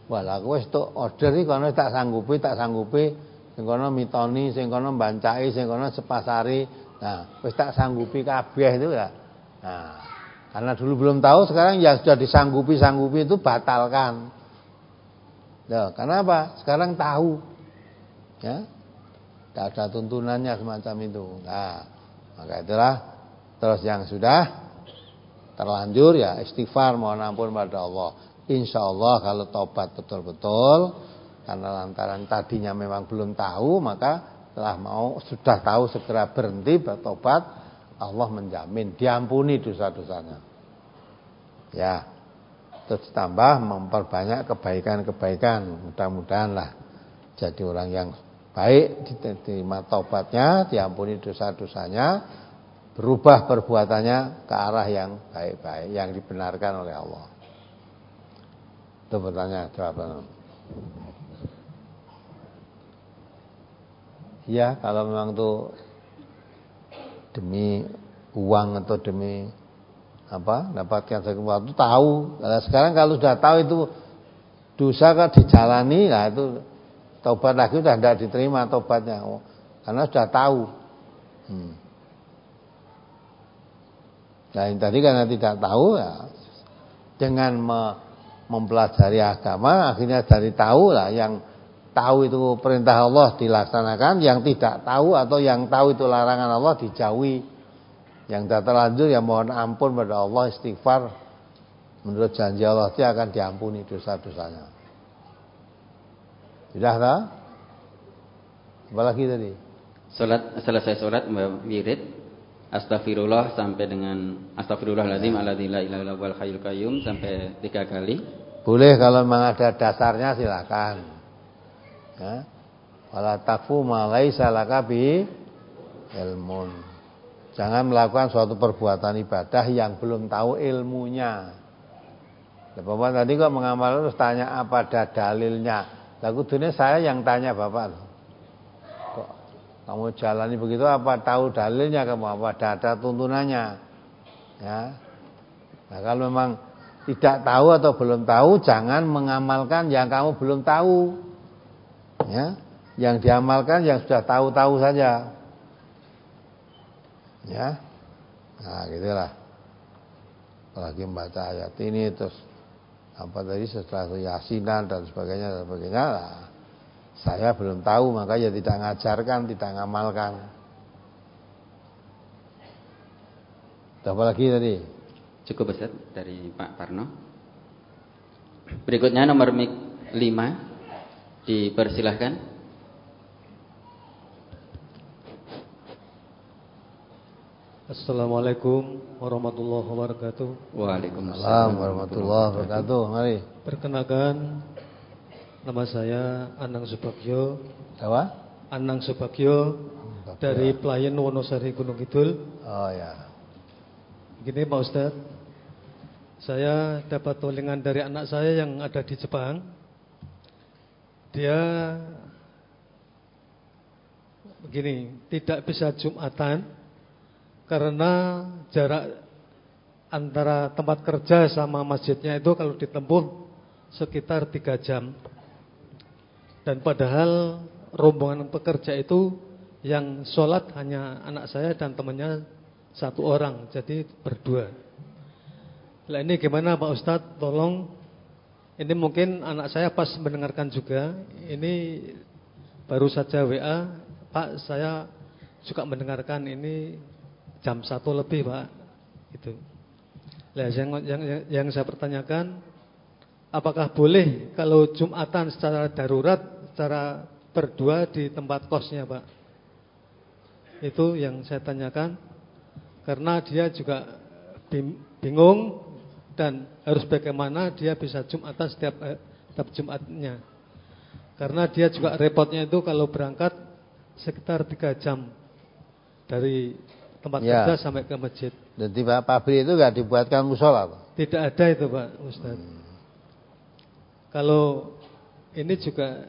Wah, lah kowe wis tok order iki kono tak sanggupi, tak sanggupi, sing kono mitoni, sing kono mbancaki, sing kono sepasari. Nah, wis tak sanggupi kabeh itu ya. Nah, karena dulu belum tahu, sekarang yang sudah disanggupi-sanggupi itu batalkan. Ya, kenapa? Sekarang tahu. Ya. Tidak ada tuntunannya semacam itu. Nah, maka itulah terus yang sudah terlanjur ya istighfar, mohon ampun pada Allah. Insya Allah kalau tobat betul-betul, karena lantaran tadinya memang belum tahu, maka setelah mau sudah tahu segera berhenti bertobat, Allah menjamin diampuni dosa-dosanya. Ya, terus tambah memperbanyak kebaikan-kebaikan. Mudah-mudahanlah jadi orang yang baik, diterima tobatnya, diampuni dosa-dosanya, berubah perbuatannya ke arah yang baik-baik, yang dibenarkan oleh Allah. Itu pertanyaan, jawaban. Ya, kalau memang itu demi uang atau demi apa dapatkan sesuatu tahu. Nah, sekarang kalau sudah tahu itu dosa kan dijalani, nah itu tobat lagi sudah tidak diterima tobatnya, oh, karena sudah tahu. Hmm. Nah yang tadi karena tidak tahu ya, dengan me, mempelajari agama akhirnya dari tahu lah, yang tahu itu perintah Allah dilaksanakan, yang tidak tahu atau yang tahu itu larangan Allah dijauhi. Yang sudah terlanjur ya mohon ampun pada Allah, istighfar, menurut janji Allah dia akan diampuni dosa-dosanya. Sudah tak? Apalagi tadi? Salat, selesai salat wirid, astagfirullah sampai dengan astagfirullahaladzim alladzi la ilaha illa huwal hayyul qayyum sampai tiga kali. Boleh kalau memang ada dasarnya silakan. Ya. Wala taqfu ma laisa laka bi ilmun. Jangan melakukan suatu perbuatan ibadah yang belum tahu ilmunya. Bapak tadi kok mengamal terus tanya apa ada dalilnya. Lah kudune saya yang tanya Bapak. Kok kamu jalani begitu apa tahu dalilnya kamu, apa ada, ada tuntunannya. Ya. Nah, kalau memang tidak tahu atau belum tahu, jangan mengamalkan yang kamu belum tahu. Ya. Yang diamalkan yang sudah tahu-tahu saja. Ya. Nah, gitulah. Apalagi membaca ayat ini terus apa tadi setelah itu yasinan dan sebagainya dan sebagainya lah, saya belum tahu maka ya tidak ngajarkan, tidak ngamalkan. Apa lagi tadi? Cukup Ustaz dari Pak Parno. Berikutnya nomor mik lima, dipersilahkan. Assalamualaikum warahmatullahi wabarakatuh. Waalaikumsalam warahmatullahi wabarakatuh. Mari. Perkenalkan, nama saya Anang Subagyo. Apa? Anang Subagyo dari Pelayan Wonosari Gunung Kidul. Oh ya. Gini Pak Ustadz, saya dapat tolingan dari anak saya yang ada di Jepang. Dia begini, tidak bisa Jumatan karena jarak antara tempat kerja sama masjidnya itu kalau ditempuh sekitar tiga jam. Dan padahal rombongan pekerja itu yang sholat hanya anak saya dan temannya satu orang, jadi berdua. Nah ini gimana Pak Ustadz, tolong. Ini mungkin anak saya pas mendengarkan juga. Ini baru saja W A, Pak saya juga mendengarkan ini jam satu lebih Pak. Itu. Nah, yang, yang, yang saya pertanyakan, apakah boleh kalau Jumatan secara darurat, secara berdua di tempat kosnya Pak? Itu yang saya tanyakan. Karena dia juga bingung dan harus bagaimana dia bisa Jumatan setiap, setiap Jumatnya. Karena dia juga repotnya itu kalau berangkat sekitar tiga jam dari tempat ya. kerja sampai ke masjid. Jadi Pak pabrik itu enggak dibuatkan musola Pak? Tidak ada itu Pak Ustaz. Hmm. Kalau ini juga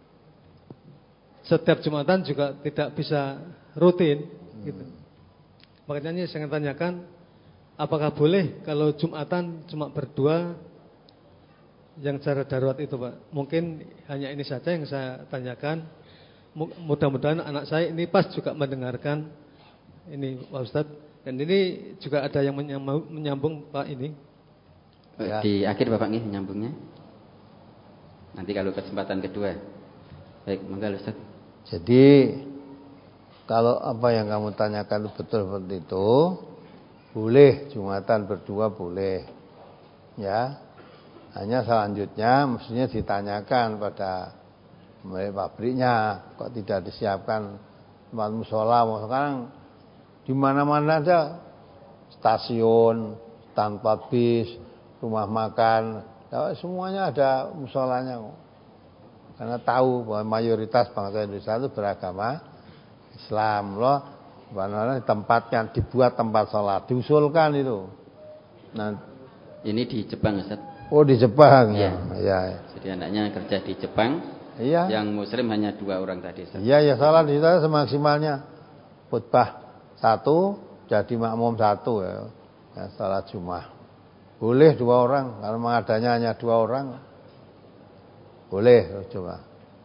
setiap Jumatan juga tidak bisa rutin hmm. gitu. Makanya saya ingin tanyakan, apakah boleh kalau Jumatan cuma berdua yang cara darurat itu Pak. Mungkin hanya ini saja yang saya tanyakan. Mudah-mudahan anak saya ini pas juga mendengarkan ini Pak Ustadz. Dan ini juga ada yang menyambung, menyambung Pak ini. Ya. Di akhir Bapak nih menyambungnya. Nanti kalau kesempatan kedua. Baik, monggo Ustadz. Jadi kalau apa yang kamu tanyakan betul seperti itu, boleh Jumatan berdua boleh. Ya. Hanya selanjutnya mestinya ditanyakan pada pabriknya, kok tidak disiapkan tempat mushola. Sekarang di mana-mana aja stasiun, tempat bis, rumah makan, ya, semuanya ada musholanya kok. Karena tahu bahwa mayoritas bangsa Indonesia itu beragama Islam loh. Mana tempatnya dibuat tempat sholat, diusulkan itu. Nah, ini di Jepang Ustaz. Oh di Jepang ya. Ya. Jadi anaknya kerja di Jepang. Iya. Yang Muslim hanya dua orang tadi. Ustaz. Iya ya salat di sana semaksimalnya. Khutbah satu jadi makmum satu ya. Ya salat Jumat. Boleh dua orang kalau mengadanya hanya dua orang. Boleh coba.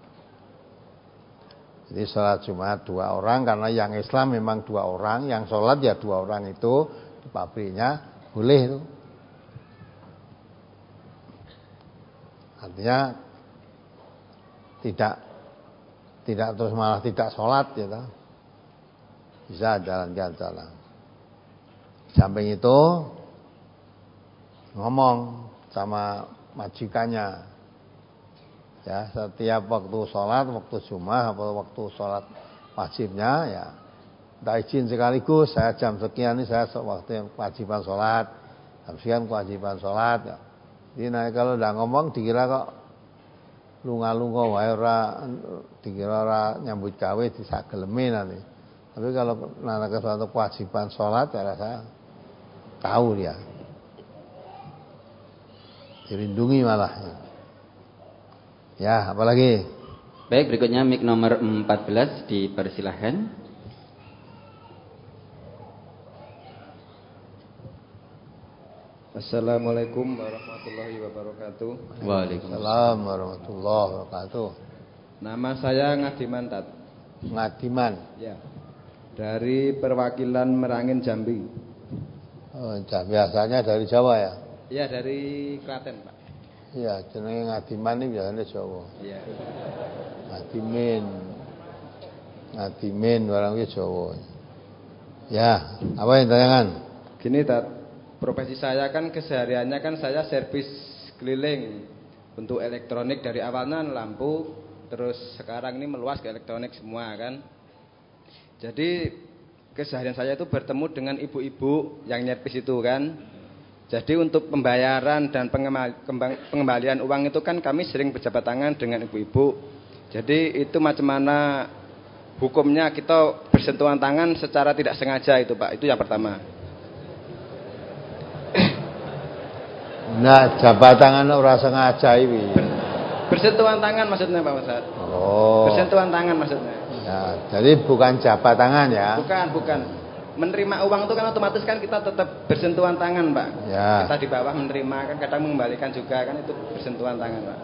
Jadi salat Jumat dua orang karena yang Islam memang dua orang, yang salat ya dua orang itu di pabriknya boleh itu. Artinya tidak tidak terus malah tidak sholat gitu. Bisa jalan-jalan. Samping itu ngomong sama majikannya. Ya, setiap waktu sholat, waktu Jumat atau waktu sholat wajibnya ya. Minta izin sekaligus, saya jam sekian ini saya waktu kewajiban sholat. Jam sekian kewajiban sholat ya. Jadi nah, kalau udah ngomong dikira kok lunga-lunga wae ora dikira ora nyambut gawe disageleme nanti. Tapi kalau nanti suatu kewajiban sholat ya saya tahu dia. Dilindungi malah. Ya, apalagi? Baik, berikutnya mic nomor empat belas dipersilahkan. Assalamualaikum warahmatullahi wabarakatuh. Waalaikumsalam warahmatullahi wabarakatuh. Nama saya Ngadiman Tat. Ngadiman. Ya. Dari perwakilan Merangin Jambi. Oh, biasanya dari Jawa ya? Iya, dari Klaten, Pak. Iya, jenenge Ngadiman ini biasanya Jawa. Iya. Ngadimin. Ngadimin barang itu Jawa. Ya, apa yang tanyakan? Gini, Tat. Profesi saya kan kesehariannya kan saya servis keliling untuk elektronik dari awalnya lampu, terus sekarang ini meluas ke elektronik semua kan. Jadi keseharian saya itu bertemu dengan ibu-ibu yang nyervis itu kan. Jadi untuk pembayaran dan pengembalian uang itu kan kami sering berjabat tangan dengan ibu-ibu. Jadi itu macam mana hukumnya kita bersentuhan tangan secara tidak sengaja itu Pak. Itu yang pertama. Nah, jabat tangan ora sengaja iki. Bersentuhan tangan maksudnya Pak Ustaz. Oh. Bersentuhan tangan maksudnya. Ya, jadi bukan jabat tangan ya. Bukan, bukan. Menerima uang itu kan otomatis kan kita tetap bersentuhan tangan, Pak. Ya. Kita di bawah menerima kan kadang mengembalikan juga kan itu bersentuhan tangan, Pak.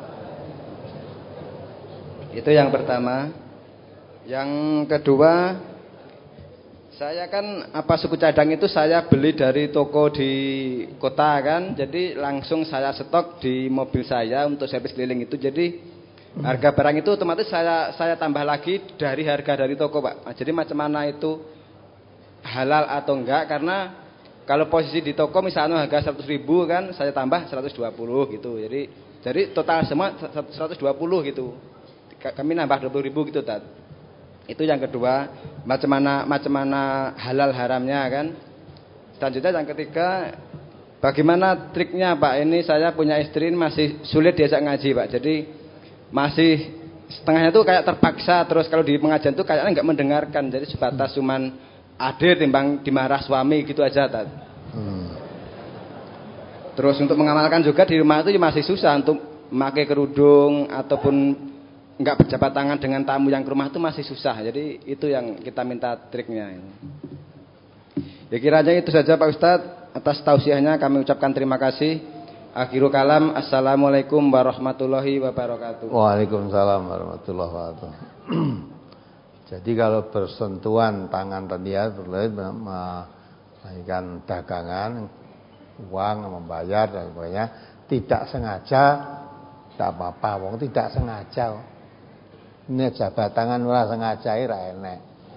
Itu yang pertama. Yang kedua, saya kan apa suku cadang itu saya beli dari toko di kota kan. Jadi langsung saya stok di mobil saya untuk servis keliling itu. Jadi harga barang itu otomatis saya saya tambah lagi dari harga dari toko, Pak. Nah, jadi macam mana itu halal atau enggak? Karena kalau posisi di toko misalnya harga seratus ribu kan, saya tambah seratus dua puluh gitu. Jadi jadi total semua seratus dua puluh gitu. Kami nambah dua puluh ribu gitu, Tat. Itu yang kedua, macam mana macam mana halal haramnya kan. Selanjutnya yang ketiga, bagaimana triknya Pak? Ini saya punya istri masih sulit diajak ngaji Pak. Jadi masih setengahnya tuh kayak terpaksa. Terus kalau di pengajian tuh kayaknya nggak mendengarkan. Jadi sebatas cuman adil timbang dimarah suami gitu aja Tat. Hmm. Terus untuk mengamalkan juga di rumah itu masih susah untuk memakai kerudung ataupun enggak berjabat tangan dengan tamu yang ke rumah itu masih susah. Jadi itu yang kita minta triknya. Ya kiranya itu saja Pak Ustadz. Atas tausiahnya kami ucapkan terima kasih. Akhiru kalam, assalamualaikum warahmatullahi wabarakatuh. Waalaikumsalam warahmatullahi wabarakatuh. Jadi kalau bersentuhan tangan tadi ya melakukan dagangan, uang, membayar dan sebagainya, tidak sengaja, tidak apa-apa. Wong tidak sengaja. Ini jabat tangan ora sengaja ora enek.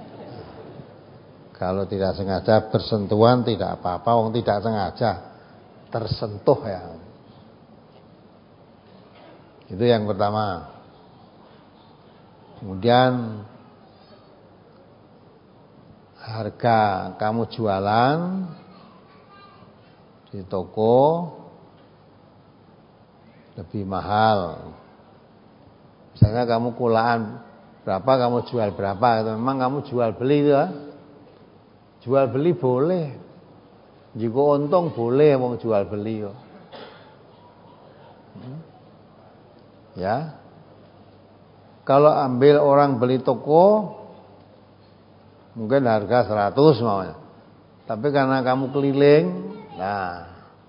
Kalau tidak sengaja bersentuhan tidak apa-apa, wong tidak sengaja tersentuh ya. Itu yang pertama. Kemudian harga kamu jualan di toko lebih mahal. Misalnya kamu kulaan berapa, kamu jual berapa. Memang kamu jual beli itu ya. Jual beli boleh. Jika untung boleh mau jual beli yo. Ya. Kalau ambil orang beli toko mungkin harga seratus maunya. Tapi karena kamu keliling, nah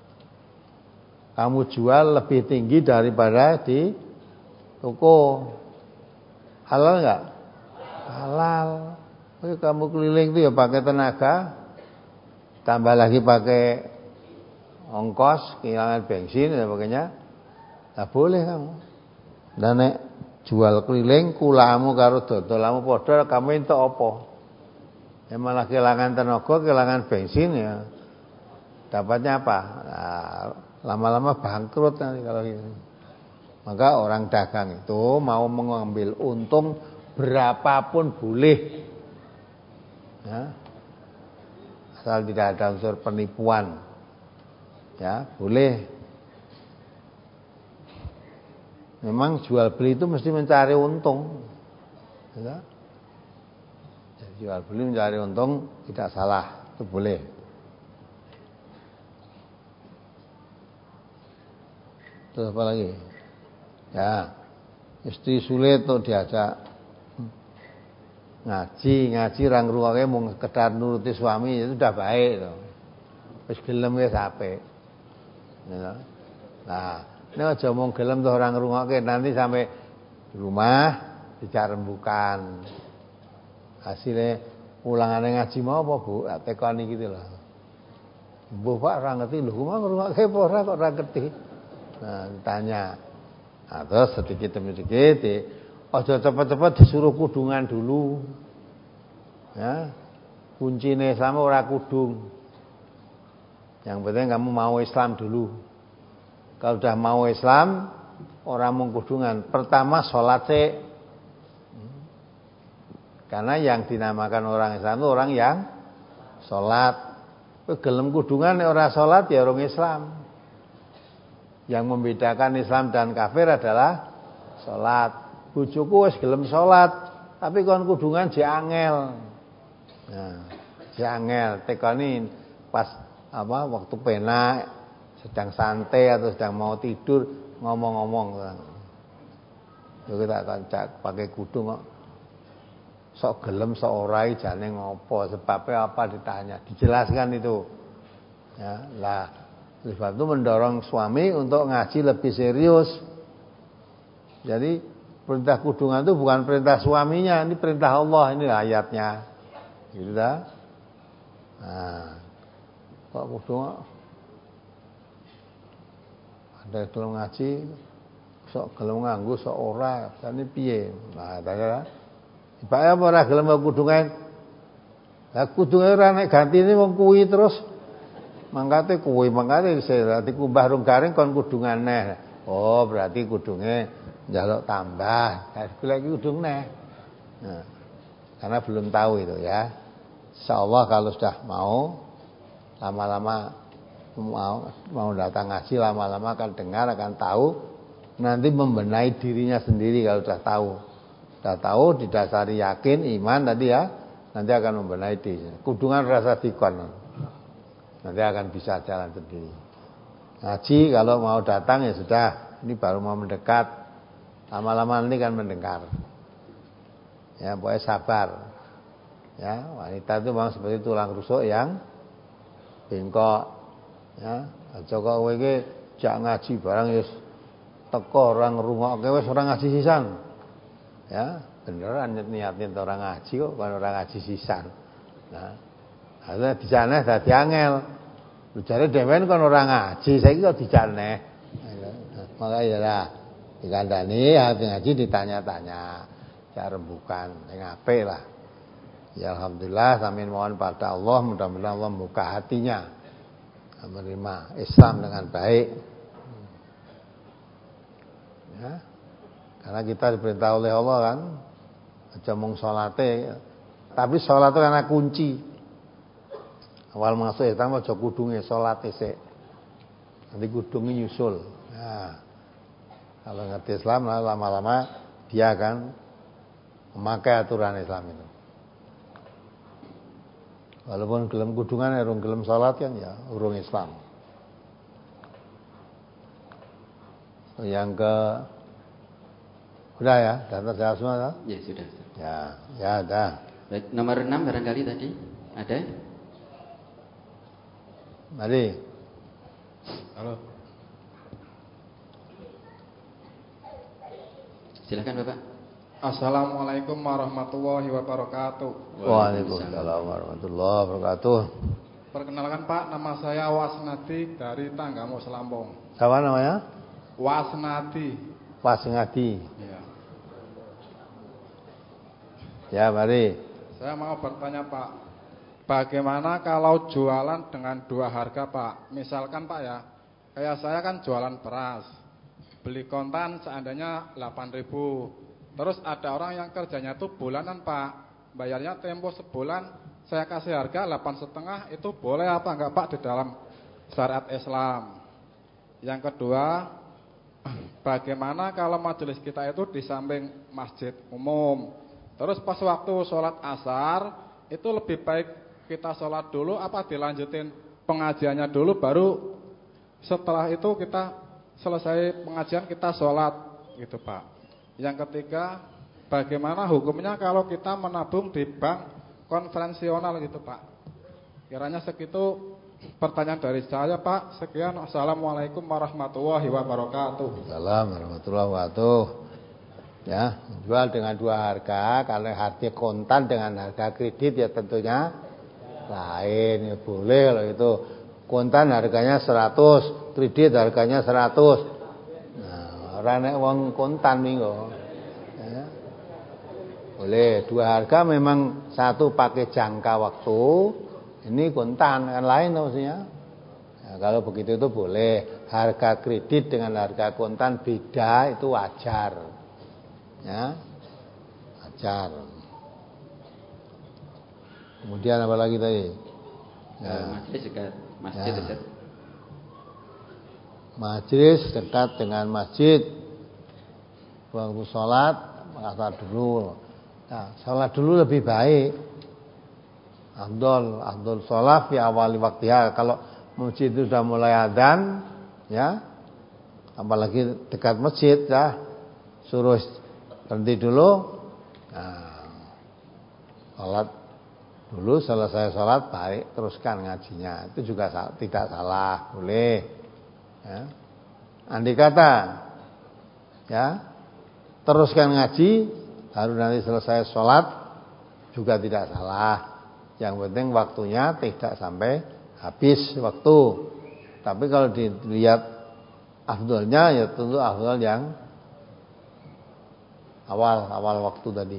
kamu jual lebih tinggi daripada di toko. Halal enggak? Halal. Oke, kamu keliling itu ya pakai tenaga, tambah lagi pakai ongkos, kehilangan bensin dan sebagainya. Nah, boleh kamu. Dan nek jual keliling kulamu karo dodolamu padha, kamu entuk apa? Ya malah kehilangan tenaga, kehilangan bensin ya. Dapatnya apa? Nah, lama-lama bangkrut nanti kalau gitu. Maka orang dagang itu mau mengambil untung berapapun boleh. Ya. Asal tidak ada unsur penipuan. Ya, boleh. Memang jual beli itu mesti mencari untung. Ya. Jadi jual beli mencari untung tidak salah, itu boleh. Terus apa lagi? Ya, istri sulit tuh diajak ngaji, ngaji orang ruangnya mau sekedar nuruti suami itu sudah baik tuh. Wis gelem wis apik. Ya. Nah, nek aja mung gelem tuh orang ruangnya nanti sampai di rumah dijak rembukan. Hasilnya ulangane ngaji mau apa Bu? Tekoni gitu loh. Bu Pak ora ngerti lho, kok ngrungokne apa ora kok ora ngerti. Nah, ditanya. Nah, terus sedikit demi sedikit aja cepet-cepet disuruh kudungan dulu. Ya. Kuncine Islam ora kudung. Yang penting kamu mau Islam dulu. Kalau sudah mau Islam, orang mau kudungan. Pertama sholat sih. Karena yang dinamakan orang Islam itu orang yang sholat. Gelem kudungan orang sholat ya orang Islam. Yang membedakan Islam dan kafir adalah sholat. Bojoku wis gelem sholat, tapi kon kudungan jek angel. Nah, jek angel tekoni pas apa waktu penak, sedang santai atau sedang mau tidur ngomong-ngomong. Yo kita kancak pakai kudung kok. Sok gelem sok ora jane ngopo, sebabnya apa ditanya, dijelaskan itu. Ya, lah sebab itu mendorong suami untuk ngaji lebih serius. Jadi perintah kudungan itu bukan perintah suaminya, ini perintah Allah, ini ayatnya. Gitu dah. Nah, kok kudungan ada yang ngaji sok gelem nganggo sok ora, jane piye? Nah, tanya Bae apa ora gelem kudungan? Lah kudunge ora nek gantine wong kuwi terus. Mangkate kuwi, mangkate dadi kumbah rung garing kon kudungan neh. Oh, berarti kudunge njaluk tambah. Golek kudung neh. Nah, karena belum tahu itu ya. Insyaallah kalau sudah mau lama-lama mau mau datang ngaji lama-lama akan dengar akan tahu nanti membenahi dirinya sendiri kalau sudah tahu. Sudah tahu didasari yakin iman tadi ya, nanti akan membenahi diri. Kudungan rasa dikon. Nanti akan bisa jalan sendiri. Ngaji kalau mau datang ya sudah, ini baru mau mendekat. Lama-lama nanti kan mendengar. Ya, pokoknya sabar. Ya, wanita itu memang seperti tulang rusuk yang bengkok. Ya, aja kok kowe iki jak ngaji barang wis teko orang ngrungokke wis ora ngaji sisan. Ya, beneran niat-niat orang ngaji kok bukan orang ngaji sisan. Nah, ada di sana dadi angel. Lu jare dhewean kon ora ngaji, saiki kok dijaneh. Makanya lah dikandani hati ngaji ditanya-tanya. Ya rembukan ning apik lah. Ya alhamdulillah sampeyan mohon pada Allah mudah-mudahan Allah membuka hatinya menerima Islam dengan baik. Ya. Karena kita diperintah oleh Allah kan aja mung salate, tapi salat itu karena kunci. Awal masuk Islam aja kudunge salate sik. Nanti kudunge nyusul. Nah, kalau ngerti Islam lama-lama dia akan memakai aturan Islam itu. Walaupun gelem kudungan urung gelem salat kan ya urung Islam. Yang ke udah ya, data saya semua tak? Ya sudah. Ya, ya ada. Baik, nomor enam barangkali tadi ada? Mari. Halo. Silakan Bapak. Assalamualaikum warahmatullahi wabarakatuh. Waalaikumsalam warahmatullahi wabarakatuh. Perkenalkan Pak, nama saya Wasnadi dari Tanggamo Selampung. Siapa namanya? Wasnadi. Wasnadi. Ya. Ya, mari. Saya mau bertanya Pak, bagaimana kalau jualan dengan dua harga Pak? Misalkan Pak ya, kayak saya kan jualan beras, beli kontan seandainya delapan ribu. Terus ada orang yang kerjanya itu bulanan Pak, bayarnya tempo sebulan, saya kasih harga delapan setengah, itu boleh apa enggak Pak di dalam syariat Islam? Yang kedua, bagaimana kalau majelis kita itu di samping masjid umum? Terus pas waktu sholat asar, itu lebih baik kita sholat dulu apa dilanjutin pengajiannya dulu, baru setelah itu kita selesai pengajian kita sholat gitu Pak. Yang ketiga, bagaimana hukumnya kalau kita menabung di bank konvensional gitu Pak? Kiranya segitu pertanyaan dari saya Pak. Sekian, assalamualaikum warahmatullahi wabarakatuh. Assalamualaikum warahmatullahi wabarakatuh. Ya, jual dengan dua harga. Kalau harga kontan dengan harga kredit ya tentunya lain. Ya boleh kalau itu kontan harganya seratus, kredit harganya seratus. Nah, orang nek wong kontan minggu. Ya. Boleh dua harga, memang satu pakai jangka waktu, ini kontan kan lain maksudnya. Nah, kalau begitu itu boleh. Harga kredit dengan harga kontan beda, itu wajar. Ya, wajar. Kemudian apa lagi tadi? Ya. Majelis dekat masjid Ya. dekat. Majelis dekat dengan masjid. Waktu sholat mengasar dulu. Nah, sholat dulu lebih baik. Afdol, afdol sholat di awal waktiha. Kalau masjid itu sudah mulai adzan, ya, apalagi dekat masjid, ya, suruh berhenti dulu. Nah, sholat dulu, selesai sholat baik teruskan ngajinya. Itu juga tidak salah, boleh. Ya. Andai kata, ya, teruskan ngaji, baru nanti selesai sholat juga tidak salah. Yang penting waktunya tidak sampai habis waktu. Tapi kalau dilihat afdolnya, ya tentu afdol yang awal awal waktu tadi.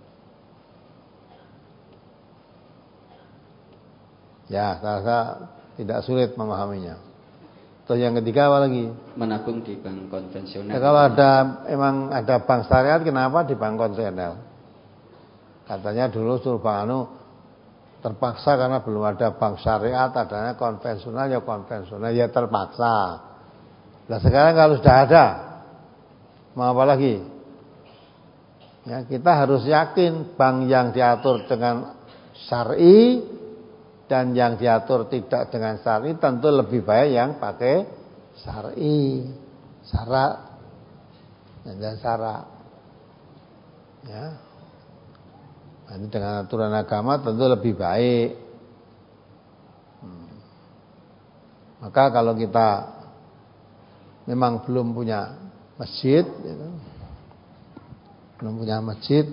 Ya, saya rasa tidak sulit memahaminya. Terus yang ketiga apa lagi? Menabung di bank konvensional. Ya, kalau ada emang ada bank syariat, kenapa di bank konvensional? Katanya dulu suruh bank anu terpaksa karena belum ada bank syariat, adanya konvensional, ya konvensional, ya terpaksa. Nah sekarang kalau sudah ada, mau apa lagi? Ya, kita harus yakin bank yang diatur dengan syar'i dan yang diatur tidak dengan syar'i tentu lebih baik yang pakai syar'i, syarat dan syarat. Ya. Ini dengan aturan agama tentu lebih baik. Hmm. Maka kalau kita memang belum punya masjid, gitu. belum punya masjid,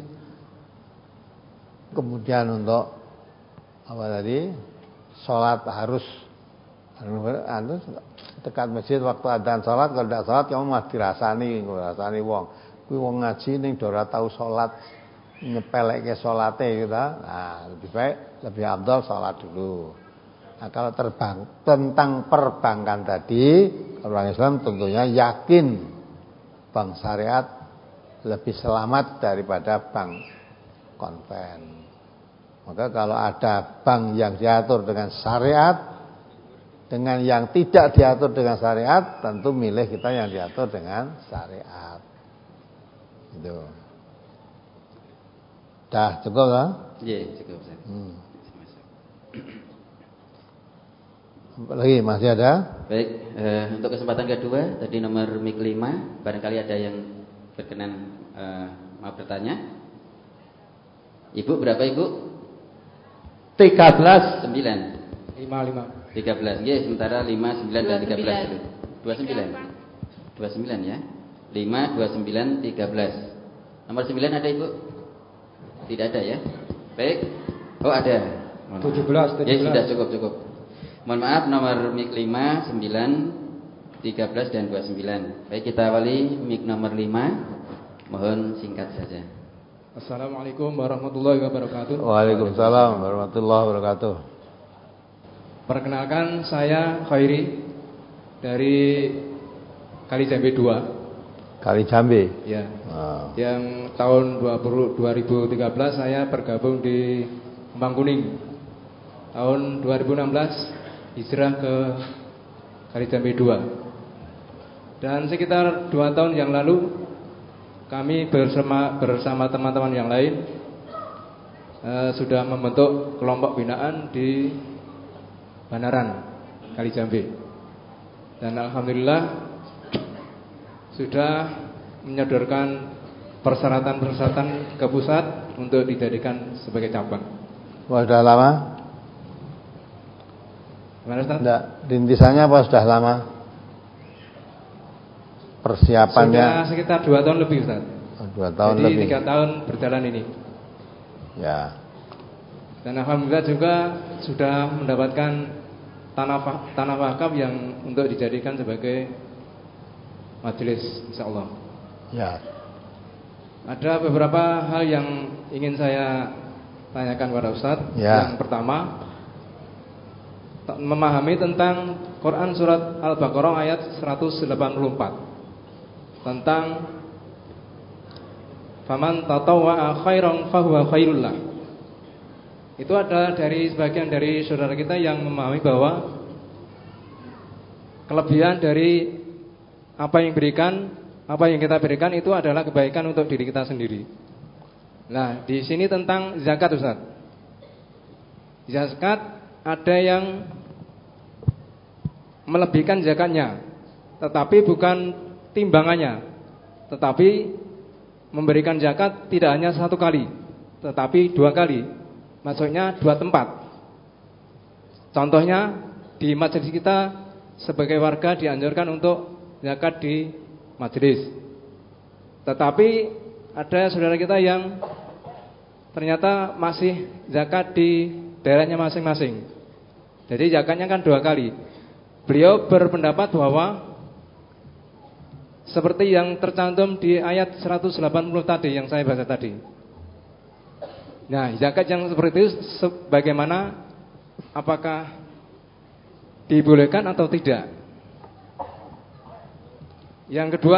kemudian untuk apa tadi, sholat harus harus dekat masjid waktu adzan sholat. Kalau tidak sholat kamu mah dirasani, dirasani wong. Kuwi wong ngaji ning ora tau sholat, nyepelekke salate gitu. Nah, lebih baik lebih afdal sholat dulu. Nah, kalau terbang tentang perbankan tadi, orang Islam tentunya yakin bank syariat lebih selamat daripada bank konven. Maka kalau ada bank yang diatur dengan syariat dengan yang tidak diatur dengan syariat, tentu milih kita yang diatur dengan syariat. Itu. Dah cukup lah? Iya, cukup. Hmm. Lagi masih ada? Baik, eh, untuk kesempatan kedua tadi nomor mik lima, barangkali ada yang berkenan eh, mau bertanya. Ibu berapa Ibu? tiga belas. sembilan. lima lima. tiga belas. Nggih, sementara lima, sembilan dan tiga belas dulu. dua puluh sembilan. dua puluh sembilan ya. lima, dua puluh sembilan, tiga belas. Nomor sembilan ada Ibu? Tidak ada ya. Baik. Oh, ada. tujuh belas, tujuh belas. Ya, sudah cukup, cukup. Mohon maaf, nomor mik lima, sembilan, tiga belas dan dua puluh sembilan. Baik, kita awali mik nomor lima. Mohon singkat saja. Assalamualaikum warahmatullahi wabarakatuh. Waalaikumsalam warahmatullahi wabarakatuh. Perkenalkan, saya Khairi dari Kalijambe dua. Kalijambe. Ya. Oh. Yang tahun dua ribu tiga belas saya bergabung di Kembang Kuning. Tahun dua ribu enam belas hijrah ke Kalijambe dua. Dan sekitar dua tahun yang lalu kami bersama bersama teman-teman yang lain uh, sudah membentuk kelompok binaan di Banaran, Kalijambe. Dan alhamdulillah sudah menyodorkan persyaratan-persyaratan ke pusat untuk dijadikan sebagai cabang. Wah, sudah lama? Gimana Ustaz? Enggak, rintisannya apa sudah lama? Persiapannya sudah sekitar dua tahun lebih Ustaz. Oh, dua tahun Jadi lebih. tiga tahun berjalan ini. Ya. Dan alhamdulillah juga sudah mendapatkan tanah tanah wakaf yang untuk dijadikan sebagai majelis insyaallah. Ya. Ada beberapa hal yang ingin saya tanyakan kepada Ustaz. Ya. Yang pertama, memahami tentang Quran surat Al-Baqarah ayat seratus delapan puluh empat tentang faman tatawwa'a khairan fahuwa khairul lah. Itu adalah dari sebagian dari saudara kita yang memahami bahwa kelebihan dari apa yang berikan, apa yang kita berikan itu adalah kebaikan untuk diri kita sendiri. Nah, di sini tentang zakat Ustaz. Zakat ada yang melebihkan zakatnya, tetapi bukan timbangannya, tetapi memberikan zakat tidak hanya satu kali, tetapi dua kali. Maksudnya dua tempat. Contohnya di majelis kita sebagai warga dianjurkan untuk zakat di majelis. Tetapi ada saudara kita yang ternyata masih zakat di daerahnya masing-masing. Jadi zakatnya kan dua kali. Beliau berpendapat bahwa seperti yang tercantum di ayat seratus delapan puluh tadi yang saya baca tadi. Nah, zakat yang seperti itu bagaimana? Apakah dibolehkan atau tidak? Yang kedua,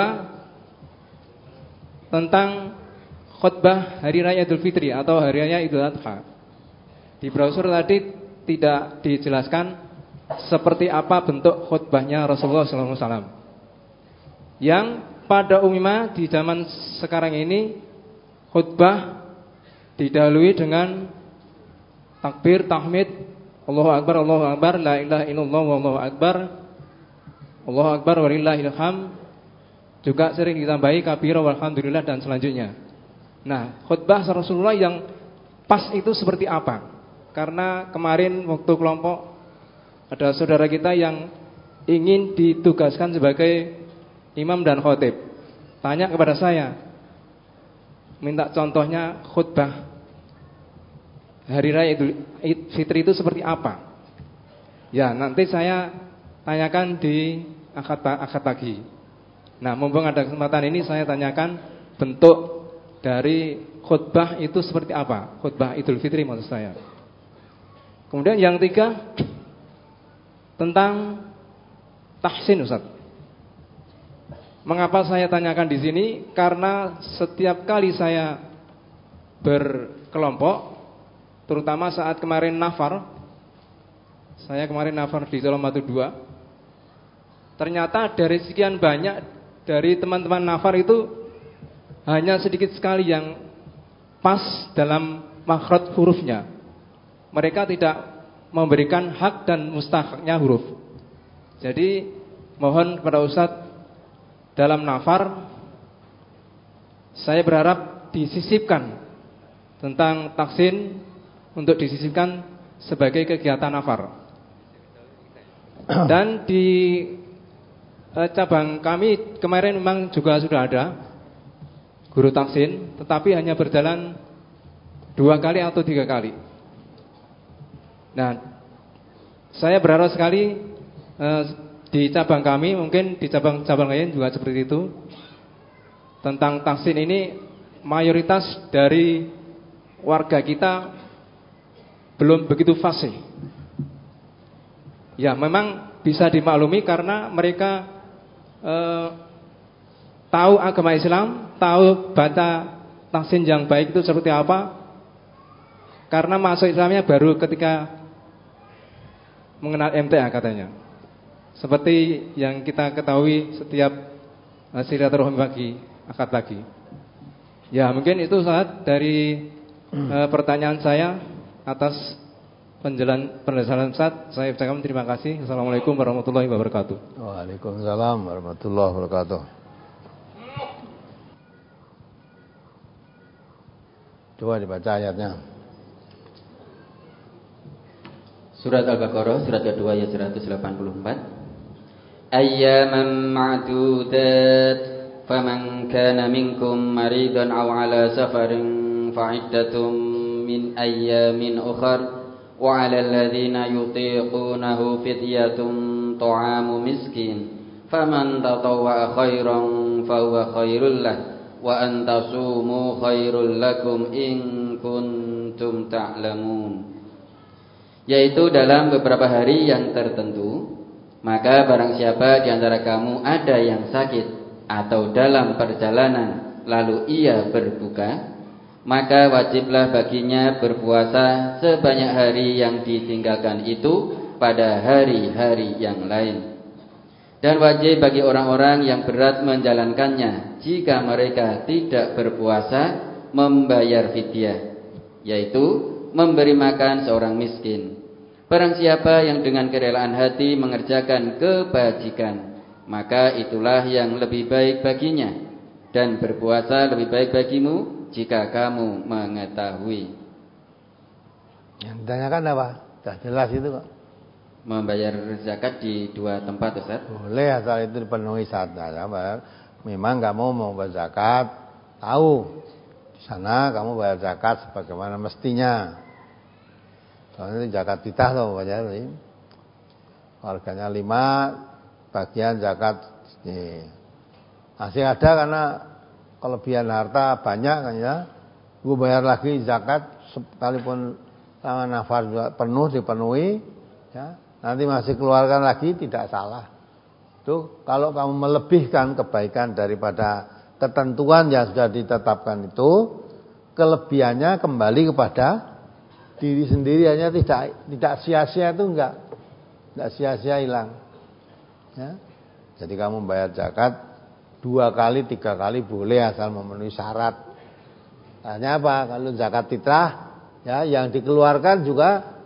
tentang khutbah hari raya Idul Fitri atau hari raya Idul Adha. Di brosur tadi tidak dijelaskan seperti apa bentuk khutbahnya Rasulullah shallallahu alaihi wasallam. Yang pada umumnya di zaman sekarang ini khutbah didahului dengan takbir, tahmid, Allahu Akbar, Allahu Akbar, la ilaha illallah, wallahu akbar, Allahu Akbar, walillahil hamd. Juga sering ditambahi kabira, walhamdulillah dan selanjutnya. Nah, khutbah Rasulullah yang pas itu seperti apa? Karena kemarin waktu kelompok ada saudara kita yang ingin ditugaskan sebagai imam dan khotib tanya kepada saya, minta contohnya khutbah hari raya Idul Fitri itu seperti apa. Ya, nanti saya tanyakan di akad, akad pagi. Nah, mumpung ada kesempatan ini saya tanyakan bentuk dari khutbah itu seperti apa. Khutbah Idul Fitri maksud saya. Kemudian yang tiga tentang tahsin, Ustaz. Mengapa saya tanyakan di sini? Karena setiap kali saya berkelompok, terutama saat kemarin nafar, saya kemarin nafar di Colomadu dua, ternyata dari sekian banyak dari teman-teman nafar itu hanya sedikit sekali yang pas dalam makhraj hurufnya. Mereka tidak memberikan hak dan mustahaknya huruf. Jadi mohon kepada Ustadz, dalam nafar saya berharap disisipkan tentang taksin untuk disisipkan sebagai kegiatan nafar. Dan di eh, cabang kami kemarin memang juga sudah ada guru taksin, tetapi hanya berjalan dua kali atau tiga kali. Nah, saya berharap sekali eh, di cabang kami, mungkin di cabang-cabang lain juga seperti itu. Tentang taksin ini, mayoritas dari warga kita belum begitu fasih. Ya, memang bisa dimaklumi karena mereka eh, tahu agama Islam, tahu baca taksin yang baik itu seperti apa. Karena masuk Islamnya baru ketika mengenal M T A katanya. Seperti yang kita ketahui setiap uh, silaturahmi pagi, akad pagi. Ya, mungkin itu saat dari uh, pertanyaan saya atas penjelasan penjelasan Ustaz. Saya ucapkan terima kasih. Assalamualaikum warahmatullahi wabarakatuh. Waalaikumsalam warahmatullahi wabarakatuh. Coba dibaca ayatnya. Surat Al-Baqarah, surat kedua ayat seratus delapan puluh empat. Ayyaman ma'dudat, faman kana minkum maridan aw ala safarin fa'iddatum min ayyamin ukhar, wa 'alal ladzina yutiqunahu fidyatun ta'amu miskin, faman tatawwa'a khairan fahuwa khairul lah, wa an tasumu khairul lakum in kuntum ta'lamun. Yaitu dalam beberapa hari yang tertentu, maka barang siapa di antara kamu ada yang sakit atau dalam perjalanan lalu ia berbuka, maka wajiblah baginya berpuasa sebanyak hari yang ditinggalkan itu pada hari-hari yang lain. Dan wajib bagi orang-orang yang berat menjalankannya jika mereka tidak berpuasa membayar fidyah, yaitu memberi makan seorang miskin. Barang siapa yang dengan kerelaan hati mengerjakan kebajikan, maka itulah yang lebih baik baginya. Dan berpuasa lebih baik bagimu jika kamu mengetahui. Yang ditanyakan apa? Sudah jelas itu kok. Membayar zakat di dua tempat, Ustaz. Boleh asal itu dipenuhi syaratnya. Memang kamu mau bayar zakat, tahu di sana kamu bayar zakat sebagaimana mestinya. Soalnya zakat titah loh, bayar ini. Harganya lima, bagian zakat ini. Masih ada karena kelebihan harta banyak kan ya. Gue bayar lagi zakat sekalipun sama nafar juga penuh dipenuhi, ya. Nanti masih keluarkan lagi tidak salah. Tuh kalau kamu melebihkan kebaikan daripada ketentuan yang sudah ditetapkan itu, kelebihannya kembali kepada diri sendiri, hanya tidak tidak sia-sia itu enggak, enggak sia-sia hilang. Ya. Jadi kamu bayar zakat dua kali, tiga kali boleh asal memenuhi syarat. Hanya apa? Kalau zakat fitrah, ya yang dikeluarkan juga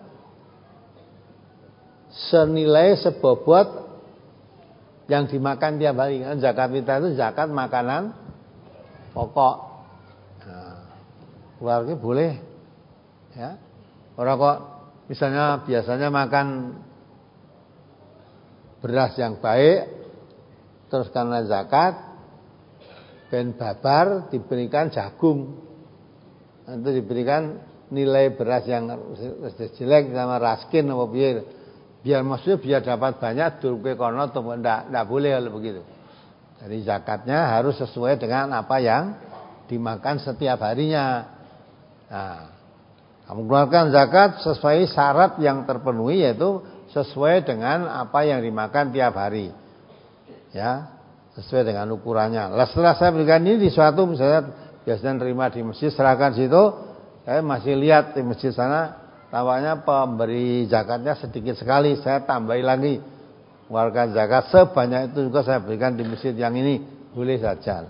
senilai sebobot yang dimakan tiap hari. Kan zakat fitrah itu zakat makanan pokok. Nah, keluarga boleh, ya. Orang kok misalnya biasanya makan beras yang baik, Terus karena zakat ben babar diberikan jagung. Itu diberikan nilai beras yang jelek sama raskin apa biar biar maksudnya biar dapat banyak durke kono atau enggak enggak boleh kalau begitu. Jadi zakatnya harus sesuai dengan apa yang dimakan setiap harinya. Nah, kamu keluarkan zakat sesuai syarat yang terpenuhi, yaitu sesuai dengan apa yang dimakan tiap hari. Ya, sesuai dengan ukurannya. Setelah saya berikan ini di suatu misalnya biasanya terima di masjid, serahkan situ, saya masih lihat di masjid sana tampaknya pemberi zakatnya sedikit sekali, saya tambahi lagi. Keluarkan zakat sebanyak itu juga saya berikan di masjid yang ini, boleh saja.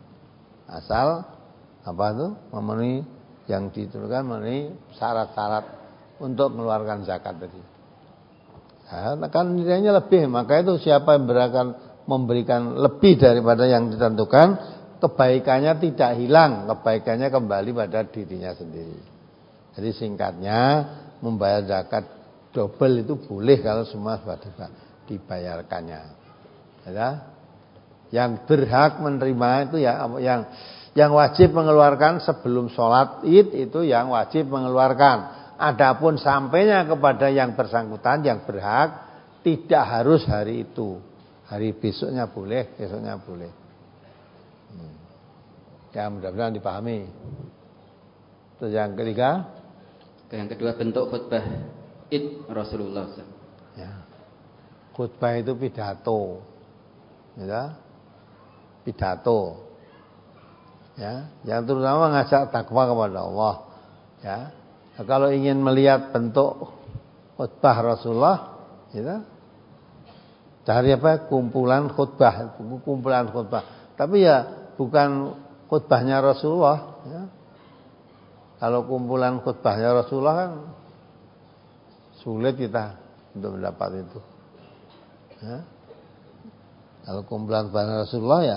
Asal apa itu memenuhi yang ditentukan, memenuhi syarat-syarat untuk mengeluarkan zakat tadi. Nah, kan nilainya lebih, maka itu siapa yang berakan memberikan lebih daripada yang ditentukan, kebaikannya tidak hilang, kebaikannya kembali pada dirinya sendiri. Jadi singkatnya membayar zakat double itu boleh kalau semua sudah dibayarkannya. Ya. Yang berhak menerima itu ya yang yang wajib mengeluarkan sebelum sholat Id itu yang wajib mengeluarkan. Adapun sampainya kepada yang bersangkutan yang berhak tidak harus hari itu. Hari besoknya boleh, besoknya boleh. Hmm. Ya mudah-mudahan dipahami. Terus yang ketiga, yang kedua bentuk khutbah Id Rasulullah. Ya. Khutbah itu pidato. Ya. Pidato. Ya, yang terutama ngajak takwa kepada Allah. Ya. Nah, kalau ingin melihat bentuk khutbah Rasulullah, ya, cari apa? Kumpulan khutbah, kumpulan khutbah. Tapi ya bukan khutbahnya Rasulullah. Ya. Kalau kumpulan khutbahnya Rasulullah kan sulit kita untuk mendapat itu. Ya. Kalau kumpulan khutbahnya Rasulullah ya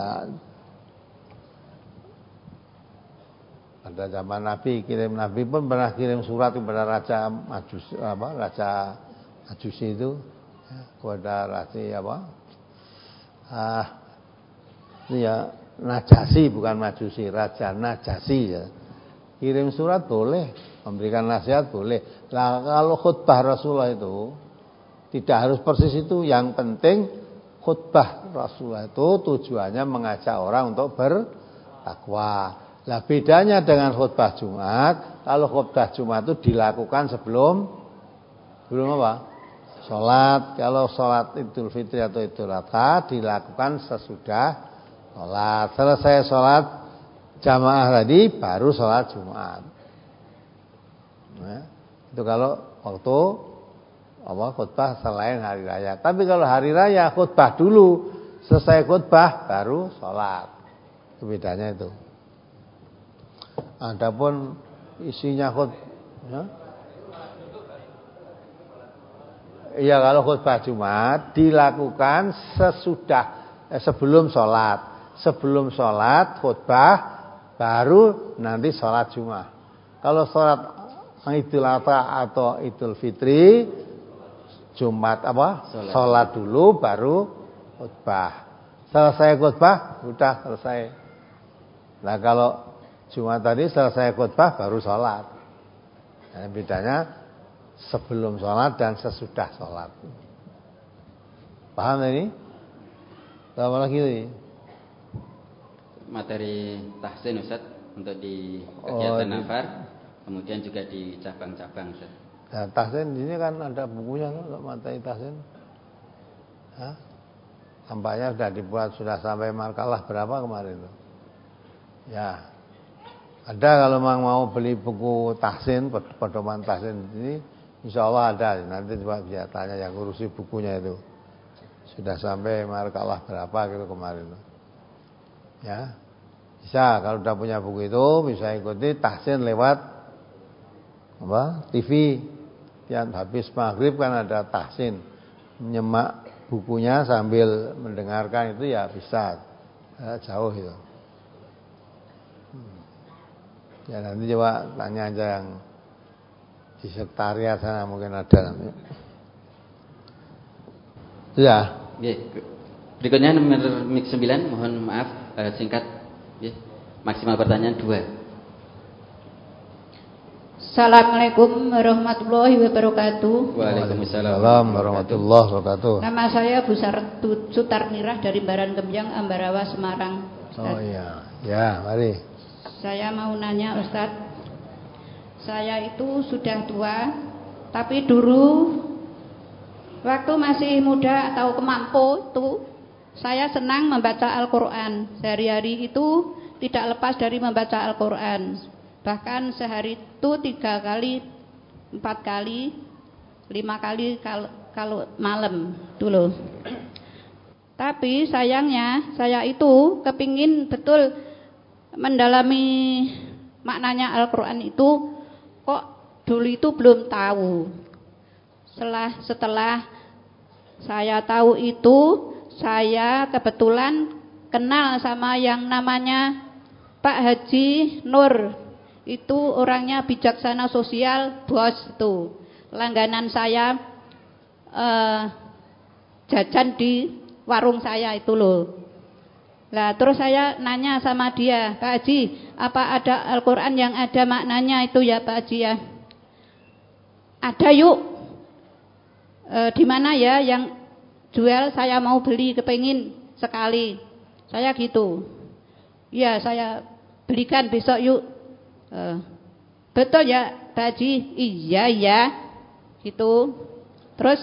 pada zaman Nabi, kirim Nabi pun pernah kirim surat kepada Raja Majusi, apa Raja Majusi itu, ya, kepada Raja apa? Ah, ini ya Najasi bukan Majusi, Raja Najasi ya. Kirim surat boleh, memberikan nasihat boleh. Nah kalau khutbah Rasulullah itu tidak harus persis itu, yang penting khutbah Rasulullah itu tujuannya mengajak orang untuk bertakwa. Nah bedanya dengan khutbah Jumat, kalau khutbah Jumat itu dilakukan sebelum sebelum apa? Sholat. Kalau sholat Idul Fitri atau Idul Adha dilakukan sesudah sholat. Selesai sholat jamaah tadi baru sholat Jumat. Nah, itu kalau waktu apa khutbah selain hari raya. Tapi kalau hari raya khutbah dulu, selesai khutbah baru sholat. Itu bedanya itu. Adapun isinya khutbah, ya? Iya kalau khutbah Jumat dilakukan sesudah eh, sebelum sholat, sebelum sholat khutbah baru nanti sholat Jumat. Kalau sholat Idul Adha atau Idul Fitri Jumat apa? Sholat, sholat dulu baru khutbah. Selesai khutbah sudah selesai. Nah kalau Jumat tadi selesai khutbah baru sholat. Nah, bedanya sebelum sholat dan sesudah sholat. Paham ini? Apa lagi ini? Materi tahsin Ustaz untuk di kegiatan oh, di... nafar, kemudian juga di cabang-cabang Ustaz. Nah, tahsin di sini kan ada bukunya untuk materi tahsin. Hah? Tampaknya sudah dibuat, sudah sampai markalah berapa kemarin itu? Ya. Ada kalau memang mau beli buku tahsin, pedoman tahsin ini, insya Allah ada. Nanti coba bisa tanya yang ngurusi bukunya itu. Sudah sampai markalah berapa gitu kemarin. Ya, bisa kalau sudah punya buku itu bisa ikuti tahsin lewat apa? T V. Yang habis maghrib kan ada tahsin, menyemak bukunya sambil mendengarkan itu ya bisa. Ya, jauh itu. Ya nanti coba tanya aja yang di sekretariat sana mungkin ada nanti. Ya. Berikutnya nomor mik sembilan, mohon maaf eh, singkat ya. Maksimal pertanyaan dua. Assalamualaikum warahmatullahi wabarakatuh. Waalaikumsalam warahmatullahi wabarakatuh. Nama saya Bu Sutarmirah dari Baran Gemjang, Ambarawa, Semarang. Ustaz. Oh iya, ya mari. Saya mau nanya Ustadz, saya itu sudah tua, tapi dulu waktu masih muda atau kemampu itu saya senang membaca Al-Quran. Sehari-hari itu tidak lepas dari membaca Al-Quran. Bahkan sehari itu tiga kali, empat kali, lima kali kalau, kalau malam dulu. Tapi sayangnya saya itu kepingin betul mendalami maknanya Al-Quran itu, kok dulu itu belum tahu. Setelah, setelah saya tahu itu, saya kebetulan kenal sama yang namanya Pak Haji Nur. Itu orangnya bijaksana sosial, bos itu. Langganan saya eh, jajan di warung saya itu loh. Lah terus saya nanya sama dia, Pak Haji, apa ada Al-Quran yang ada maknanya itu ya Pak Haji ya? Ada yuk. E, di mana ya yang jual, saya mau beli, kepengin sekali. Saya gitu. Ya saya belikan besok yuk. Uh, betul ya Pak Haji? Iya ya gitu. Terus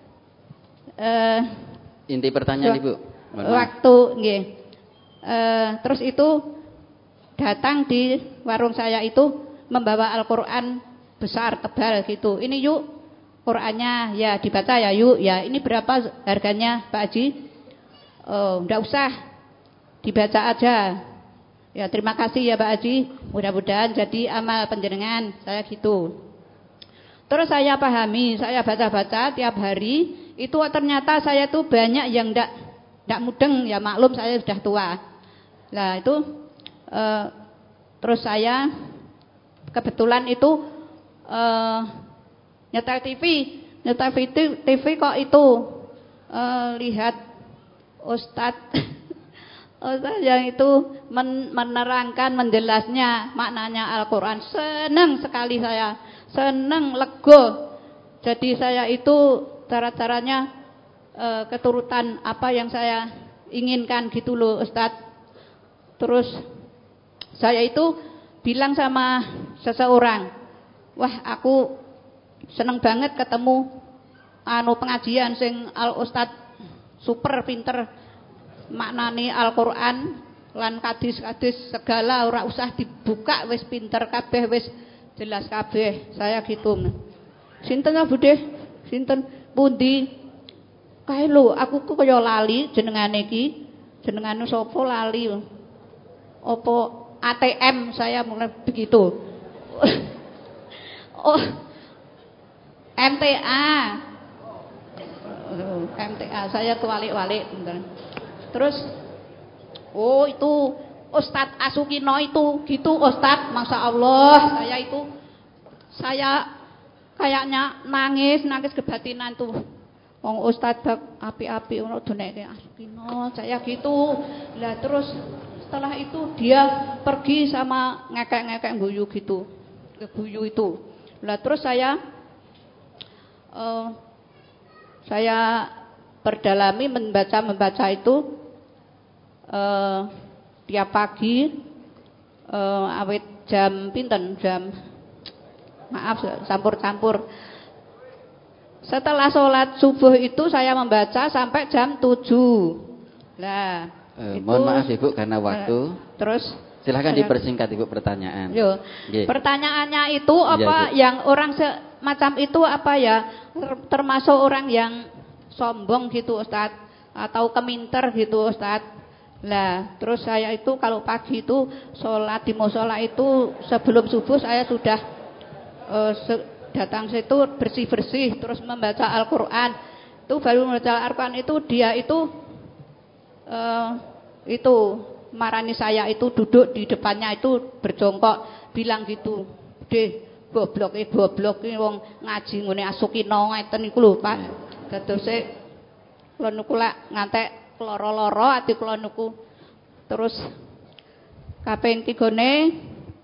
uh, inti pertanyaan Ibu waktu nggih, uh, terus itu datang di warung saya itu membawa Al-Quran besar tebal gitu. Ini yuk Qurannya, ya dibaca ya yuk. Ya ini berapa harganya Pak Haji? Oh enggak usah, dibaca aja. Ya terima kasih ya Pak Haji, mudah-mudahan jadi amal panjenengan, saya gitu. Terus saya pahami, saya baca-baca tiap hari, itu ternyata saya tuh banyak yang ndak ndak mudeng, ya maklum saya sudah tua. Nah itu eh, terus saya kebetulan itu eh, nyetel T V, nyetel T V kok itu eh, lihat Ustadz Ustaz yang itu men menerangkan, menjelasnya maknanya Al-Quran. Senang sekali saya, senang, lego. Jadi saya itu cara-caranya e, keturutan apa yang saya inginkan gitu loh Ustaz. Terus saya itu bilang sama seseorang, wah aku senang banget ketemu anu pengajian sing Al Ustaz super pinter maknani Al-Quran lan kadis-kadis segala ora usah dibuka, wis pinter kabeh, wis jelas kabeh. Saya gitu. Sinten ya Budhe? Sinten? Pundi? Kae lho, aku ku kaya lali jenengane iki. Jenengane sapa lali? Apa A T M saya mulai begitu. Oh. M T A. M T A saya kewalik-walik bentar. Terus oh itu Ustadz Asukino itu gitu Ustadz, Masya Allah saya itu saya kayaknya nangis nangis kebatinan tuh. Wong Ustadz bak api-api ono doneke Asukino saya gitu. Lah terus setelah itu dia pergi sama ngekek-ngekek guyu gitu, ke guyu itu. Lah terus saya uh, saya berdalami membaca membaca itu. Uh, tiap pagi uh, awet jam pinten jam maaf campur-campur setelah sholat subuh itu saya membaca sampai jam tujuh. Nah uh, itu, mohon maaf Ibu karena waktu uh, terus silahkan saya, dipersingkat Ibu pertanyaan. Yo, yeah. Pertanyaannya itu apa ya, yang orang semacam itu apa ya, termasuk orang yang sombong gitu Ustadz, atau keminter gitu Ustadz. Lah, terus saya itu kalau pagi itu sholat di musola itu sebelum subuh saya sudah uh, se- datang situ bersih-bersih terus membaca Al-Quran. Itu baru membaca Al-Quran itu dia itu uh, itu marani saya itu duduk di depannya itu berjongkok bilang gitu, "Deh, goblok e goblok e wong ngaji ngene Asukino ngeten iku lho, Pak. Dadose kula niku lak ngantek loro-loro ati kula niku. Terus kaping tigane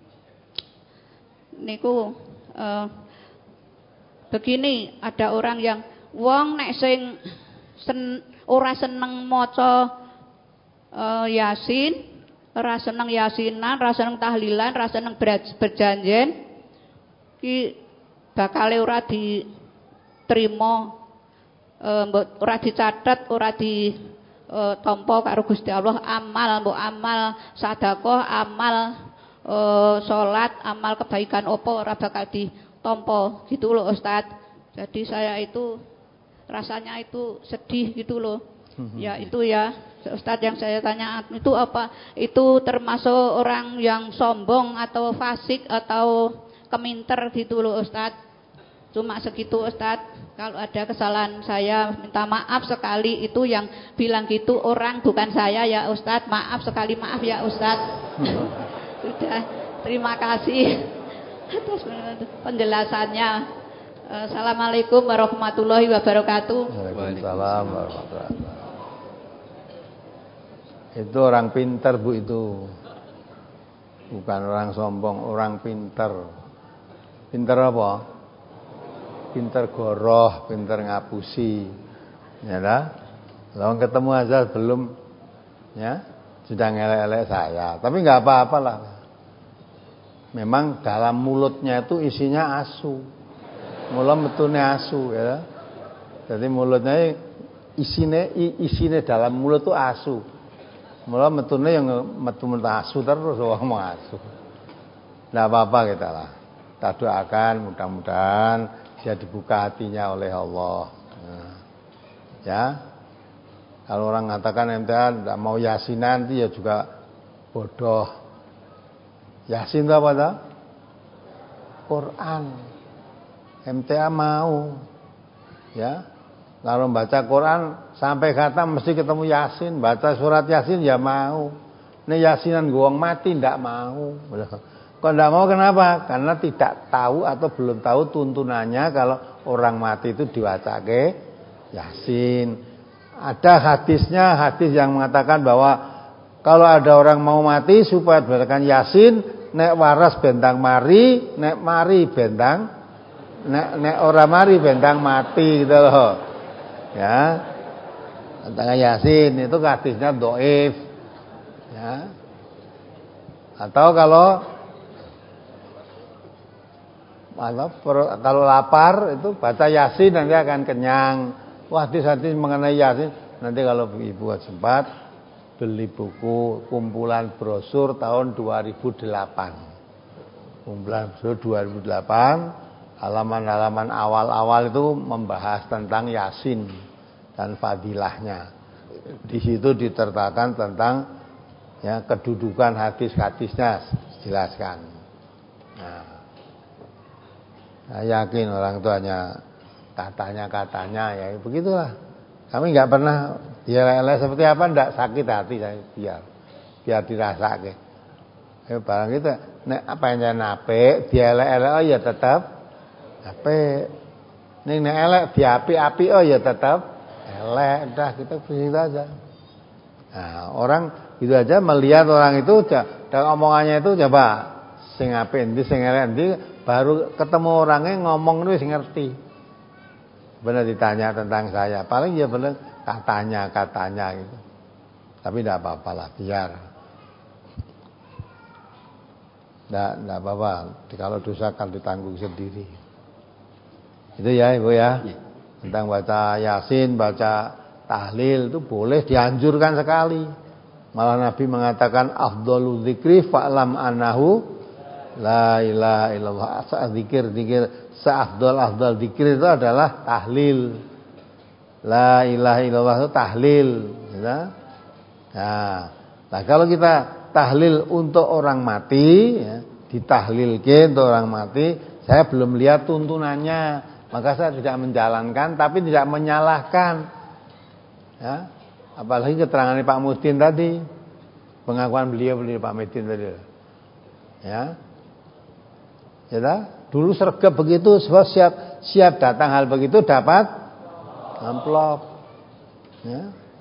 niku uh, begini, ada orang yang wong nek sing sen, ora seneng maca uh, Yasin, ora seneng yasinan, ora seneng tahlilan, ora seneng berjanjen ki bakal ora diterima, uh, ora dicatet, ora di uh, tampa karo Gusti Allah. Amal mbok amal sedekah, amal uh, salat, amal kebaikan apa ora bakal ditampa gitu loh Ustaz. Jadi saya itu rasanya itu sedih gitu loh. Ya itu ya Ustaz yang saya tanya itu apa? Itu termasuk orang yang sombong atau fasik atau keminter gitu loh Ustaz. Cuma segitu Ustaz. Kalau ada kesalahan saya minta maaf sekali, itu yang bilang gitu orang bukan saya ya Ustaz. Maaf sekali, maaf ya Ustaz. Sudah, terima kasih atas penjelasannya. Assalamualaikum warahmatullahi wabarakatuh. Waalaikumsalam warahmatullahi wabarakatuh. Itu orang pintar Bu itu. Bukan orang sombong, orang pintar. Pintar apa? Pintar goroh, pintar ngapusi. Ya dah. Lawan ketemu aja belum ya, sudah ngelek-elek saya. Tapi enggak apa-apalah. Memang dalam mulutnya itu isinya asu. Mula metune asu ya. Jadi mulutnya isine isine dalam mulut itu asu. Mula metune yang metu asu terus ngomong asu. Enggak apa-apa kita lah. Kita doakan mudah-mudahan dia dibuka hatinya oleh Allah. Nah, ya. Kalau orang mengatakan M T A tidak mau yasinan itu ya juga bodoh. Yasin itu apa dah? Quran. M T A mau, ya. Kalau baca Quran sampai khatam mesti ketemu Yasin, baca surat Yasin ya mau. Ini yasinan gowong mati ndak mau. Kok ndak mau kenapa? Karena tidak tahu atau belum tahu tuntunannya kalau orang mati itu diwacake Yasin. Ada hadisnya, hadis yang mengatakan bahwa kalau ada orang mau mati supaya dibacakan Yasin, nek waras bentang mari, nek mari bentang Nek, nek ora mari bentang mati gitu loh. Ya. Tentang Yasin itu hadisnya dhaif. Ya. Atau kalau kalau lapar itu baca Yasin nanti akan kenyang. Wah, hadis-hadis mengenai Yasin nanti kalau Ibu sempat beli buku kumpulan brosur tahun dua ribu delapan. Kumpulan brosur dua ribu delapan. Halaman-halaman awal-awal itu membahas tentang Yasin dan fadilahnya. Di situ ditertakan tentang ya kedudukan hadis-hadisnya dijelaskan. Nah, saya yakin orang tuanya katanya-katanya ya begitulah. Kami nggak pernah dia seperti apa ndak sakit hati saya biar biar dirasake. Ya barang itu nek apa yang nape dia elek-elek oh ya tetap apik. Ning nek elek diapi-api oh ya tetap elek. Dah kita begitu aja. Nah, orang gitu aja melihat orang itu dan omongannya itu coba sing apik endi sing elek endi baru ketemu orangnya ngomong wis ngerti. Benar ditanya tentang saya, paling ya benar katanya katanya gitu. Tapi tidak apa-apalah biar. Tidak tidak apa-apa. Kalau dosa kan ditanggung sendiri. Itu ya Ibu ya. Tentang baca Yasin, baca tahlil itu boleh dianjurkan sekali. Malah Nabi mengatakan afdhalu dzikri fa'lam annahu la ilaha illallah. Zikir zikir seafdal afdal zikir itu adalah tahlil. La ilaha illallah itu tahlil, ya. Nah, nah kalau kita tahlil untuk orang mati, ya, ditahlilkan untuk orang mati, saya belum lihat tuntunannya, maka saya tidak menjalankan, tapi tidak menyalahkan. Ya, apalagi keterangan Pak Mudin tadi, pengakuan beliau beliau Pak Mudin tadi, ya, ya dah. Dulu sergap begitu, siap siap datang hal begitu dapat amplop. Ya.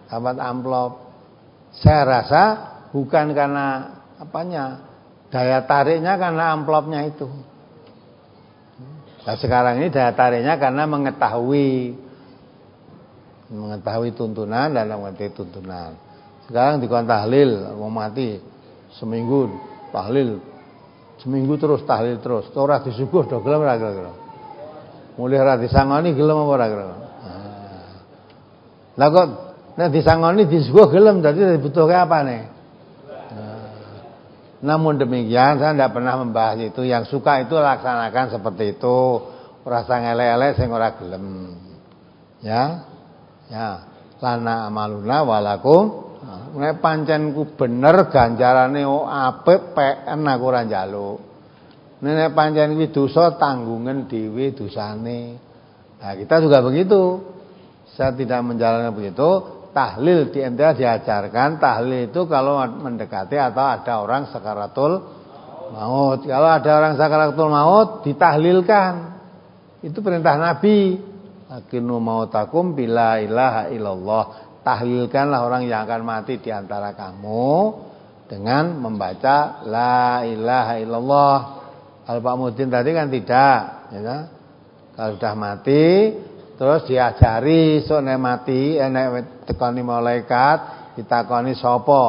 dapat amplop. Saya rasa bukan karena apanya, daya tariknya karena amplopnya itu. Nah, sekarang ini daya tariknya karena mengetahui mengetahui tuntunan dan mengerti tuntunan. Sekarang dikon tahlil mau mati seminggu tahlil, seminggu terus tahlil terus. Ora disuguh do gelem ora kira-kira. Mulih ora disangoni gelem apa ora kira. Nah. Lah kok nek disangoni disuguh gelem dadi dibutuhke apane? Nah. Namun demikian saya tidak pernah membahas itu. Yang suka itu laksanakan seperti itu. Ora sang elek-elek sing ora gelem. Ya. Ya, lana amaluna walakum. Nek pancen ku bener ganjarane apik peken aku ora njaluk. Nek pancen kuwi dosa tanggungan dhewe dosane. Nah, kita juga begitu. Saya tidak menjalankan begitu. Tahlil di M T A diajarkan tahlil itu kalau mendekati atau ada orang sakaratul maut. Kalau ada orang sakaratul maut ditahlilkan. Itu perintah Nabi. Akinu mautakum bila ilaha illallah. Tahlilkanlah orang yang akan mati di antara kamu dengan membaca la ilaha illallah. Kalau Pak Mudin tadi kan tidak, ya kan? Kalau sudah mati terus diajari sok nek mati enek tekoni malaikat ditakoni sapa?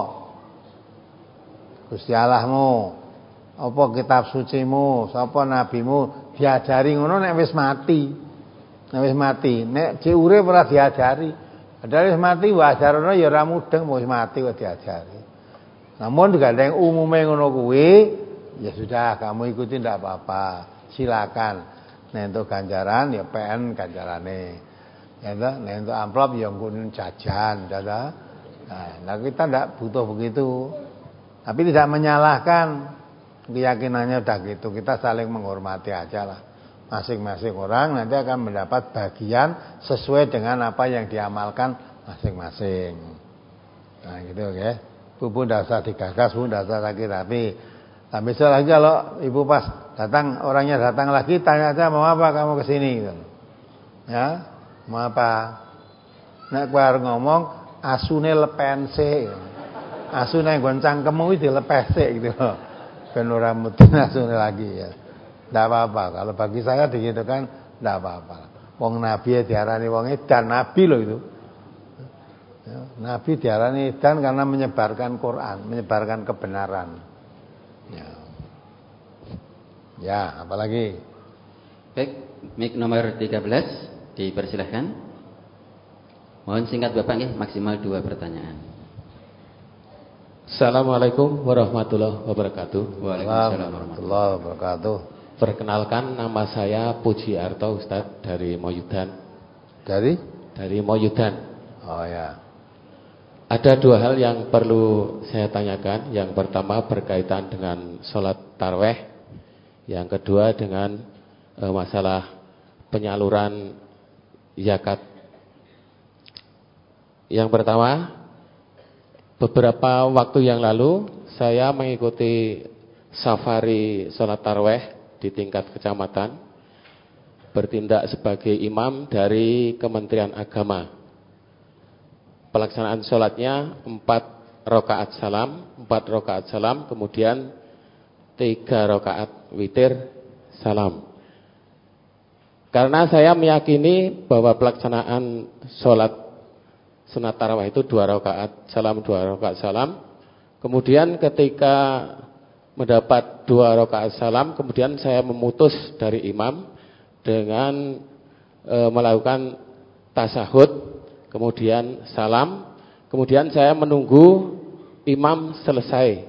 Gusti Allahmu. Apa kitab sucimu? Sapa nabimu? Diajari ngono nek wis mati. Nek wis mati, nek jek urip ora diajari. Padahal wis mati wajarana ya ora mudeng wis mati kok diajari. Namun digandeng umume ngono kuwi, ya sudah kamu ikuti ndak apa-apa. Silakan. Nek entuk ganjaran ya P N ganjarane. Ya toh, nek entuk amplop ya nggon jajan, ya toh. Nah, kita ndak butuh begitu. Tapi tidak menyalahkan keyakinannya udah gitu. Kita saling menghormati aja lah. Masing-masing orang nanti akan mendapat bagian sesuai dengan apa yang diamalkan masing-masing. Nah gitu ya. Bu pun tidak usah digagas, bu tidak usah lagi rapi. Nah besok lagi kalau ibu pas datang, orangnya datang lagi, tanya aja mau apa kamu kesini gitu. Ya, mau apa? Nek kowe arep ngomong asune lepense. Asune goncang kemu iki dilepese gitu. Ben ora mudeng asune lagi ya. Tidak apa-apa. Kalau bagi saya begitu kan tidak apa-apa. Wong Nabi diarani wong edan, Nabi loh itu. Ya, Nabi diarani edan karena menyebarkan Quran, menyebarkan kebenaran. Ya, ya apalagi? Baik, mic nomor tiga belas dipersilahkan. Mohon singkat Bapak nggih, maksimal dua pertanyaan. Assalamualaikum warahmatullahi wabarakatuh. Waalaikumsalam warahmatullahi wabarakatuh. Perkenalkan, nama saya Puji Arto, Ustadz, dari Moyudan. Dari? Dari Moyudan. Oh ya. Ada dua hal yang perlu saya tanyakan. Yang pertama berkaitan dengan sholat tarawih. Yang kedua dengan e, masalah penyaluran zakat. Yang pertama, beberapa waktu yang lalu saya mengikuti safari sholat tarawih di tingkat kecamatan, bertindak sebagai imam dari Kementerian Agama. Pelaksanaan sholatnya empat rakaat salam, empat rakaat salam, kemudian tiga rakaat witir salam. Karena saya meyakini bahwa pelaksanaan sholat sunat tarawih itu dua rakaat salam, dua rakaat salam. Kemudian ketika mendapat dua rakaat salam, kemudian saya memutus dari imam dengan e, melakukan tasahud, kemudian salam, kemudian saya menunggu imam selesai.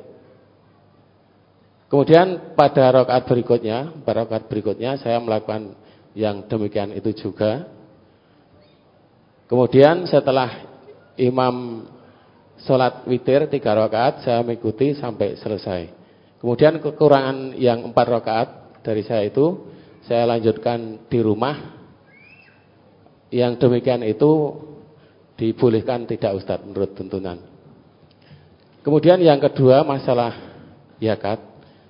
Kemudian pada rakaat berikutnya, pada rakaat berikutnya saya melakukan yang demikian itu juga. Kemudian setelah imam sholat witir tiga rakaat, saya mengikuti sampai selesai. Kemudian kekurangan yang empat rakaat dari saya itu saya lanjutkan di rumah. Yang demikian itu dibolehkan tidak Ustadz menurut tuntunan. Kemudian yang kedua masalah zakat.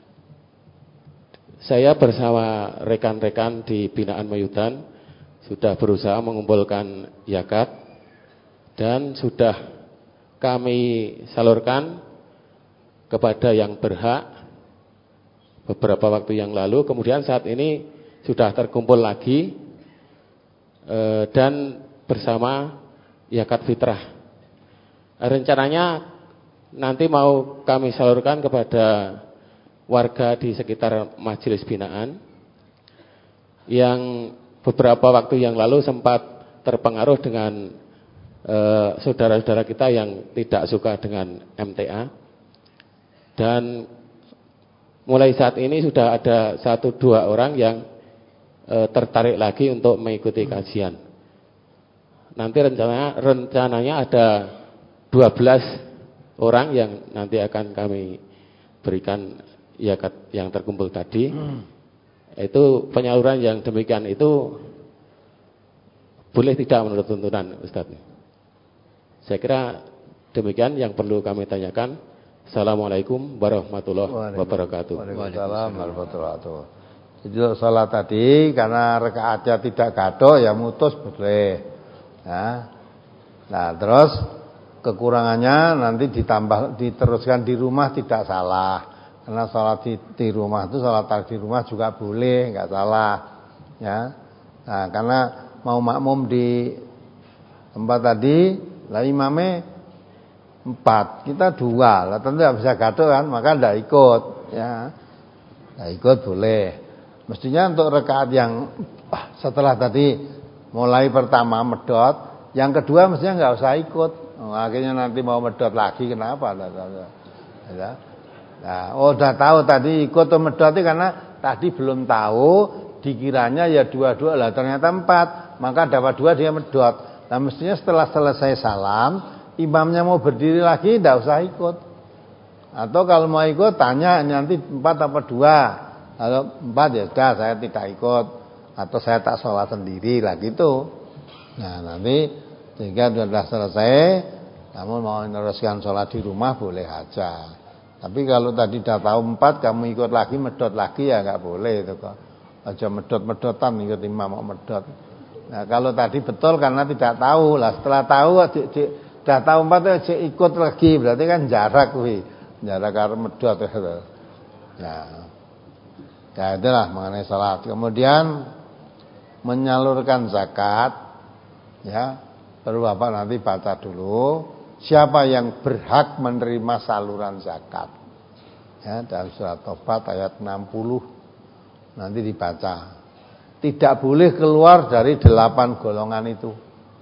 Saya bersama rekan-rekan di binaan Moyudan sudah berusaha mengumpulkan zakat dan sudah kami salurkan kepada yang berhak beberapa waktu yang lalu. Kemudian saat ini sudah terkumpul lagi eh, dan bersama zakat fitrah. Rencananya nanti mau kami salurkan kepada warga di sekitar majelis binaan yang beberapa waktu yang lalu sempat terpengaruh dengan eh, saudara-saudara kita yang tidak suka dengan M T A. Dan mulai saat ini sudah ada satu dua orang yang e, tertarik lagi untuk mengikuti kajian. Nanti rencananya, rencananya ada dua belas orang yang nanti akan kami berikan zakat yang terkumpul tadi. Itu penyaluran yang demikian itu boleh tidak menurut tuntunan Ustaz? Saya kira demikian yang perlu kami tanyakan. Assalamualaikum warahmatullahi wabarakatuh. Waalaikumsalam warahmatullahi wabarakatuh. Itu salat tadi karena rakaatnya tidak gadok ya mutus boleh. Nah, nah terus kekurangannya nanti ditambah diteruskan di rumah tidak salah. Karena salat di, di rumah itu salat di rumah juga boleh, enggak salah. Ya. Nah, karena mau makmum di tempat tadi, lah imamnya empat, kita dua, lah tentu tidak bisa gaduh kan, maka tidak ikut, ya, tidak ikut boleh. Mestinya untuk rakaat yang setelah tadi mulai pertama medot, yang kedua mestinya nggak usah ikut. Oh, akhirnya nanti mau medot lagi, kenapa? Ya. Nah, oh udah tahu tadi ikut atau medot itu karena tadi belum tahu, dikiranya ya dua-dua, lah ternyata empat, maka dapat dua dia medot. Nah mestinya setelah selesai salam, imamnya mau berdiri lagi, tidak usah ikut. Atau kalau mau ikut, tanya nanti empat apa dua. Kalau empat ya sudah, saya tidak ikut. Atau saya tak sholat sendiri lah gitu. Nah nanti jika sudah selesai, namun mau meneruskan sholat di rumah boleh aja. Tapi kalau tadi sudah tahu empat, kamu ikut lagi, medot lagi ya nggak boleh itu kok. Aja medot-medotan ikut imam mau medot. Nah kalau tadi betul karena tidak tahu lah. Setelah tahu, cik, cik, dah tahu empat itu ikut lagi, berarti kan jarak kuwi. Jarak karo medhot itu. Nah. Ya itulah mengenai salat. Kemudian menyalurkan zakat, ya. Perlu Bapak nanti baca dulu siapa yang berhak menerima saluran zakat. Ya, dalam surat Tobat ayat enam puluh nanti dibaca. Tidak boleh keluar dari delapan golongan itu.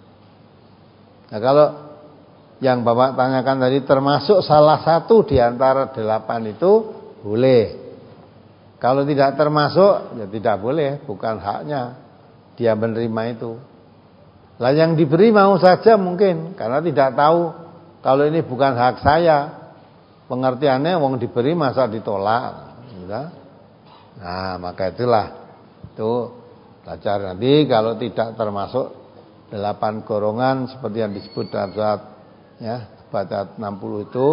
Nah, kalau yang Bapak tanyakan tadi termasuk salah satu di antara delapan itu boleh. Kalau tidak termasuk ya tidak boleh, bukan haknya dia menerima itu. Lah yang diberi mau saja mungkin karena tidak tahu kalau ini bukan hak saya. Pengertiannya wong diberi masa ditolak, gitu. Nah, maka itulah itu belajar nanti kalau tidak termasuk delapan golongan seperti yang disebut dalam surat ya, baca enam puluh itu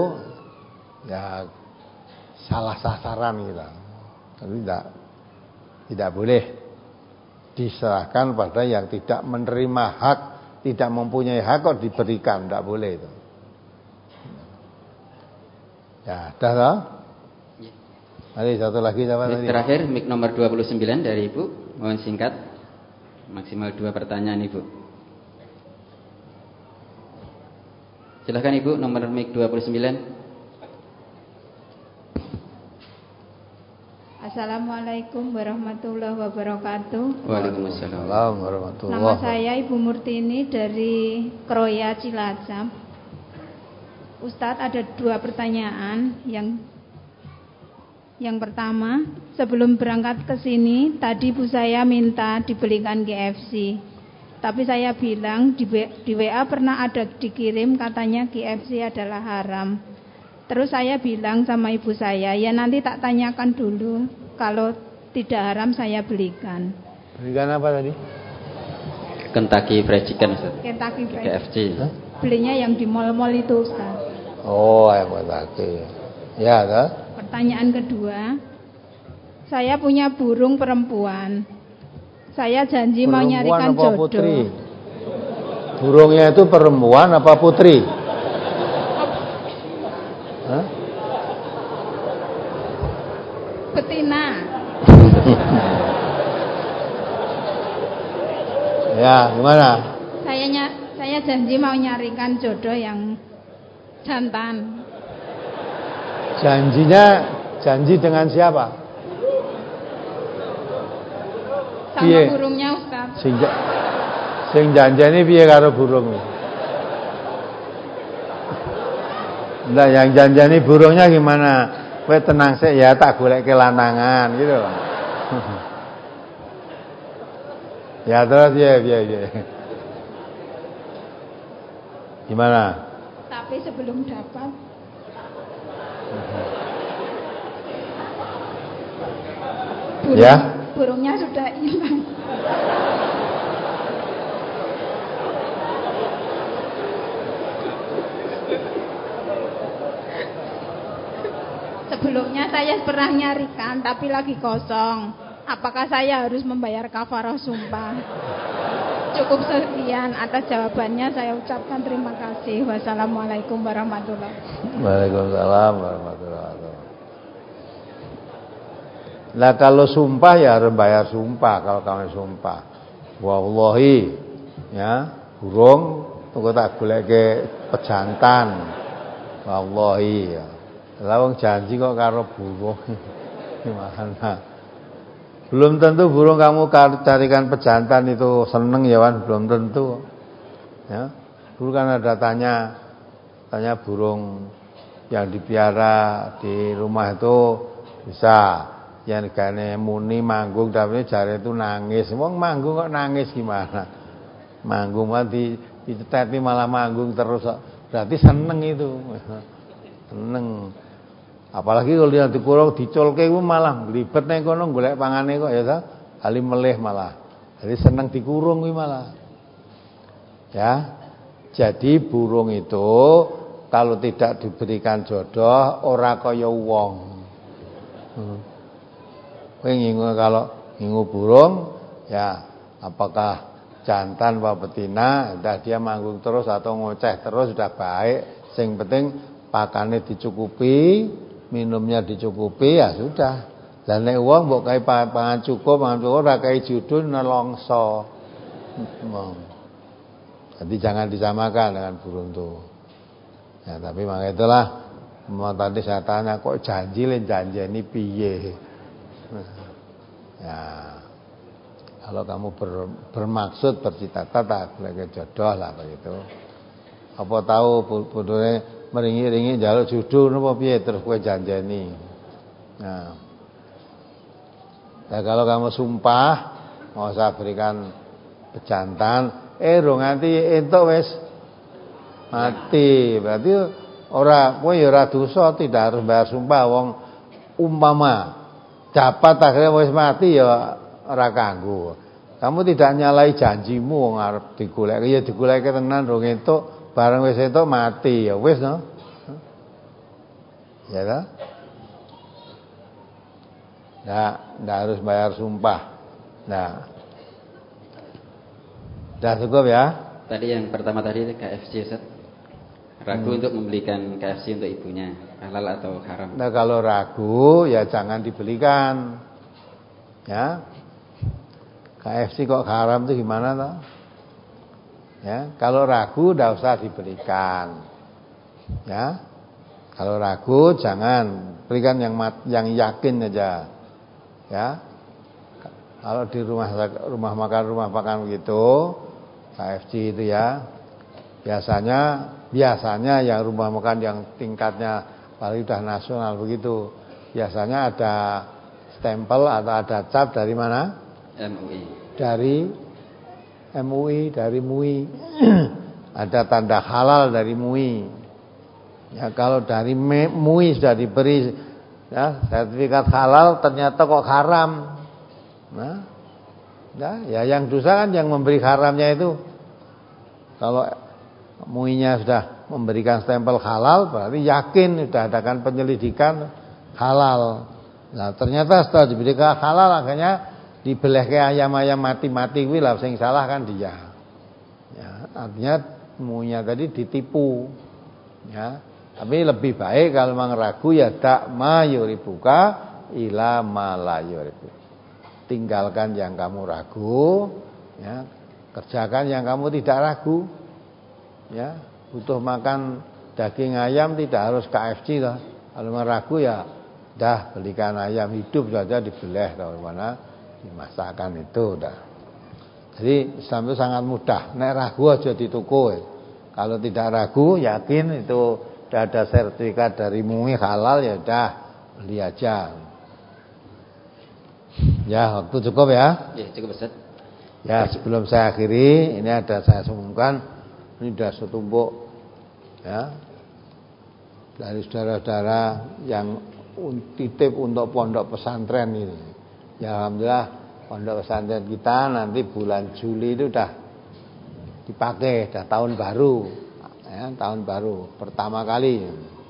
ya salah sasaran gitu. Tapi tidak tidak boleh diserahkan pada yang tidak menerima hak, tidak mempunyai hak kok diberikan, tidak boleh itu. Ya, dah toh? Mari satu lagi siapa tadi? Terakhir mic nomor dua puluh sembilan dari Ibu, mohon singkat. Maksimal dua pertanyaan Ibu. Silakan Ibu, nomor mic dua puluh sembilan. Assalamualaikum warahmatullahi wabarakatuh. Waalaikumsalam warahmatullahi wabarakatuh. Nama saya Ibu Murtini dari Kroya Cilacap. Ustadz, ada dua pertanyaan. Yang yang pertama, sebelum berangkat ke sini, tadi ibu saya minta dibelikan K F C. Tapi saya bilang di, di W A pernah ada dikirim katanya K F C adalah haram. Terus saya bilang sama ibu saya, ya nanti tak tanyakan dulu, kalau tidak haram saya belikan. Belikan apa tadi? Kentucky Fried Chicken, Ustaz. Kentucky Fried K F C. Chicken. Belinya yang di mall-mall itu, Ustaz. Oh, ayam Kentucky. Ya, toh? Pertanyaan kedua, saya punya burung perempuan. Saya janji perempuan mau nyarikan apa jodoh. Putri? Burungnya itu perempuan apa putri? Hah? Betina. Ya, gimana? Saya saya janji mau nyarikan jodoh yang jantan. Janjinya janji dengan siapa? Sama piye? Burungnya Ustaz. Sing sing janjane piye karo burung? Lah yang janjani burungnya gimana? Kowe tenang sik ya, tak goleke lanangan gitu. Ya terus ya ya ya. Gimana? Tapi sebelum dapat burung, ya? Burungnya sudah hilang. Sebelumnya saya pernah nyarikan tapi lagi kosong. Apakah saya harus membayar kafarah sumpah? Cukup sekian, atas jawabannya saya ucapkan terima kasih. Wassalamualaikum warahmatullahi wabarakatuh. Waalaikumsalam warahmatullahi wabarakatuh. Lah kalau sumpah ya harus bayar sumpah. Kalau kamu sumpah, wallahi ya burung tunggu tak goleke pejantan. Wallahi ya. Lah wong janji kok karo burung. Gimana? Belum tentu burung kamu carikan pejantan itu seneng ya Wan, belum tentu. Ya. Dulu kan ada tanya tanya burung yang dipiara di rumah itu bisa yang gane muni manggung tapi jare itu nangis. Wong manggung kok nangis gimana? Manggung kan di diceteti malah manggung terus. Berarti seneng itu. Seneng. Apalagi kalau dia dikurung dicolke ku malah glibet nang kono golek pangane kok ya ta. Ali melih malah. Jadi seneng dikurung kuwi malah. Ya. Jadi burung itu kalau tidak diberikan jodoh ora kaya wong. Hmm. Kowe ngingu kalau ngingu burung ya apakah jantan apa betina, entah dia manggung terus atau ngoceh terus sudah baik. Sing penting pakane dicukupi, minumnya dicukupi ya sudah. Lah nek wong mbok kae pangan cukup, pangan cukup ora kae judul nelongso. Jadi jangan disamakan dengan burung itu. Ya tapi makanya itulah mau tadi saya tanya kok janji len janjeni piye. Ya. Kalau kamu ber, bermaksud bercita-cita tak boleh jodoh lah begitu. Apa tahu bodone meringi-ringi njaluk judul napa piye terus kowe janjeni. Nah. Ya kalau kamu sumpah mau saya berikan pejantan, eh ro nganti entuk wis mati. Berarti ora kowe ya ora dosa, tidak harus bayar sumpah wong umpama dapat akhirnya wis mati ya ora kanggo. Kamu tidak nyalai janjimu wong arep digoleki ya digoleki tenan ro entuk. Barang wis entuk mati ya wis no. Ya ta? Nah, enggak harus bayar sumpah. Nah. Dah cukup ya? Tadi yang pertama tadi K F C Ustaz. Ragu hmm. untuk membelikan K F C untuk ibunya, halal atau haram? Nah, kalau ragu ya jangan dibelikan. Ya. K F C kok haram itu gimana toh? Ya, kalau ragu enggak usah diberikan. Ya. Kalau ragu jangan, berikan yang mat, yang yakin aja. Ya. Kalau di rumah rumah makan rumah makan begitu, K F C itu ya. Biasanya biasanya yang rumah makan yang tingkatnya paling udah nasional begitu. Biasanya ada stempel atau ada cap dari mana? M U I. Dari M U I, dari M U I. Ada tanda halal dari M U I. Ya kalau dari M U I sudah diberi ya sertifikat halal ternyata kok haram. Nah, ya, ya yang dosa kan yang memberi haramnya itu. Kalau M U I-nya sudah memberikan stempel halal berarti yakin sudah adakan penyelidikan halal. Nah, ternyata setelah diberikan halal akhirnya dibeleh ke ayam-ayam mati-mati kuwi lah sing salah kan dia. Ya. artinya munya tadi ditipu, ya. Tapi lebih baik kalau memang ragu ya dak ma yuribuka ila ma la yuribu. Tinggalkan yang kamu ragu, ya. Kerjakan yang kamu tidak ragu, ya. Butuh makan daging ayam tidak harus K F C lah. Kalau memang ragu ya dah belikan ayam hidup saja dibeleh atau mana dimasakkan itu dah. Jadi Islam itu sangat mudah. Nek ragu aja di toko. Kalau tidak ragu, yakin itu sudah ada sertifikat dari M U I halal ya udah beli aja. Ya, waktu cukup ya? Ya, cukup Ustaz. Ya, sebelum saya akhiri, ini ada saya umumkan, ini sudah setumpuk ya dari saudara-saudara yang titip untuk pondok pesantren ini. Ya alhamdulillah pondok pesantren kita nanti bulan Juli itu udah dipakai, udah tahun baru, ya, tahun baru pertama kali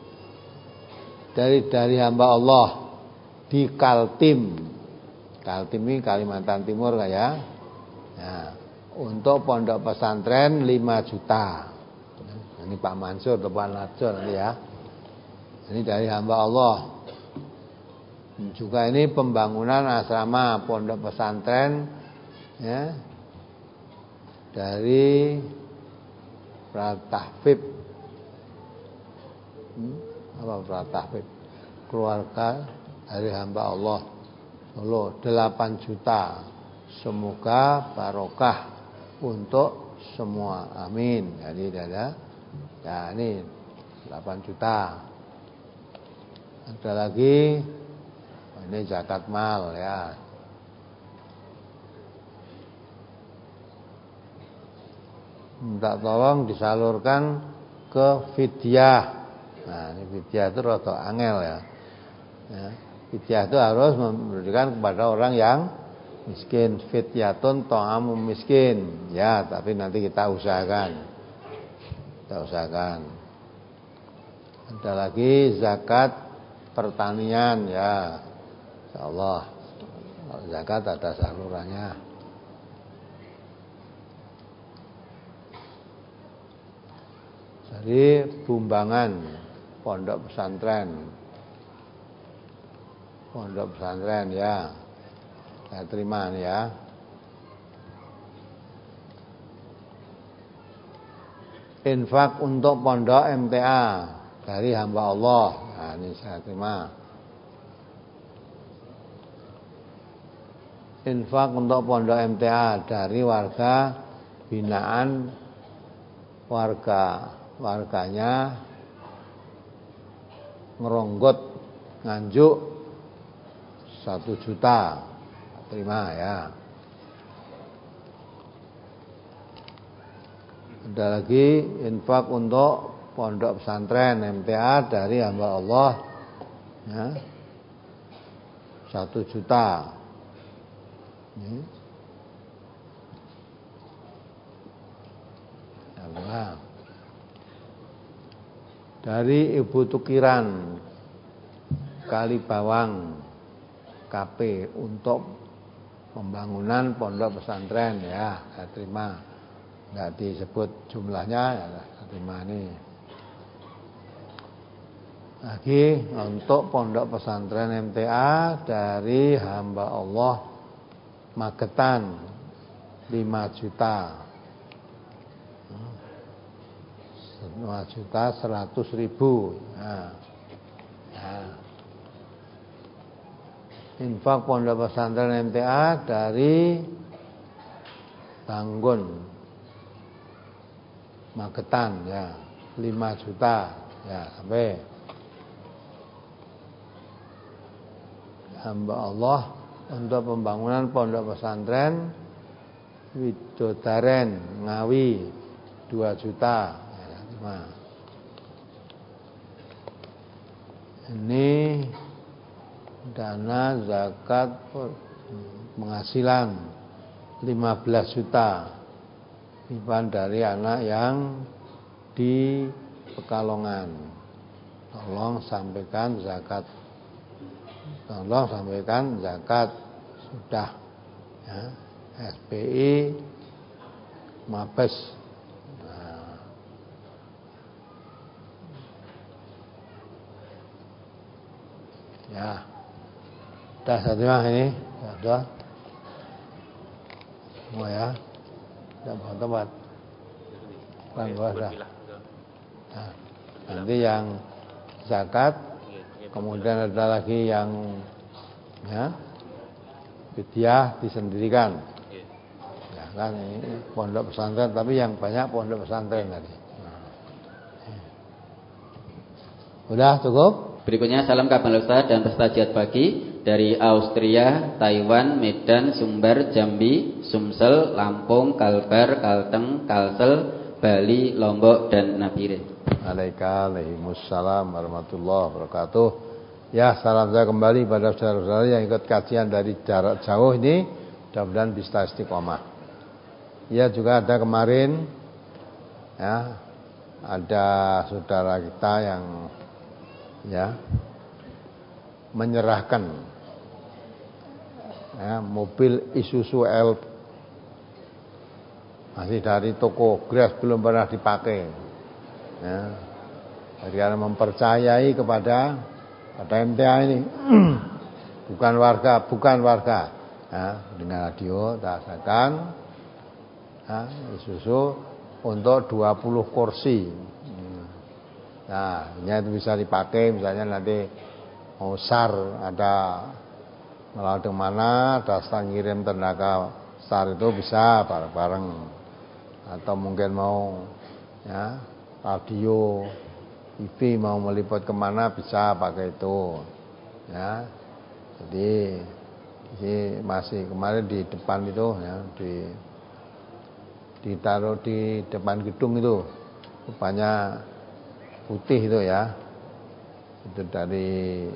dari dari hamba Allah di Kaltim, Kaltim ini Kalimantan Timur ya, ya untuk pondok pesantren lima juta. Ini Pak Mansur atau Pak Najor nanti ya. Ini dari hamba Allah. Juga ini pembangunan asrama pondok pesantren ya dari Pratahfib hmm, apa Pratahfib keluarga dari hamba Allah Solo delapan juta. Semoga barokah untuk semua, amin. Jadi ada ya ini delapan juta. Ada lagi ini zakat mal ya. Minta tolong disalurkan ke fidyah. Nah, ini fidyah itu rada angel ya. Ya, fidyah itu harus memberikan kepada orang yang miskin. Fidyatun ta'amum miskin. Ya, tapi nanti kita usahakan. Kita usahakan. Ada lagi zakat pertanian ya. Insyaallah zakat ada salurannya. Jadi sumbangan pondok pesantren, pondok pesantren ya, saya terima nih ya. Infak untuk pondok M T A dari hamba Allah, nah ini saya terima. Infak untuk pondok M T A dari warga binaan warga warganya Ngeronggot Nganjuk satu juta, terima ya. Ada lagi infak untuk pondok pesantren M T A dari hamba Allah ya, satu juta. Ini. Allah. Dari Ibu Tukiran Kalibawang K P untuk pembangunan pondok pesantren ya, saya terima. Enggak disebut jumlahnya ya, saya terima ini. Lagi untuk pondok pesantren M T A dari hamba Allah Magetan lima juta. lima juta seratus ribu. Nah, nah. Infak pondok pesantren M T A dari Banggun Magetan ya, lima juta ya, sampai hamba Allah untuk pembangunan pondok pesantren Widodaren Ngawi dua juta. Nah, ini dana zakat penghasilan lima belas juta iban dari anak yang di Pekalongan. Tolong sampaikan zakat. Tolong sampaikan zakat sudah ya, S P I Mabes Ya. Dah satu mah ini, ya, dua. Semua ya. Tidak bawa tempat. Bang, gua dah. Nah, nanti yang zakat, kemudian ada lagi yang ya fidyah disendirikan. Ya kan ini pondok pesantren, tapi yang banyak pondok pesantren tadi. Nah. Udah cukup? Berikutnya salam kabar Ustaz dan peserta pagi dari Austria, Taiwan, Medan, Sumbar, Jambi, Sumsel, Lampung, Kalbar, Kalteng, Kalsel, Bali, Lombok dan Nabire. Waalaikumsalam warahmatullahi wabarakatuh. Ya, salam saya kembali pada saudara-saudara yang ikut kajian dari jarak jauh ini, mudah-mudahan bisa istiqomah. Ya, juga ada kemarin ya, ada saudara kita yang ya menyerahkan ya, mobil Isuzu Elf masih dari toko Grass, belum pernah dipakai ya, karena mempercayai kepada pada M T A ini bukan warga bukan warga ya, dengan radio rasakan ya, Isuzu untuk dua puluh kursi. Nah, ini itu bisa dipakai misalnya nanti mau S A R ada melalui mana, ada stang ngirim tenaga S A R itu bisa bareng-bareng. Atau mungkin mau ya radio, T V mau meliput kemana bisa pakai itu. Ya, jadi ini masih kemarin di depan itu ya di ditaruh di depan gedung itu rupanya putih itu ya, itu dari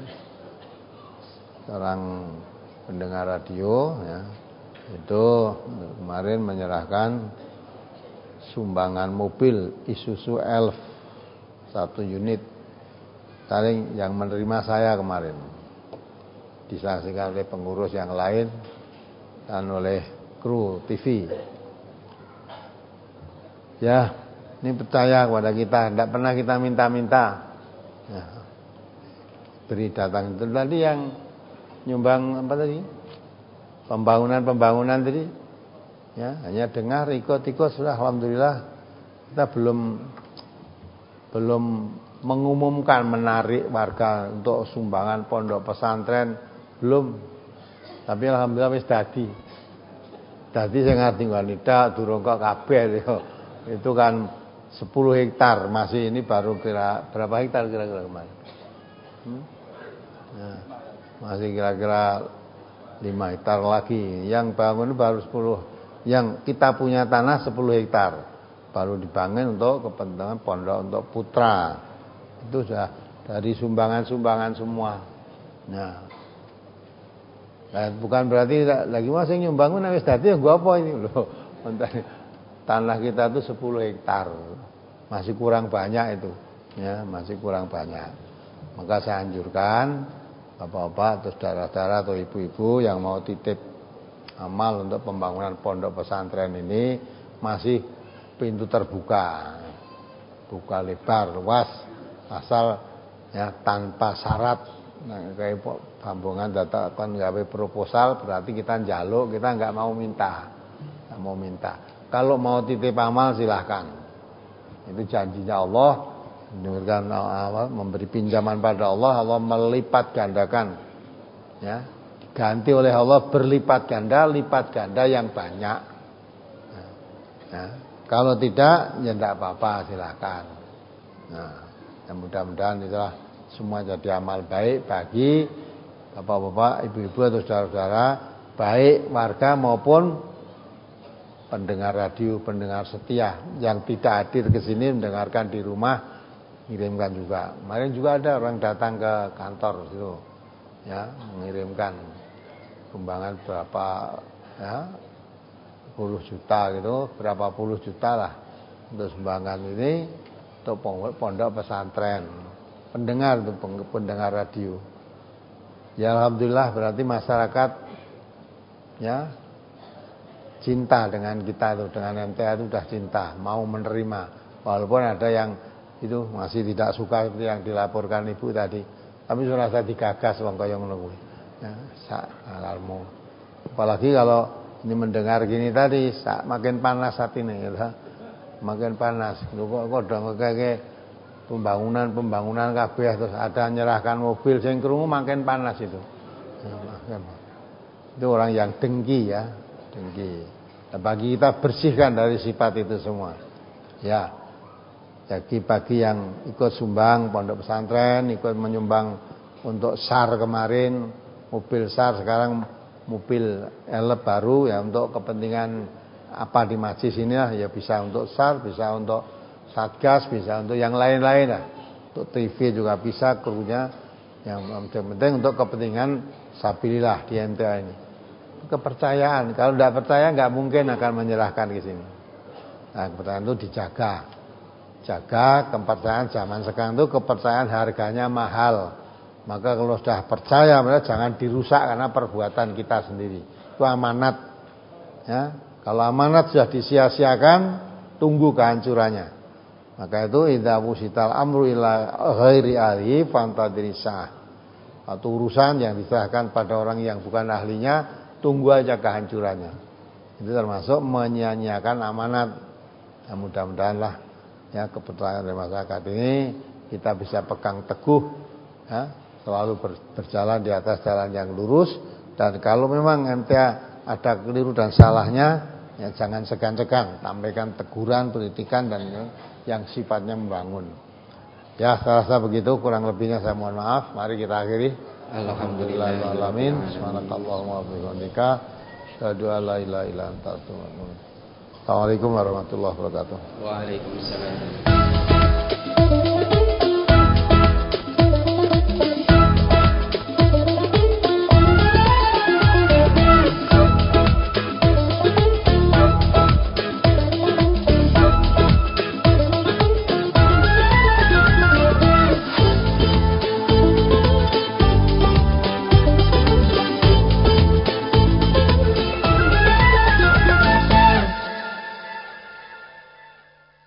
seorang pendengar radio ya, itu kemarin menyerahkan sumbangan mobil Isuzu Elf satu unit, saling yang menerima saya kemarin disaksikan oleh pengurus yang lain dan oleh kru T V ya. Ini percaya kepada kita, tidak pernah kita minta-minta ya. Beri datang itu tadi yang nyumbang apa tadi, pembangunan-pembangunan tadi ya, hanya dengar ikut-ikut sudah alhamdulillah. Kita belum belum mengumumkan menarik warga untuk sumbangan pondok pesantren, belum, tapi alhamdulillah wis dadi dadi sing ngerti wanita durung kok kabeh itu kan sepuluh hektar, masih ini baru kira berapa hektar kira-kira kemarin? Hmm? Ya, masih kira-kira lima hektar lagi. Yang bangun baru sepuluh. Yang kita punya tanah sepuluh hektar. Baru dibangun untuk kepentingan pondok untuk putra. Itu sudah dari sumbangan-sumbangan semua. Nah, nah bukan berarti lagi masih nyumbangun wis dadi gua apa ini loh. Tanah kita itu sepuluh hektar, masih kurang banyak itu, ya masih kurang banyak. Maka saya anjurkan bapak-bapak atau saudara-saudara atau ibu-ibu yang mau titip amal untuk pembangunan pondok pesantren ini masih pintu terbuka, buka lebar luas, asal ya tanpa syarat. Nah, kayak sambungan data kan gawe proposal berarti kita njaluk, kita nggak mau minta, nggak mau minta. Kalau mau titip amal silahkan. Itu janjinya Allah, mendengarkan Allah, memberi pinjaman pada Allah, Allah melipat gandakan. Ya, ganti oleh Allah berlipat ganda, lipat ganda yang banyak. Nah, ya. Kalau tidak, ya tidak apa-apa, silahkan. Nah, ya mudah-mudahan itulah semua jadi amal baik bagi bapak-bapak, ibu-ibu atau saudara-saudara, baik warga maupun pendengar radio, pendengar setia yang tidak hadir ke sini mendengarkan di rumah, mengirimkan juga. Kemarin juga ada orang datang ke kantor itu, ya, mengirimkan sumbangan berapa, ya, puluh juta gitu, berapa puluh juta lah untuk sumbangan ini untuk pondok pesantren, pendengar itu pendengar radio. Ya alhamdulillah berarti masyarakat, ya, cinta dengan kita itu, dengan M T A itu sudah cinta, mau menerima. Walaupun ada yang itu masih tidak suka seperti yang dilaporkan ibu tadi. Tapi ora usah digagas wong kaya ngono kuwi. Ya, sak alalmu. Apalagi kalau ini mendengar gini tadi, sak makin panas hatine ya. Makin panas. Lho kok kodho ngekeke pembangunan-pembangunan kabeh terus ada nyerahkan mobil sing krungu makin panas itu. Ya, makin. Itu orang yang dengki ya, dengki. Nah, bagi kita bersihkan dari sifat itu semua. Ya. Jadi bagi yang ikut sumbang pondok pesantren, ikut menyumbang untuk S A R kemarin, mobil S A R sekarang mobil elep baru ya untuk kepentingan apa di majlis ini lah, ya bisa untuk S A R, bisa untuk Satgas, bisa untuk yang lain-lain lah. Untuk T V juga bisa krunya, yang penting untuk kepentingan sabilillah di N T A ini. Kepercayaan, kalau tidak percaya nggak mungkin akan menyerahkan ke sini. Nah, kepercayaan itu dijaga. Jaga kepercayaan zaman sekarang itu kepercayaan harganya mahal. Maka kalau sudah percaya, jangan dirusak karena perbuatan kita sendiri. Itu amanat. Ya, kalau amanat sudah disia-siakan, tunggu kehancurannya. Maka itu idza wusital amru ila ghairi ahli fantadrisa. Atau urusan yang diserahkan pada orang yang bukan ahlinya, tunggu aja kehancurannya. Itu termasuk menyia-nyiakan amanat. Ya, mudah-mudahanlah ya kepercayaan dari masyarakat ini kita bisa pegang teguh, ya, selalu berjalan di atas jalan yang lurus. Dan kalau memang M T A ada keliru dan salahnya, ya jangan segan-segan, sampaikan teguran, kritikan dan yang sifatnya membangun. Ya, saya rasa begitu, kurang lebihnya saya mohon maaf. Mari kita akhiri. Alhamdulillahirabbil alamin. Subhanakallahumma wa bihamdika, asyhadu an la ilaha illa anta astaghfiruka wa atubu ilaik. Assalamualaikum warahmatullahi wabarakatuh. Waalaikumsalam.